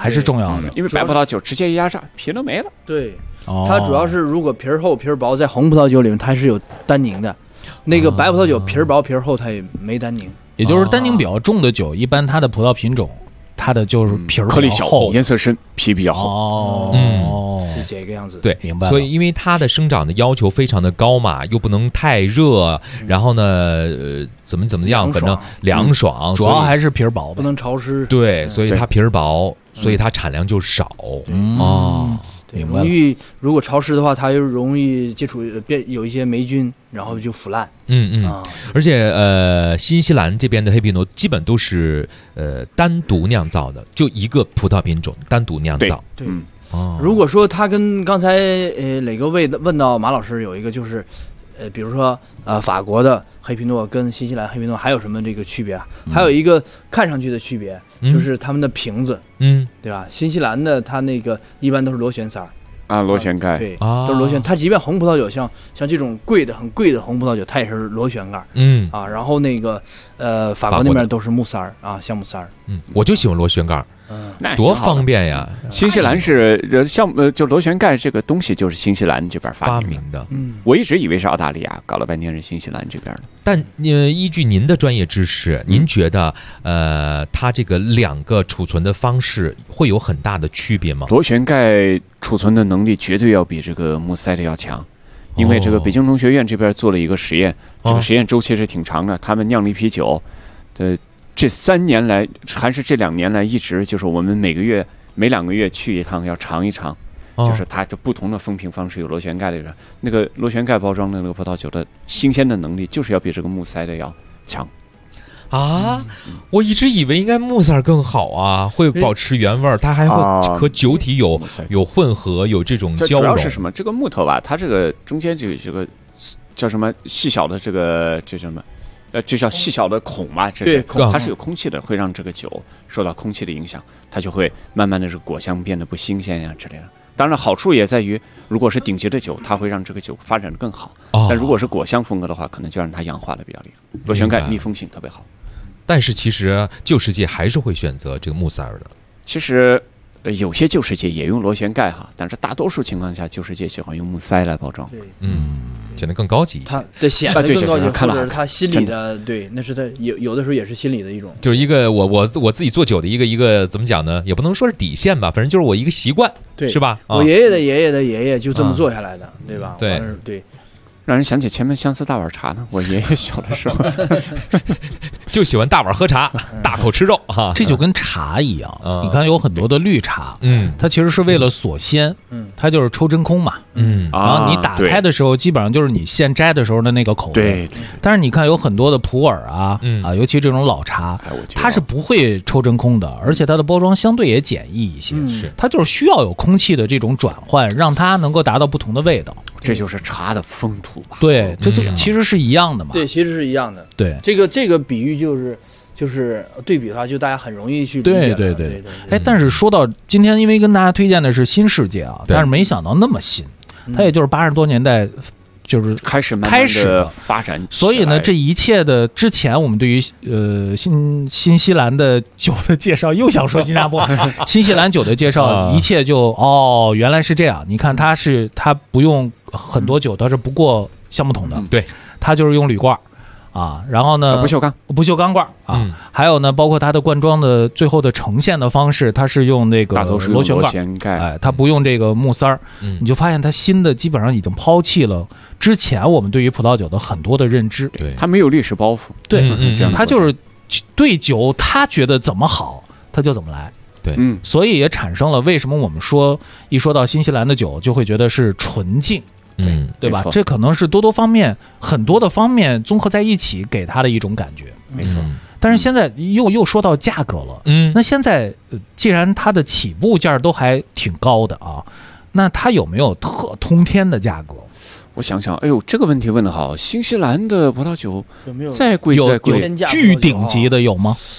还是重要的， 因为白葡萄酒直接一压榨，皮都没了。 对，它主要是如果皮儿厚皮儿薄，在红葡萄酒里面它是有单宁的，那个白葡萄酒皮儿薄皮儿厚它也没单宁。 也就是单宁比较重的酒，一般它的葡萄品种，它的就是皮儿颗粒小、颜色深、皮比较厚。 是这个样子。 对， 明白了。 所以因为它的生长的要求非常的高嘛，又不能太热，然后呢，怎么样，反正凉爽， 主要还是皮儿薄， 不能潮湿。 对，所以它皮儿薄，所以它产量就少。 容易如果潮湿的话，它又容易接触有一些霉菌，然后就腐烂。 而且新西兰这边的黑皮诺基本都是单独酿造的，就一个葡萄品种单独酿造。 对。如果说他跟刚才磊哥问到马老师有一个就是比如说法国的黑皮诺跟新西兰黑皮诺还有什么这个区别啊？还有一个看上去的区别就是他们的瓶子，对吧？新西兰的它那个一般都是螺旋色啊，螺旋盖， 对，都是螺旋。它即便红葡萄酒像这种很贵的红葡萄酒，它也是螺旋盖，然后那个法国那边都是木塞儿啊，橡木塞儿。 我就喜欢螺旋盖。多方便呀！ 新西兰是就螺旋盖这个东西就是新西兰这边发明的。我一直以为是澳大利亚，搞了半天是新西兰这边的。 但依据您的专业知识，您觉得它这个两个储存的方式会有很大的区别吗？ 螺旋盖储存的能力绝对要比这个木塞的要强，因为这个北京农学院这边做了一个实验，这个实验周期是挺长的，他们酿了一批酒的。这3年来还是这2年来，一直就是我们每2个月去一趟，要尝一尝，就是它这不同的封瓶方式有螺旋盖的人，那个螺旋盖包装的那个葡萄酒的新鲜的能力，就是要比这个木塞的要强。 我一直以为应该木塞更好啊，会保持原味儿，它还会和酒体有混合，有这种交融。 主要是什么？这个木头吧，它这个中间这个叫什么细小的这什么？这叫细小的孔嘛，它是有空气的，会让这个酒受到空气的影响，它就会慢慢的这个果香变得不新鲜呀之类的。当然好处也在于，如果是顶级的酒，它会让这个酒发展的更好。但如果是果香风格的话，可能就让它氧化的比较厉害。螺旋盖密封性特别好。 但是其实旧世界还是会选择这个木塞的。 其实有些旧世界也用螺旋盖哈，但是大多数情况下旧世界喜欢用木塞来包装。 显得更高级一些， 它对显得更高级，或者是他心里的对，那是他有的时候也是心里的一种， 就是一个我自己做酒的一个怎么讲呢？也不能说是底线吧，反正就是我一个习惯， 对， 是吧？ 我爷爷的爷爷的爷爷就这么做下来的，对吧？对。 让人想起前门相思大碗茶呢。我爷爷小的时候就喜欢大碗喝茶，大口吃肉哈。 这就跟茶一样，你看有很多的绿茶，它其实是为了锁鲜，它就是抽真空嘛，然后你打开的时候，基本上就是你现摘的时候的那个口味。但是你看有很多的普洱啊，尤其这种老茶，它是不会抽真空的，而且它的包装相对也简易一些，它就是需要有空气的这种转换，让它能够达到不同的味道。 这就是茶的风土吧？ 对，这就其实是一样的嘛。 对，其实是一样的。 对， 这个比喻就是对比的话，就大家很容易去理解。 对。哎，但是说到今天，因为跟大家推荐的是新世界啊，但是没想到那么新，它也就是80多年代。就是开始慢慢的发展， 所以呢，这一切的之前，我们对于新西兰的酒的介绍，又想说新加坡新西兰酒的介绍，一切就原来是这样。你看，它不用很多酒，它是不过橡木桶的， 对， 它就是用铝罐啊，然后呢， 不锈钢罐啊，还有呢，包括它的灌装的最后的呈现的方式，它是用那个螺旋盖，哎，它不用这个木塞儿，你就发现它新的基本上已经抛弃了之前我们对于葡萄酒的很多的认知， 对，它没有历史包袱， 对，它就是对酒，他觉得怎么好，他就怎么来， 对， 所以也产生了为什么我们一说到新西兰的酒，就会觉得是纯净。对吧？这可能是很多的方面综合在一起给他的一种感觉， 没错。 但是现在又说到价格了，那现在既然它的起步价都还挺高的啊，那它有没有特通天的价格？ 我想想，哎呦，这个问题问得好。新西兰的葡萄酒有没有再贵巨顶级的有吗？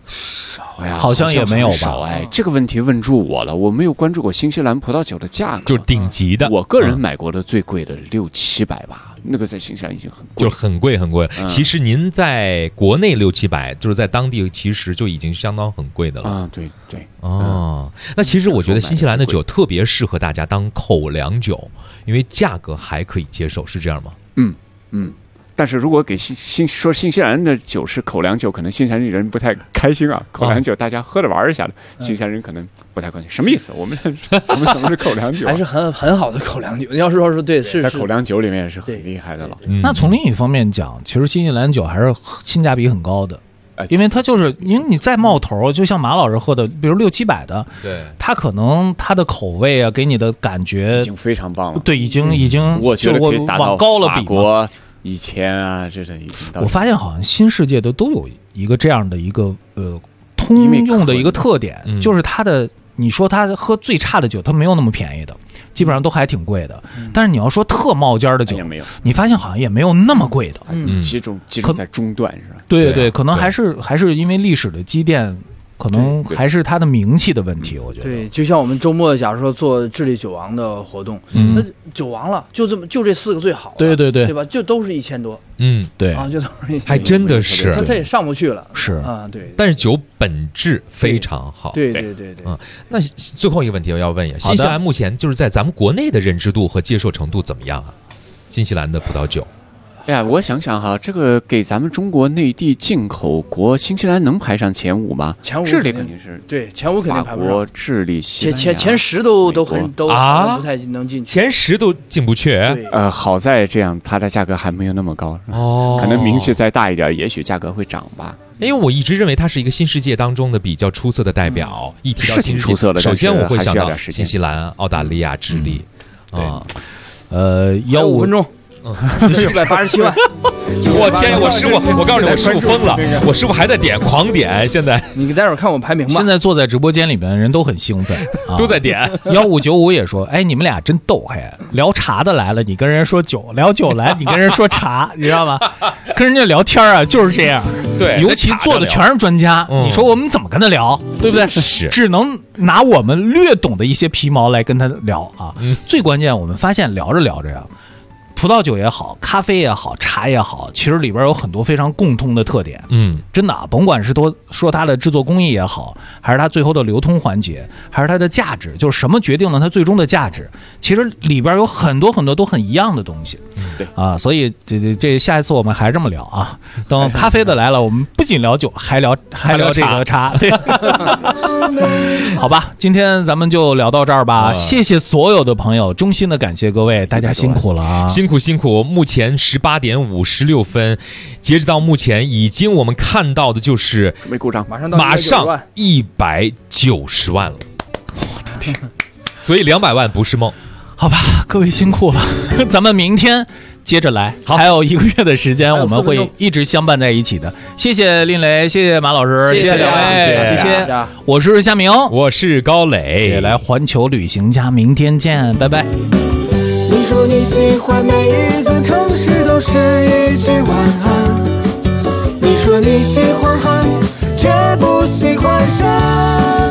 好像也没有吧？ 哎，这个问题问住我了，我没有关注过新西兰葡萄酒的价格， 就是顶级的。 我个人买过的最贵的600-700吧，那个在新西兰已经很贵， 就很贵很贵。其实您在国内600-700，就是在当地其实就已经相当很贵的了啊。对对， 哦，那其实我觉得新西兰的酒特别适合大家当口粮酒，因为价格还可以接受，是这样吗？ 嗯。但是如果给说新西兰的酒是口粮酒，可能新西兰人不太开心啊。口粮酒大家喝着玩一下的，新西兰人可能不太关心。什么意思？我们什么是口粮酒？ 还是很好的口粮酒。要是说对，是在口粮酒里面也是很厉害的了。 那从另一方面讲，其实新西兰酒还是性价比很高的。因为它就是因为你再冒头，就像马老师喝的，比如600-700的， 对， 它可能它的口味啊，给你的感觉已经非常棒了。 对，已经， 我觉得可以达到往高了比法国以前啊，这已经到。 我发现好像新世界都有一个这样的一个通用的一个特点，就是它的你说它喝最差的酒，它没有那么便宜的，基本上都还挺贵的。但是你要说特冒尖的酒，你发现好像也没有那么贵的， 集中在中段是吧？ 对对，可能还是因为历史的积淀。可能还是它的名气的问题，我觉得。 对，就像我们周末假如说做智利酒王的活动，那酒王了，就这4个最好的，对吧？就都是1000多， 对啊，就都是还真的是， 他也上不去了， 是啊，对。 但是酒本质非常好， 对。 那最后一个问题我要问一下，新西兰目前就是在咱们国内的认知度和接受程度怎么样啊？新西兰的葡萄酒。 哎呀，我想想哈，这个给咱们中国内地进口国，新西兰能排上前5吗？ 前5 智利肯定是， 对，前5肯定排不上。 法国、智利、西班牙前10都不太能进去， 前10都进不去。 好在这样，它的价格还没有那么高哦， 可能名气再大一点，也许价格会涨吧。 因为我一直认为它是一个新世界当中的比较出色的代表。一提到新世界， 是挺出色的， 首先我会想到新西兰、澳大利亚、智利。 啊，15分钟。187万！ 我天！我告诉你，我师傅疯了，我师傅还在点，狂点。现在你待会儿看我排名吧。 现在坐在直播间里面的人都很兴奋， 都在点。 1595也说：“哎，你们俩真逗嘿！聊茶的来了，你跟人说酒；聊酒来，你跟人说茶，你知道吗？跟人家聊天啊，就是这样。 对， 尤其坐的全是专家，你说我们怎么跟他聊，对不对？ 是， 只能拿我们略懂的一些皮毛来跟他聊啊。最关键，我们发现聊着聊着呀。”葡萄酒也好，咖啡也好，茶也好，其实里边有很多非常共通的特点。真的啊，甭管是说它的制作工艺也好，还是它最后的流通环节，还是它的价值，就是什么决定了它最终的价值，其实里边有很多很多都很一样的东西。 对啊，所以这下一次我们还这么聊啊。等咖啡的来了，我们不仅聊酒，还聊这个茶。对，好吧，今天咱们就聊到这儿吧。谢谢所有的朋友，衷心的感谢各位，大家辛苦了啊！ 辛苦！目前18点56分，截止到目前，已经我们看到的就是准备鼓掌， 马上 190万了。所以200万不是梦。 好吧，各位辛苦了，咱们明天接着来。还有1个月的时间，我们会一直相伴在一起的。谢谢令雷，谢谢马老师，谢谢两位，谢谢。我是夏明， 我是高磊， 来环球旅行家，明天见，拜拜。 你说你喜欢每一座城市都是一句晚安，你说你喜欢海，却不喜欢山。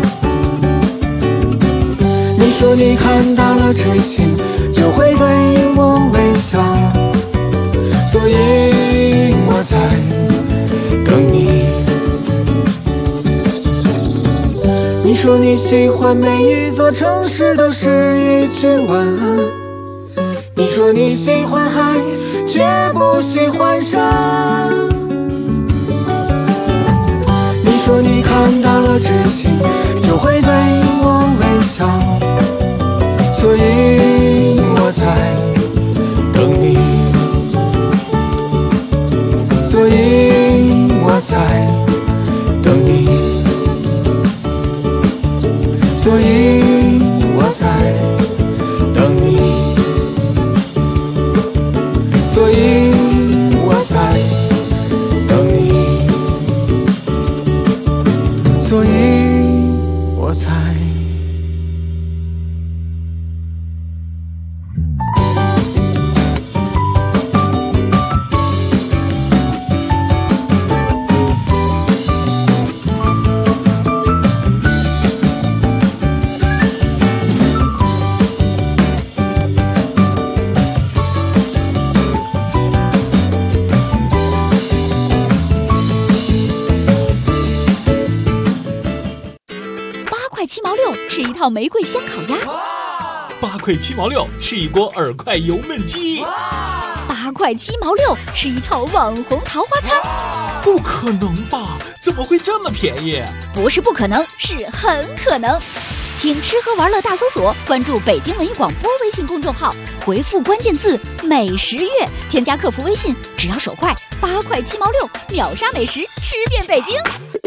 你说你看到了追星，就会对我微笑，所以我在等你。你说你喜欢每一座城市都是一句晚安，你说你喜欢海，却不喜欢山。你说你看到了知心，就会对我微笑，所以我在等你，所以我在等你，所以我在等你，所以我在等你，所以我在泡玫瑰香烤鸭 ，8块7毛6吃一锅耳块油焖鸡 ，8块7毛6吃一套网红桃花餐。 不可能吧？怎么会这么便宜？ 不是不可能，是很可能。听吃喝玩乐大搜索，关注北京文艺广播微信公众号，回复关键字美食月，添加客服微信，只要手快，8块7毛6秒杀美食，吃遍北京。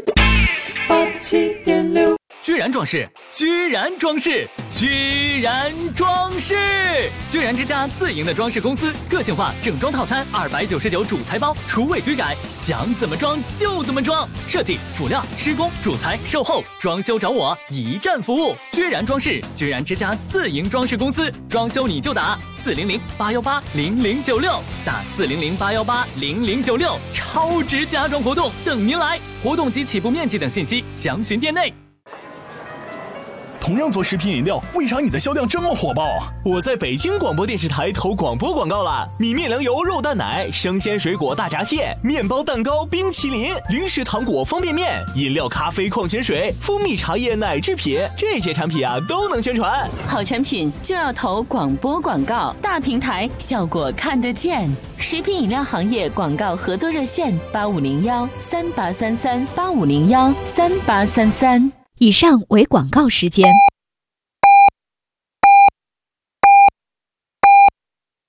87.6，居然装饰，居然装饰，居然装饰！居然之家自营的装饰公司，个性化整装套餐299主材包，厨卫居然，想怎么装就怎么装，设计、辅料、施工、主材、售后、装修找我，一站服务。居然装饰，居然之家自营装饰公司，装修你就打400-818-0096，打400-818-0096，超值家装活动等您来，活动及起步面积等信息详询店内。 同样做食品饮料，为啥你的销量这么火爆啊？ 我在北京广播电视台投广播广告了，米面粮油肉蛋奶、生鲜水果大闸蟹、面包蛋糕、冰淇淋、零食糖果方便面、饮料咖啡矿泉水、蜂蜜茶叶奶制品，这些产品啊都能宣传。 好产品就要投广播广告，大平台效果看得见。食品饮料行业广告合作热线8501-3833 8501-3833。 以上为广告时间。